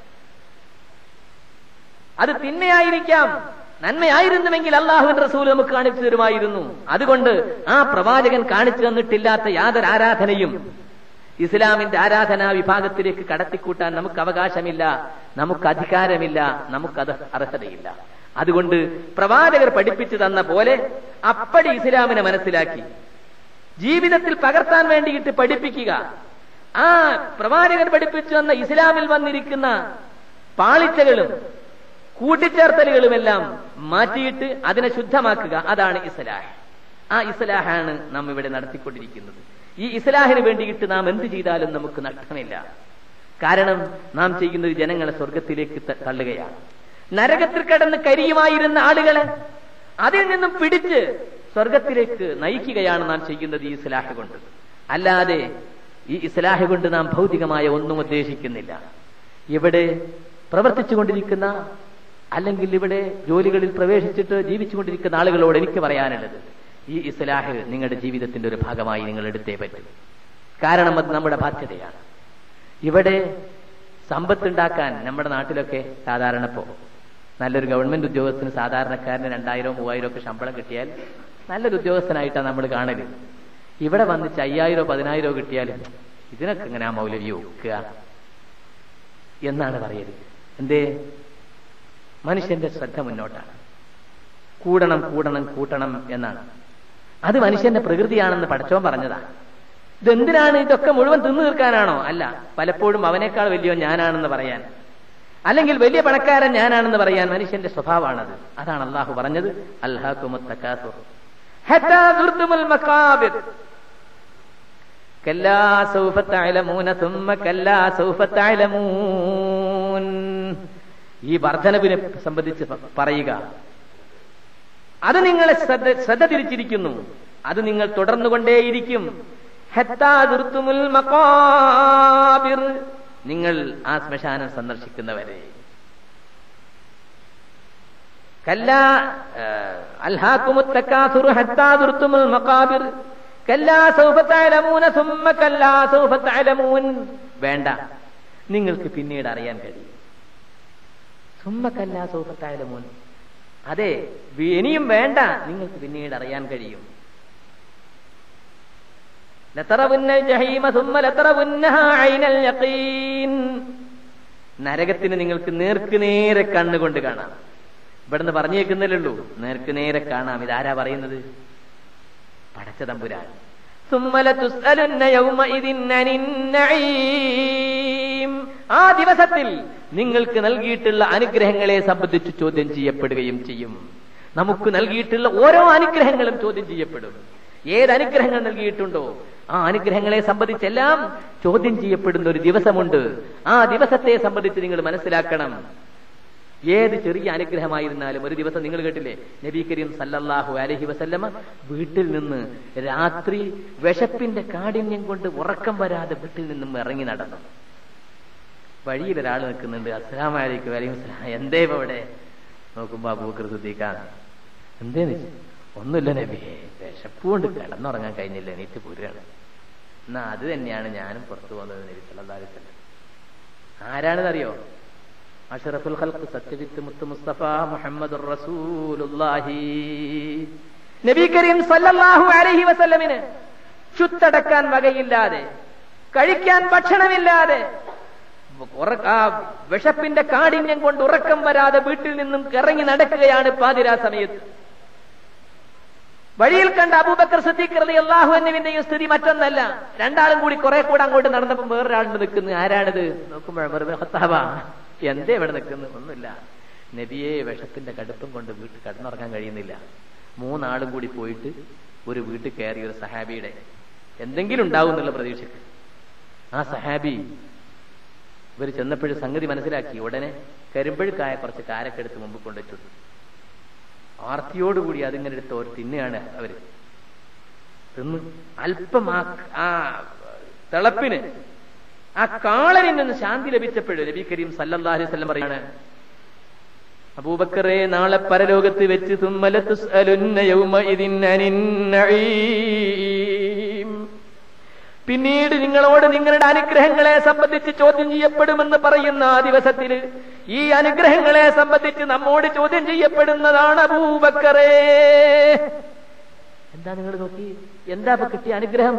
അത് തിന്മയായിരിക്കാം. നന്മയായിരുന്നുവെങ്കിൽ അള്ളാഹുവിന്റെ റസൂൽ നമുക്ക് കാണിച്ചു തരുമായിരുന്നു. അതുകൊണ്ട് ആ പ്രവാചകൻ കാണിച്ചു തന്നിട്ടില്ലാത്ത യാതൊരു ആരാധനയും ഇസ്ലാമിന്റെ ആരാധനാ വിഭാഗത്തിലേക്ക് കടത്തിക്കൂട്ടാൻ നമുക്ക് അവകാശമില്ല, നമുക്ക് അധികാരമില്ല, നമുക്കത് അർഹതയില്ല. അതുകൊണ്ട് പ്രവാചകർ പഠിപ്പിച്ചു തന്ന പോലെ അപ്പടി ഇസ്ലാമിനെ മനസ്സിലാക്കി ജീവിതത്തിൽ പകർത്താൻ വേണ്ടിയിട്ട് പഠിപ്പിക്കുക. ആ പ്രവാചകൻ പഠിപ്പിച്ചു തന്ന ഇസ്ലാമിൽ വന്നിരിക്കുന്ന പാളിച്ചകളും കൂട്ടിച്ചേർത്തലുകളുമെല്ലാം മാറ്റിയിട്ട് അതിനെ ശുദ്ധമാക്കുക. അതാണ് ഇസ്ലാഹ്. ആ ഇസ്ലാഹാണ് നാം ഇവിടെ നടത്തിക്കൊണ്ടിരിക്കുന്നത്. ഈ ഇസ്ലാഹിന് വേണ്ടിയിട്ട് നാം എന്ത് ചെയ്താലും നമുക്ക് നഷ്ടമില്ല. കാരണം നാം ചെയ്യുന്നത് ജനങ്ങളെ സ്വർഗത്തിലേക്ക് തള്ളുകയാണ്. നരകത്തിൽ കിടന്ന് കരിയുമായിരുന്ന ആളുകളെ അതിൽ നിന്നും പിടിച്ച് സ്വർഗത്തിലേക്ക് നയിക്കുകയാണ് നാം ചെയ്യുന്നത് ഈ ഇസ്ലാഹ് കൊണ്ട്. അല്ലാതെ ഈ ഇസ്ലാഹ് കൊണ്ട് നാം ഭൗതികമായ ഒന്നും ഉദ്ദേശിക്കുന്നില്ല. ഇവിടെ പ്രവർത്തിച്ചുകൊണ്ടിരിക്കുന്ന അല്ലെങ്കിൽ ഇവിടെ ജോലികളിൽ പ്രവേശിച്ചിട്ട് ജീവിച്ചുകൊണ്ടിരിക്കുന്ന ആളുകളോട് എനിക്ക് പറയാനുള്ളത്, ഈ ഇസ്ലാഹ് നിങ്ങളുടെ ജീവിതത്തിന്റെ ഒരു ഭാഗമായി നിങ്ങൾ എടുത്തേ പറ്റും. കാരണം അത് നമ്മുടെ ബാധ്യതയാണ്. ഇവിടെ സമ്പത്തുണ്ടാക്കാൻ നമ്മുടെ നാട്ടിലൊക്കെ സാധാരണ പോകും. നല്ലൊരു ഗവൺമെന്റ് ഉദ്യോഗസ്ഥന് സാധാരണക്കാരന് രണ്ടായിരോ മൂവായിരോ ഒക്കെ ശമ്പളം കിട്ടിയാൽ നല്ലൊരു ഉദ്യോഗസ്ഥനായിട്ടാണ് നമ്മൾ കാണല്. ഇവിടെ വന്നിച്ച് അയ്യായിരോ പതിനായിരോ കിട്ടിയാൽ ഇതിനൊക്കെ എങ്ങനെ ആ മൗലവി ഒക്കുക എന്നാണ് പറയല്. എന്തേ? മനുഷ്യന്റെ ശ്രദ്ധ മുന്നോട്ടാണ്. കൂടണം കൂടണം കൂട്ടണം എന്നാണ്. അത് മനുഷ്യന്റെ പ്രകൃതിയാണെന്ന് പടച്ചോൻ പറഞ്ഞതാണ്. ഇതെന്തിനാണ്? ഇതൊക്കെ മുഴുവൻ തിന്നു തീർക്കാനാണോ? അല്ല, പലപ്പോഴും അവനേക്കാൾ വലിയോ ഞാനാണെന്ന് പറയാൻ, അല്ലെങ്കിൽ വലിയ പണക്കാരൻ ഞാനാണെന്ന് പറയാൻ മനുഷ്യന്റെ സ്വഭാവമാണത്. അതാണ് അള്ളാഹു പറഞ്ഞത്, അൽഹാകുമുത് തകാസുർ ഹത്താ സുർതുമുൽ മഖാബിർ കല്ലാ സൗഫ തഅലമൂന സുമ്മ കല്ലാ സൗഫ തഅലമൂൻ. ഈ വർധനവിനെ സംബന്ധിച്ച് പറയുക, അത് നിങ്ങളെ ശ്രദ്ധ ശ്രദ്ധ തിരിച്ചിരിക്കുന്നു, അത് നിങ്ങൾ തുടർന്നുകൊണ്ടേയിരിക്കും. ഹത്താ സുർതുമുൽ മഖാബിർ, നിങ്ങൾ ആ ശ്മശാനം സന്ദർശിക്കുന്നവരെ. കല്ലാ അൽഹാകുമുത് തകാസുർ ഹത്താ സുർതുമുൽ മഖാബിർ കല്ലാ സൗഫ തഅലമൂന സുമ്മ കല്ലാ സൗഫ തഅലമൂൻ. വേണ്ട, നിങ്ങൾക്ക് പിന്നീട് അറിയാൻ കഴിയും. സുമ്മ കല്ലാ സൗഫ തഅലമൂൻ, അതെ ഇനിയും വേണ്ട, നിങ്ങൾക്ക് പിന്നീട് അറിയാൻ കഴിയും. ലതറവുന്നൽ ജഹീമ സുമ്മ ലതറവുന്നഹാ ഐനൽ യഖീൻ. നരകത്തിന് നിങ്ങൾക്ക് നേർക്കുനേരെ കണ്ണുകൊണ്ട് കാണാം. ഇവിടുന്ന് പറഞ്ഞേക്കുന്നല്ലേ ഉള്ളൂ, നേർക്കുനേരെ കാണാം. ഇതാരാ പറയുന്നത്? പടച്ച തമ്പുരാൻ. ആ ദിവസത്തിൽ നിങ്ങൾക്ക് നൽകിയിട്ടുള്ള അനുഗ്രഹങ്ങളെ സംബന്ധിച്ച് ചോദ്യം ചെയ്യപ്പെടുകയും ചെയ്യും. നമുക്ക് നൽകിയിട്ടുള്ള ഓരോ അനുഗ്രഹങ്ങളും ചോദ്യം ചെയ്യപ്പെടും. ഏത് അനുഗ്രഹങ്ങൾ നൽകിയിട്ടുണ്ടോ ആ അനുഗ്രഹങ്ങളെ സംബന്ധിച്ചെല്ലാം ചോദ്യം ചെയ്യപ്പെടുന്ന ഒരു ദിവസമുണ്ട്. ആ ദിവസത്തെ സംബന്ധിച്ച് നിങ്ങൾ മനസ്സിലാക്കണം. ഏത് ചെറിയ അനുഗ്രഹമായിരുന്നാലും ഒരു ദിവസം നിങ്ങൾ കേട്ടില്ലേ, നബി കരീം സല്ലല്ലാഹു അലൈഹി വസല്ലമ വീട്ടിൽ നിന്ന് രാത്രി വിശപ്പിന്റെ കാഠിന്യം കൊണ്ട് ഉറക്കം വരാതെ വീട്ടിൽ നിന്നും ഇറങ്ങി നടന്നു. വഴിയിൽ ഒരാൾ നിൽക്കുന്നുണ്ട്. അസ്സലാമു അലൈക്കും. വലൈക്കും സലാം. എന്തേ ഇവിടെ? നോക്കുമ്പോ അബൂബക്കർ സിദ്ദീഖാണ്. എന്തേന്ന്? ഒന്നുമില്ല നബിയെ, വിശപ്പുകൊണ്ട് കിടന്നുറങ്ങാൻ കഴിഞ്ഞില്ല, എണീറ്റ് പോരുകയാണ്. എന്നാ അത് തന്നെയാണ് ഞാനും പുറത്തു പോകുന്നത് നബി സല്ലല്ലാഹു അലൈഹി വസല്ലം. ആരാണെന്നറിയോ? അഷ്റഫുൽ ഖൽഖ് സത്യവിത്ത് മുത്ത് മുസ്തഫ മുഹമ്മദുർ റസൂലുള്ളാഹി. നബി കരീം സല്ലല്ലാഹു അലൈഹി വസല്ലമിന് ചുട്ടടക്കാൻ വകയില്ലാതെ, കഴിക്കാൻ ഭക്ഷണമില്ലാതെ, ആ വിശപ്പിന്റെ കാഠിന്യം കൊണ്ട് ഉറക്കം വരാതെ വീട്ടിൽ നിന്നും ഇറങ്ങി നടക്കുകയാണ് പാതിരാ സമയത്ത്. വഴിയിൽ കണ്ട അബൂബക്കർ സിദ്ദീഖ് റളിയല്ലാഹു അൻഹുവിന്റെയും സ്ഥിതി മറ്റൊന്നല്ല. രണ്ടാളും കൂടി കുറെ കൂടെ അങ്ങോട്ട് നടന്നപ്പോൾ വേറൊരാളുണ്ട് നിൽക്കുന്നു. ആരാണിത്? നോക്കുമ്പോൾ ഉമർ ഇബ്നു ഖത്താബ. എന്തേ ഇവിടെ നിൽക്കുന്നു? ഒന്നുമില്ല നബിയെ, വിശപ്പിന്റെ കടുപ്പം കൊണ്ട് വീട്ടിൽ കിടന്നുറങ്ങാൻ കഴിയുന്നില്ല. മൂന്നാളും കൂടി പോയിട്ട് ഒരു വീട്ടിൽ കയറി ഒരു സഹാബിയുടെ എന്തെങ്കിലും ഉണ്ടാവും എന്നുള്ള പ്രതീക്ഷയ്ക്ക്. ആ സഹാബി ഇവർ ചെന്നപ്പോഴും സംഗതി മനസ്സിലാക്കി. ഉടനെ കരിമ്പഴുക്കായ കുറച്ച് കാരക്കെടുത്ത് മുമ്പ് കൊണ്ടുവച്ചു. ആർത്തിയോടുകൂടി അതിങ്ങനെ എടുത്ത് ഒരു തിന്നുകയാണ് അവര്. തിന്ന് അല്പം ആ ആ തിളപ്പിന്, ആ കാളനിൽ നിന്ന് ശാന്തി ലഭിച്ചപ്പോഴും നബി കരീം സല്ലല്ലാഹു അലൈഹി വസല്ലം പറയാണ്, അബൂബക്കറെ, നാളെ പരലോകത്ത് വെച്ച് തുമ്മല തുസ്അലുന്ന യൗമഇദിൻ അനിൻ നഈം, പിന്നീട് നിങ്ങളോട് നിങ്ങളുടെ അനുഗ്രഹങ്ങളെ സംബന്ധിച്ച് ചോദ്യം ചെയ്യപ്പെടുമെന്ന് പറയുന്ന ആ ദിവസത്തിൽ ഈ അനുഗ്രഹങ്ങളെ സംബന്ധിച്ച് നമ്മോട് ചോദ്യം ചെയ്യപ്പെടുന്നതാണ് അബൂബക്കറേ. എന്താ നിങ്ങൾ നോക്കി, എന്താ ഇപ്പൊ കിട്ടിയ അനുഗ്രഹം?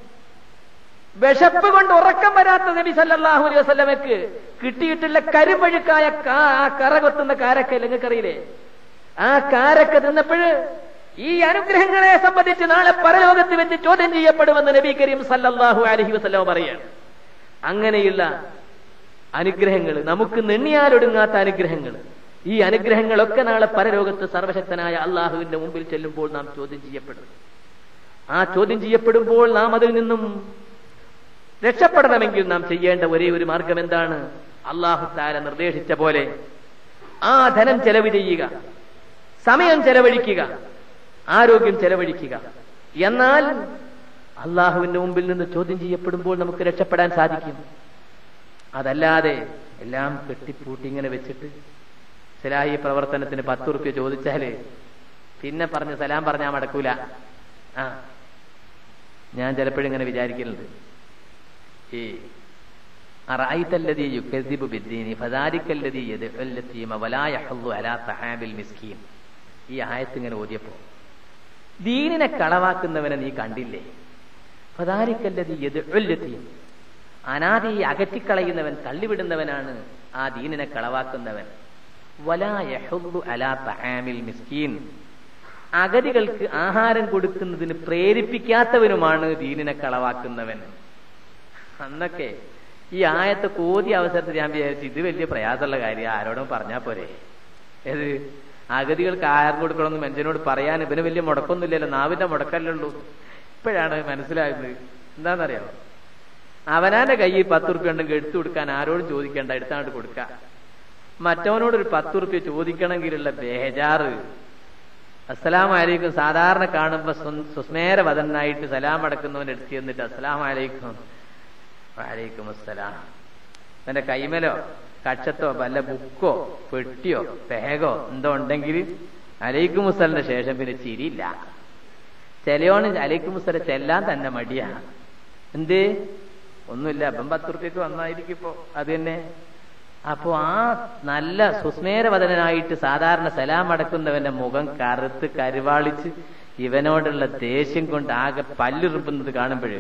വിശപ്പ് കൊണ്ട് ഉറക്കം വരാത്ത നബി സല്ലല്ലാഹു അലൈഹി വസല്ലമയ്ക്ക് കിട്ടിയിട്ടുള്ള കരിമ്പഴുക്കായ ആ കറ കൊത്തുന്ന കാരക്ക നിങ്ങൾക്കറിയില്ലേ? ആ കാരക്ക തിന്നപ്പോഴ് ഈ അനുഗ്രഹങ്ങളെ സംബന്ധിച്ച് നാളെ പരലോകത്ത് വെച്ച് ചോദ്യം ചെയ്യപ്പെടുമെന്ന് നബി കരീം സല്ലല്ലാഹു അലൈഹി വസല്ലം പറയാണ്. അങ്ങനെയുള്ള അനുഗ്രഹങ്ങൾ, നമുക്ക് നെണ്ണിയാലൊടുങ്ങാത്ത അനുഗ്രഹങ്ങൾ, ഈ അനുഗ്രഹങ്ങളൊക്കെ നാളെ പരലോകത്ത് സർവശക്തനായ അള്ളാഹുവിന്റെ മുമ്പിൽ ചെല്ലുമ്പോൾ നാം ചോദ്യം ചെയ്യപ്പെടും. ആ ചോദ്യം ചെയ്യപ്പെടുമ്പോൾ നാം അതിൽ നിന്നും രക്ഷപ്പെടണമെങ്കിൽ നാം ചെയ്യേണ്ട ഒരേ ഒരു മാർഗം എന്താണ്? അള്ളാഹു തആല നിർദ്ദേശിച്ച പോലെ ആ ധനം ചെലവ് ചെയ്യുക, സമയം ചെലവഴിക്കുക, ആരോഗ്യം ചെലവഴിക്കുക. എന്നാൽ അള്ളാഹുവിന്റെ മുമ്പിൽ നിന്ന് ചോദ്യം ചെയ്യപ്പെടുമ്പോൾ നമുക്ക് രക്ഷപ്പെടാൻ സാധിക്കും. അതല്ലാതെ എല്ലാം കെട്ടിപ്പൂട്ടി ഇങ്ങനെ വെച്ചിട്ട് സലാഹി പ്രവർത്തനത്തിന് പത്ത് റുപ്യ ചോദിച്ചാല് പിന്നെ പറഞ്ഞ് സലാം പറഞ്ഞാൽ മടക്കൂല. ആ ഞാൻ ചിലപ്പോഴും ഇങ്ങനെ വിചാരിക്കലുണ്ട്, ഈ അറഅയ്തല്ലദീ യുകദ്ദിബു ബിദ്ദീനി ഫദാലിക്കല്ലദീ യദ്ഉൽ യതീമ വലാ യഹുദ്ദു അലാ തആമിൽ മിസ്കീൻ. ഈ ആയത്ത് ഇങ്ങനെ ഓതിയപ്പോ, ദീനിനെ കളവാക്കുന്നവനെ നീ കണ്ടില്ലേ? ഫദാലിക്കല്ലദീ യദ്ഉൽ യതീം, അനാഥയെ അകറ്റിക്കളയുന്നവൻ, തള്ളിവിടുന്നവനാണ് ആ ദീനിനെ കളവാക്കുന്നവൻ. വലാ യഹുദ്ദു അലാ തആമിൽ മിസ്കീൻ, അഗതികൾക്ക് ആഹാരം കൊടുക്കുന്നതിന് പ്രേരിപ്പിക്കാത്തവനുമാണ് ദീനിനെ കളവാക്കുന്നവൻ. അന്നൊക്കെ ഈ ആയത്ത് കോതിയ അവസരത്തിൽ ഞാൻ വിചാരിച്ചു, ഇത് വലിയ പ്രയാസമുള്ള കാര്യം, ആരോടും പറഞ്ഞാൽ പോരെ. ഏത് അഗതികൾക്ക് ആഹാരം കൊടുക്കണമെന്ന് മനുഷ്യനോട് പറയാൻ ഇവന് വലിയ മുടക്കൊന്നുമില്ലല്ലോ, നാവിന്റെ മുടക്കല്ലുള്ളൂ. ഇപ്പോഴാണ് മനസ്സിലായത്. എന്താണെന്നറിയാമോ? അവനാന്റെ കയ്യിൽ പത്ത് റുപ്യ ഉണ്ടെങ്കിൽ എടുത്തു കൊടുക്കാൻ ആരോടും ചോദിക്കേണ്ട, എടുത്താണ്ട് കൊടുക്ക. മറ്റവനോടൊരു പത്ത് റുപ്യ ചോദിക്കണമെങ്കിലുള്ള ബേജാറ്. അസ്സലാമു അലൈക്കും സാധാരണ കാണുമ്പോ സുസ്മേരവദനായിട്ട് സലാം അടക്കുന്നവൻ എടുത്ത് ചെന്നിട്ട് അസ്സലാമു അലൈക്കും വഅലൈക്കും അസ്സലാം, എന്റെ കൈമലോ കക്ഷത്തോ വല്ല ബുക്കോ പെട്ടിയോ ബാഗോ എന്തോ ഉണ്ടെങ്കിൽ അലൈക്കും മുസ്സലിന്റെ ശേഷം പിന്നെ ചിരിയില്ല. ചിലയോണ് അലൈക്കും മുസ്സല ചെല്ലാൻ തന്നെ മടിയാ. എന്തേ? ഒന്നുമില്ല, അപ്പം പത്ത് റുപ്യക്ക് വന്നായിരിക്കും ഇപ്പോ. അത് തന്നെ. അപ്പോ ആ നല്ല സുസ്മേരവദനായിട്ട് സാധാരണ സലാം അടക്കുന്നവന്റെ മുഖം കറുത്ത് കരുവാളിച്ച് ഇവനോടുള്ള ദേഷ്യം കൊണ്ട് ആകെ പല്ലുറുപ്പുന്നത് കാണുമ്പോഴേ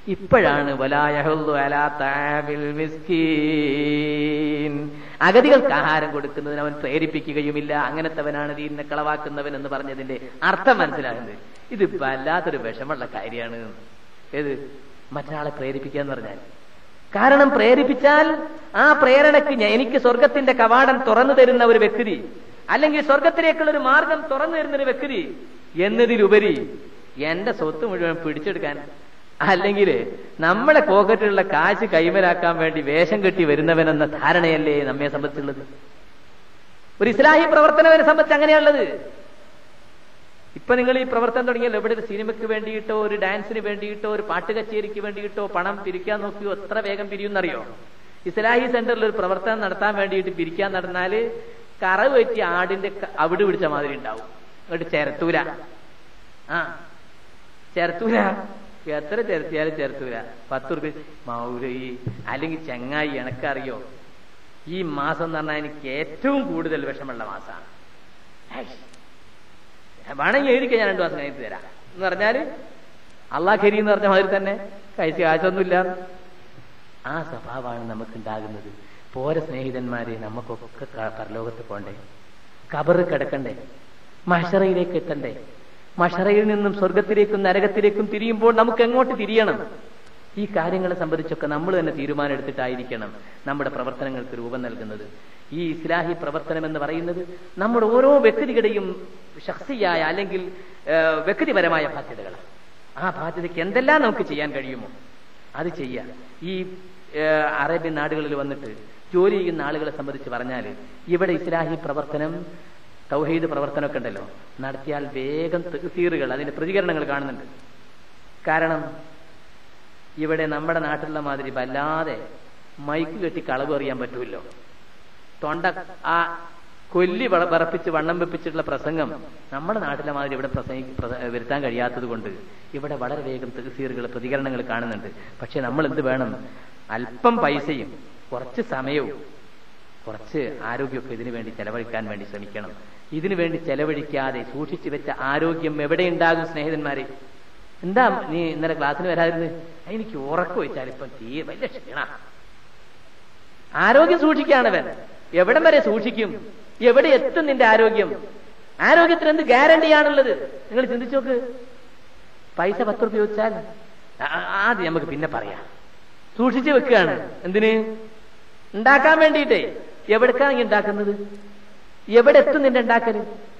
ഇപ്പോഴാണ് വലാ യഹുദ്ദു അലാ തഅമിൽ മിസ്കീൻ, അഗതികൾക്ക് ആഹാരം കൊടുക്കുന്നതിന് അവൻ പ്രേരിപ്പിക്കുകയുമില്ല, അങ്ങനത്തവനാണ് ദീനിനെ കളവാക്കുന്നവൻ എന്ന് പറഞ്ഞതിന്റെ അർത്ഥം മനസ്സിലാകുന്നത്. ഇത് വല്ലാത്തൊരു വിഷമുള്ള കാര്യമാണ്. ഏത് മറ്റൊരാളെ പ്രേരിപ്പിക്കുക എന്ന് പറഞ്ഞാൽ, കാരണം പ്രേരിപ്പിച്ചാൽ ആ പ്രേരണയ്ക്ക് എനിക്ക് സ്വർഗത്തിന്റെ കവാടം തുറന്നു തരുന്ന ഒരു വ്യക്തി, അല്ലെങ്കിൽ സ്വർഗത്തിലേക്കുള്ള ഒരു മാർഗം തുറന്നു തരുന്ന ഒരു വ്യക്തി എന്നതിലുപരി എന്റെ സ്വത്ത് മുഴുവൻ പിടിച്ചെടുക്കാൻ, അല്ലെങ്കിൽ നമ്മളെ പോക്കറ്റിലുള്ള കാശ് കൈമലാക്കാൻ വേണ്ടി വേഷം കെട്ടി വരുന്നവനെന്ന ധാരണയല്ലേ നമ്മെ സംബന്ധിച്ചുള്ളത്. ഒരു ഇസ്ലാഹി പ്രവർത്തനവനെ സംബന്ധിച്ച് അങ്ങനെയുള്ളത്. ഇപ്പൊ നിങ്ങൾ ഈ പ്രവർത്തനം തുടങ്ങിയല്ലോ, എവിടെ ഒരു സിനിമയ്ക്ക് വേണ്ടിയിട്ടോ ഒരു ഡാൻസിന് വേണ്ടിയിട്ടോ ഒരു പാട്ട് കച്ചേരിക്ക് വേണ്ടിയിട്ടോ പണം പിരിക്കാൻ നോക്കിയോ എത്ര വേഗം പിരിയുന്നറിയോ? ഇസ്ലാഹി സെന്ററിൽ ഒരു പ്രവർത്തനം നടത്താൻ വേണ്ടിയിട്ട് പിരിക്കാൻ നടന്നാല് കറവ് പറ്റി ആടിന്റെ അവിട് പിടിച്ച മാതിരി ഉണ്ടാവും. എന്നിട്ട് ചേർത്തൂല, ആ ചേർത്തൂല, എത്ര ചേർത്തിയാലും ചേർത്തൂല. പത്ത് റുപ്യ മൗലവി അല്ലെങ്കിൽ ചങ്ങായി എനക്കറിയോ, ഈ മാസം എന്ന് പറഞ്ഞാൽ എനിക്ക് ഏറ്റവും കൂടുതൽ വിഷമുള്ള മാസമാണ്, വേണമെങ്കിൽ എഴുതിക്കാൻ ഞാൻ രണ്ടു മാസം കഴിഞ്ഞിട്ട് തരാം എന്ന് പറഞ്ഞാല് അള്ളാഹ് കരീം എന്ന് പറഞ്ഞ മാതിരി തന്നെ കഴിച്ച് കാശൊന്നുമില്ല. ആ സ്വഭാവമാണ് നമുക്കുണ്ടാകുന്നത്. പോരെ സ്നേഹിതന്മാരെ, നമുക്കൊക്കെ പരലോകത്ത് പോണ്ടേ, ഖബറ് കിടക്കണ്ടേ, മഹ്ശറയിലേക്ക് എത്തണ്ടേ. മഹ്ശറയിൽ നിന്നും സ്വർഗത്തിലേക്കും നരകത്തിലേക്കും തിരിയുമ്പോൾ നമുക്ക് എങ്ങോട്ട് തിരിയണം? ഈ കാര്യങ്ങളെ സംബന്ധിച്ചൊക്കെ നമ്മൾ തന്നെ തീരുമാനം എടുത്തിട്ടായിരിക്കണം നമ്മുടെ പ്രവർത്തനങ്ങൾക്ക് രൂപം നൽകുന്നത്. ഈ ഇസ്ലാഹി പ്രവർത്തനം എന്ന് പറയുന്നത് നമ്മുടെ ഓരോ വ്യക്തികളുടെയും ശഖ്സിയായ അല്ലെങ്കിൽ വ്യക്തിപരമായ ബാധ്യതകളാണ്. ആ ബാധ്യതയ്ക്ക് എന്തെല്ലാം നമുക്ക് ചെയ്യാൻ കഴിയുമോ അത് ചെയ്യാം. ഈ അറേബ്യൻ നാടുകളിൽ വന്നിട്ട് ജോലി ചെയ്യുന്ന ആളുകളെ സംബന്ധിച്ച് പറഞ്ഞാൽ, ഇവിടെ ഇസ്ലാഹി പ്രവർത്തനം തൗഹീദ് പ്രവർത്തനമൊക്കെ ഉണ്ടല്ലോ, നടത്തിയാൽ വേഗം തഫ്സീറുകൾ, അതിന്റെ പ്രതികരണങ്ങൾ കാണുന്നുണ്ട്. കാരണം ഇവിടെ നമ്മുടെ നാട്ടിലുള്ള മാതിരി വല്ലാതെ മൈക്ക് കെട്ടി കളവ് അറിയാൻ പറ്റുമല്ലോ. തൊണ്ട ആ കൊല്ലി വിറപ്പിച്ച് വണ്ണം വെപ്പിച്ചിട്ടുള്ള പ്രസംഗം നമ്മുടെ നാട്ടിലെ മാതിരി ഇവിടെ പ്രസംഗി വരുത്താൻ കഴിയാത്തത് കൊണ്ട് ഇവിടെ വളരെ വേഗം തഫ്സീറുകൾ, പ്രതികരണങ്ങൾ കാണുന്നുണ്ട്. പക്ഷെ നമ്മൾ എന്ത് വേണം? അല്പം പൈസയും കുറച്ച് സമയവും കുറച്ച് ആരോഗ്യമൊക്കെ ഇതിനു വേണ്ടി ചെലവഴിക്കാൻ വേണ്ടി ശ്രമിക്കണം. ഇതിനു വേണ്ടി ചെലവഴിക്കാതെ സൂക്ഷിച്ചു വെച്ച ആരോഗ്യം എവിടെയുണ്ടാകും സ്നേഹിതന്മാരെ? എന്താ നീ ഇന്നലെ ക്ലാസ്സിന് വരാതിരുന്ന്? എനിക്ക് ഉറക്കം വെച്ചാൽ ഇപ്പം തീരെ വലിയ ക്ഷീണ. ആരോഗ്യം സൂക്ഷിക്കാണവൻ. എവിടം വരെ സൂക്ഷിക്കും? എവിടെ എത്തും നിന്റെ ആരോഗ്യം? ആരോഗ്യത്തിന് എന്ത് ഗ്യാരണ്ടിയാണുള്ളത്? നിങ്ങൾ ചിന്തിച്ചു നോക്ക്. പൈസ പത്ത് റുപ്യ വെച്ചാൽ ആദ്യം നമുക്ക് പിന്നെ പറയാം. സൂക്ഷിച്ചു വെക്കുകയാണ്. എന്തിന്? ഉണ്ടാക്കാൻ വേണ്ടിയിട്ടേ. എവിടേക്കാണ് നീ ഉണ്ടാക്കുന്നത്? എവിടെ എത്തും നിന്റെ ഉണ്ടാക്കല്?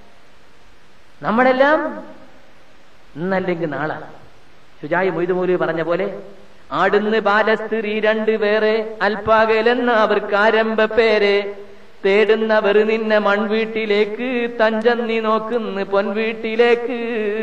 നമ്മളെല്ലാം ഇന്നല്ലെങ്കിൽ നാളെ. ശുജായി മൊയ്ത് മൗലവി പറഞ്ഞ പോലെ, ആടുന്ന് ബാലസ്ത്രീ രണ്ട് വേറെ അൽപ്പാകലെന്ന അവർക്ക് ആരംഭ പേരെ, തേടുന്നവർ നിന്നെ മൺവീട്ടിലേക്ക്, തഞ്ചം നീ നോക്കുന്ന പൊൻവീട്ടിലേക്ക്.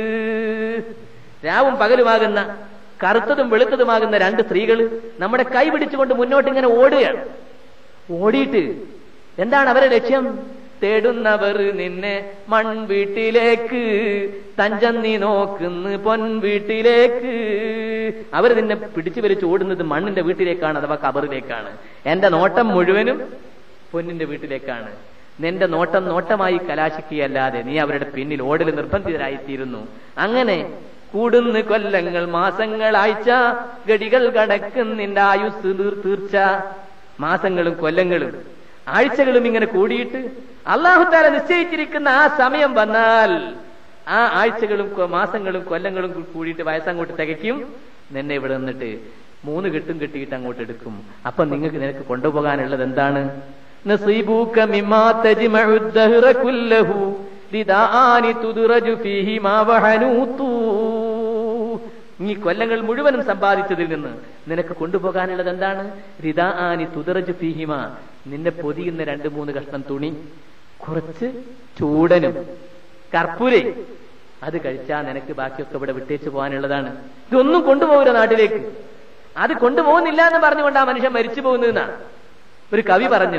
രാവും പകലുമാകുന്ന, കറുത്തതും വെളുത്തതുമാകുന്ന രണ്ട് സ്ത്രീകൾ നമ്മുടെ കൈ പിടിച്ചുകൊണ്ട് മുന്നോട്ട് ഇങ്ങനെ ഓടുകയാണ്. ഓടിയിട്ട് എന്താണ് അവരുടെ ലക്ഷ്യം? തേടുന്നവർ നിന്നെ മൺവീട്ടിലേക്ക്, തഞ്ചം നീ നോക്കുന്ന പൊൻവീട്ടിലേക്ക്. അവർ നിന്നെ പിടിച്ചു വലിച്ച് ഓടുന്നത് മണ്ണിന്റെ വീട്ടിലേക്കാണ്, അഥവാ ഖബറിലേക്കാണ്. എന്റെ നോട്ടം മുഴുവനും പൊന്നിന്റെ വീട്ടിലേക്കാണ്. നിന്റെ നോട്ടം നോട്ടമായി കലാശിക്കുകയല്ലാതെ നീ അവരുടെ പിന്നിൽ ഓടൽ നിർബന്ധിതരായിത്തീരുന്നു. അങ്ങനെ കൂടുന്ന് കൊല്ലങ്ങൾ, മാസങ്ങൾ, ആഴ്ച, ഗടികൾ കടക്കും നിന്റെ ആയുസ് തീർച്ച. മാസങ്ങളും കൊല്ലങ്ങളും ആഴ്ചകളും ഇങ്ങനെ കൂടിയിട്ട് അല്ലാഹു തആല നിശ്ചയിച്ചിരിക്കുന്ന ആ സമയം വന്നാൽ ആ ആഴ്ചകളും മാസങ്ങളും കൊല്ലങ്ങളും കൂടിയിട്ട് വയസ്സങ്ങോട്ട് തികയ്ക്കും. നിന്നെ ഇവിടെ നിന്നിട്ട് മൂന്ന് കെട്ടും കെട്ടിയിട്ട് അങ്ങോട്ട് എടുക്കും. അപ്പൊ നിങ്ങൾക്ക് നിനക്ക് കൊണ്ടുപോകാനുള്ളത് എന്താണ്? നസീബൂക മിമ്മാ തജ്മഉ ദഹ്റ കുല്ലഹു ലിദാനി തുദ്റജു ഫീഹി മാ വഹനൂതു. നീ കൊല്ലങ്ങൾ മുഴുവനും സമ്പാദിച്ചതിൽ നിന്ന് നിനക്ക് കൊണ്ടുപോകാനുള്ളത് എന്താണ്? റിദാനി തുദ്റജു ഫീഹിമ, നിന്നെ പൊതിയുന്ന രണ്ട് മൂന്ന് കഷ്ണം തുണി, കുറച്ച് ചൂടനും കർപ്പൂരേ, അത് കഴിച്ചാൽ നിനക്ക് ബാക്കിയൊക്കെ ഇവിടെ വിട്ടേച്ചു പോകാനുള്ളതാണ്. ഇതൊന്നും കൊണ്ടുപോകില്ല നാട്ടിലേക്ക്. അത് കൊണ്ടുപോകുന്നില്ല എന്ന് പറഞ്ഞുകൊണ്ട് ആ മനുഷ്യൻ മരിച്ചു പോകുന്നതെന്നാണ് ഒരു കവി പറഞ്ഞു.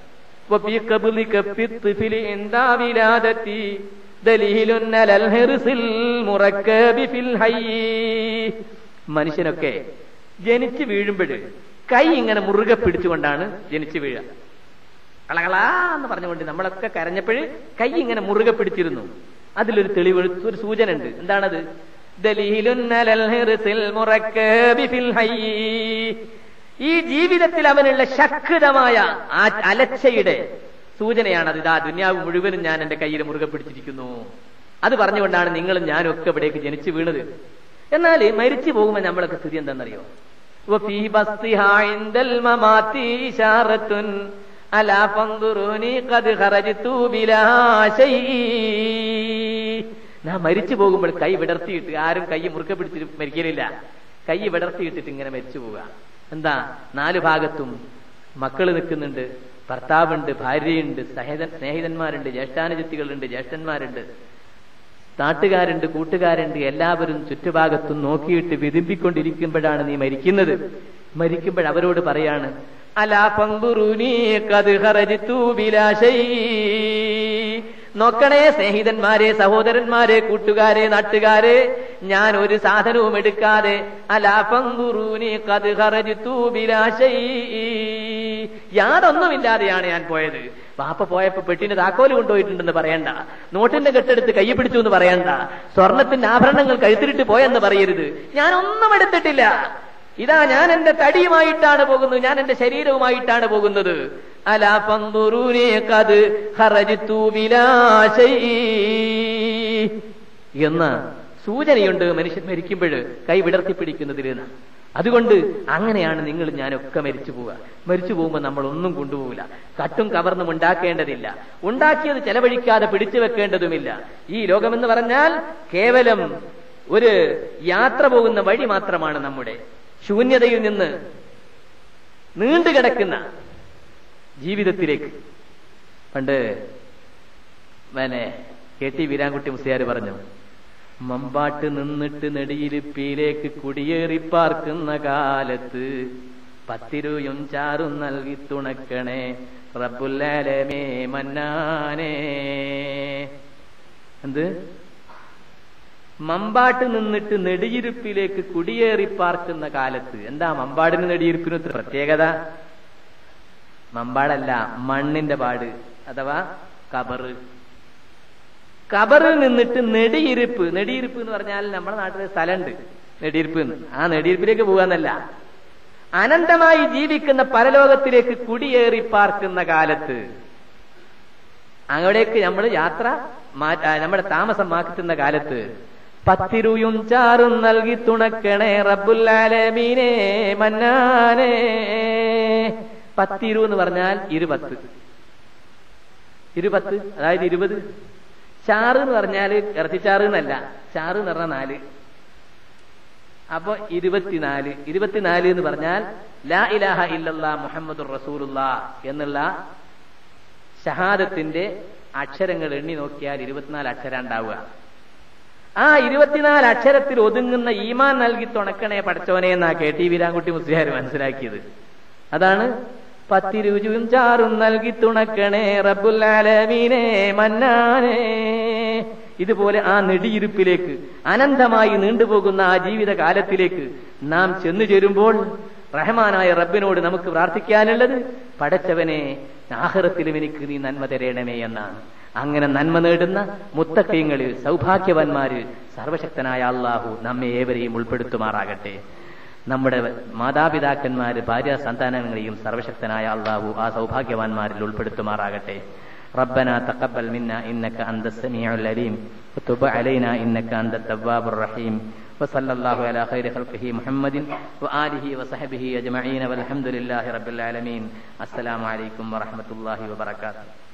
മനുഷ്യനൊക്കെ ജനിച്ചു വീഴുമ്പോൾ കൈ ഇങ്ങനെ മുറുകെ പിടിച്ചുകൊണ്ടാണ് ജനിച്ചു വീഴുക. കളകളാ എന്ന് പറഞ്ഞുകൊണ്ട് നമ്മളൊക്കെ കരഞ്ഞപ്പോൾ കൈ ഇങ്ങനെ മുറുകെ പിടിച്ചിരുന്നു. അതിലൊരു തെളിവ്, ഒരു സൂചന ഉണ്ട്. എന്താണത്? ദലീലുൻ അലൽ ഹിർസിൽ മുറക്കബി ഫിൽ ഹയ്യ്. ഈ ജീവിതത്തിൽ അവനുള്ള ശക്തമായ ആ അലച്ചയുടെ സൂചനയാണത്. ഇതാ ദുനിയാവ് മുഴുവനും ഞാൻ എന്റെ കയ്യിൽ മുറുകെ പിടിച്ചിരിക്കുന്നു. അത് പറഞ്ഞുകൊണ്ടാണ് നിങ്ങളും ഞാനും ഒക്കെ ഇവിടേക്ക് ജനിച്ചു വീണത്. എന്നാൽ മരിച്ചു പോകുമ്പോൾ നമ്മളൊക്കെ സ്ഥിതി എന്താണെന്നറിയോ? ഞാൻ മരിച്ചു പോകുമ്പോൾ കൈ വിടർത്തിയിട്ട്, ആരും കൈ മുറുക്കെ പിടിച്ചിട്ട് മരിക്കലില്ല, കൈ വിടർത്തിയിട്ടിട്ട് ഇങ്ങനെ മരിച്ചു പോവുക. എന്താ? നാലു ഭാഗത്തും മക്കള് നിൽക്കുന്നുണ്ട്, ഭർത്താവുണ്ട്, ഭാര്യയുണ്ട്, സഹേദ സ്നേഹിതന്മാരുണ്ട്, ജ്യേഷ്ഠാനുജത്തികളുണ്ട്, ജ്യേഷ്ഠന്മാരുണ്ട്, നാട്ടുകാരുണ്ട്, കൂട്ടുകാരുണ്ട്, എല്ലാവരും ചുറ്റുഭാഗത്തും നോക്കിയിട്ട് വിതുമ്പിക്കൊണ്ടിരിക്കുമ്പോഴാണ് നീ മരിക്കുന്നത്. മരിക്കുമ്പോൾ അവരോട് പറയാണ്, അലാ ഫൻദുറൂനി ഖദ് ഖറജ്തു ബിലാ ശൈ. നോക്കണേ സ്നേഹിതന്മാരെ, സഹോദരന്മാരെ, കൂട്ടുകാരെ, നാട്ടുകാരെ, ഞാൻ ഒരു സാധനവും എടുക്കാതെ അലാ ഫൻദുറൂനി ഖദ് ഖറജ്തു ബിലാ ശൈ, യാതൊന്നുമില്ലാതെയാണ് ഞാൻ പോയത്. വാപ്പ പോയപ്പോ പെട്ടിന്റെ താക്കോല് കൊണ്ടുപോയിട്ടുണ്ടെന്ന് പറയണ്ട, നോട്ടിന്റെ കെട്ടെടുത്ത് കൈ പിടിച്ചു എന്ന് പറയണ്ട, സ്വർണത്തിന്റെ ആഭരണങ്ങൾ കഴുത്തിലിട്ട് പോയെന്ന് പറയരുത്. ഞാനൊന്നും എടുത്തിട്ടില്ല. ഇതാ ഞാൻ എന്റെ തടിയുമായിട്ടാണ് പോകുന്നത്, ഞാൻ എന്റെ ശരീരവുമായിട്ടാണ് പോകുന്നത്. അലാ ഫൻദുറൂനി ഖദ് ഖറജ്തു ബിലാ ശൈ എന്ന സൂചനയുണ്ട് മനുഷ്യൻ മരിക്കുമ്പോൾ കൈ വിടർത്തി പിടിക്കുന്നതിന്. അതുകൊണ്ട് അങ്ങനെയാണ് നിങ്ങൾ ഞാനൊക്കെ മരിച്ചു പോവുക. മരിച്ചു പോകുമ്പോൾ നമ്മൾ ഒന്നും കൊണ്ടുപോകില്ല, കട്ടും കവർന്നും ഉണ്ടാക്കേണ്ടതില്ല, ഉണ്ടാക്കിയത് ചെലവഴിക്കാതെ പിടിച്ചു വെക്കേണ്ടതുമില്ല. ഈ ലോകമെന്ന് പറഞ്ഞാൽ കേവലം ഒരു യാത്ര പോകുന്ന വഴി മാത്രമാണ്. നമ്മുടെ ശൂന്യതയിൽ നിന്ന് നീണ്ടുകിടക്കുന്ന ജീവിതത്തിലേക്ക്. പണ്ട് പിന്നെ കെ ടി വീരാൻകുട്ടി മുസ്ലിയാർ പറഞ്ഞു, മമ്പാട്ട് നിന്നിട്ട് നെടിയിരിപ്പിലേക്ക് കുടിയേറി പാർക്കുന്ന കാലത്ത് പത്തിരുയും ചാറും നൽകി തുണക്കണേ റബ്ബുൽ ആലമീൻ മന്നാനേ. എന്ത്? മമ്പാട്ട് നിന്നിട്ട് നെടിയിരുപ്പിലേക്ക് കുടിയേറി പാർക്കുന്ന കാലത്ത്. എന്താ മമ്പാടിന് നെടിയിരുപ്പിന് പ്രത്യേകത? മമ്പാടല്ല, മണ്ണിന്റെ പാട് അഥവാ കബറ്. കബറിൽ നിന്നിട്ട് നെടിയിരുപ്പ്. നെടിയിരുപ്പ് എന്ന് പറഞ്ഞാൽ നമ്മുടെ നാട്ടിലെ സ്ഥലമുണ്ട് നെടിയിരുപ്പ്. ആ നെടിയിരുപ്പിലേക്ക് പോകാന്നല്ല, അനന്തമായി ജീവിക്കുന്ന പരലോകത്തിലേക്ക് കുടിയേറി പാർക്കുന്ന കാലത്ത് അവിടേക്ക് നമ്മൾ യാത്ര മാറ്റാ നമ്മുടെ താമസം മാറ്റുന്ന കാലത്ത് പത്തിരുയും ചാറും നൽകി തുണക്കണേ റബ്ബുൽ ആലമീനേ മന്നാനേ. പത്തിരു എന്ന് പറഞ്ഞാൽ ഇരുപത്ത്, ഇരുപത്ത് അതായത് ഇരുപത്. ചാറ് എന്ന് പറഞ്ഞാൽ ഇറച്ചിച്ചാറ് എന്നല്ല, ചാറ് എന്ന് പറഞ്ഞാൽ നാല്. അപ്പൊ ഇരുപത്തിനാല്. ഇരുപത്തിനാല് എന്ന് പറഞ്ഞാൽ ലാ ഇലാഹ ഇല്ലല്ലാഹ് മുഹമ്മദുർ റസൂലുള്ളാഹ് എന്നുള്ള ഷഹാദത്തിന്റെ അക്ഷരങ്ങൾ എണ്ണി നോക്കിയാൽ ഇരുപത്തിനാല് അക്ഷരം ഉണ്ടാവുക. ആ ഇരുപത്തിനാല് അക്ഷരത്തിൽ ഒതുങ്ങുന്ന ഈമാൻ നൽകി തുണക്കണേ പടച്ചോനെ എന്നാ കെ ടി വീരാൻകുട്ടി മുസ്ലിയാർ മനസ്സിലാക്കിയത്. അതാണ് പത്തിരുചും ചാറും നൽകി തുണക്കണേ റബ്ബുൽ ആലമീനേ മന്നാനേ. ഇതുപോലെ ആ നെടിയിരുപ്പിലേക്ക്, അനന്തമായി നീണ്ടുപോകുന്ന ആ ജീവിതകാലത്തിലേക്ക് നാം ചെന്നു ചേരുമ്പോൾ റഹ്മാനായ റബ്ബിനോട് നമുക്ക് പ്രാർത്ഥിക്കാനുള്ളത്, പടച്ചവനെ ആഖിറത്തിലും എനിക്ക് നീ നന്മ തരേണമേ എന്നാണ്. അങ്ങനെ നന്മ നേടുന്ന മുത്തഖീങ്ങളിൽ സൗഭാഗ്യവാന്മാരിൽ സർവശക്തനായ അല്ലാഹു നമ്മെ ഏവരെയും ഉൾപ്പെടുത്തുമാറാകട്ടെ. നമ്മുടെ മാതാപിതാക്കന്മാര്, ഭാര്യ സന്താനങ്ങളെയും സർവശക്തനായ അല്ലാഹു ആ സൗഭാഗ്യവാന്മാരിൽ ഉൾപ്പെടുത്തുമാറാകട്ടെ. ربنا تقبل منا إنك أنت السميع العليم وتب علينا إنك أنت التواب الرحيم وصلى الله على خير خلقه محمد وآله وصحبه أجمعين والحمد لله رب العالمين. السلام عليكم ورحمة الله وبركاته.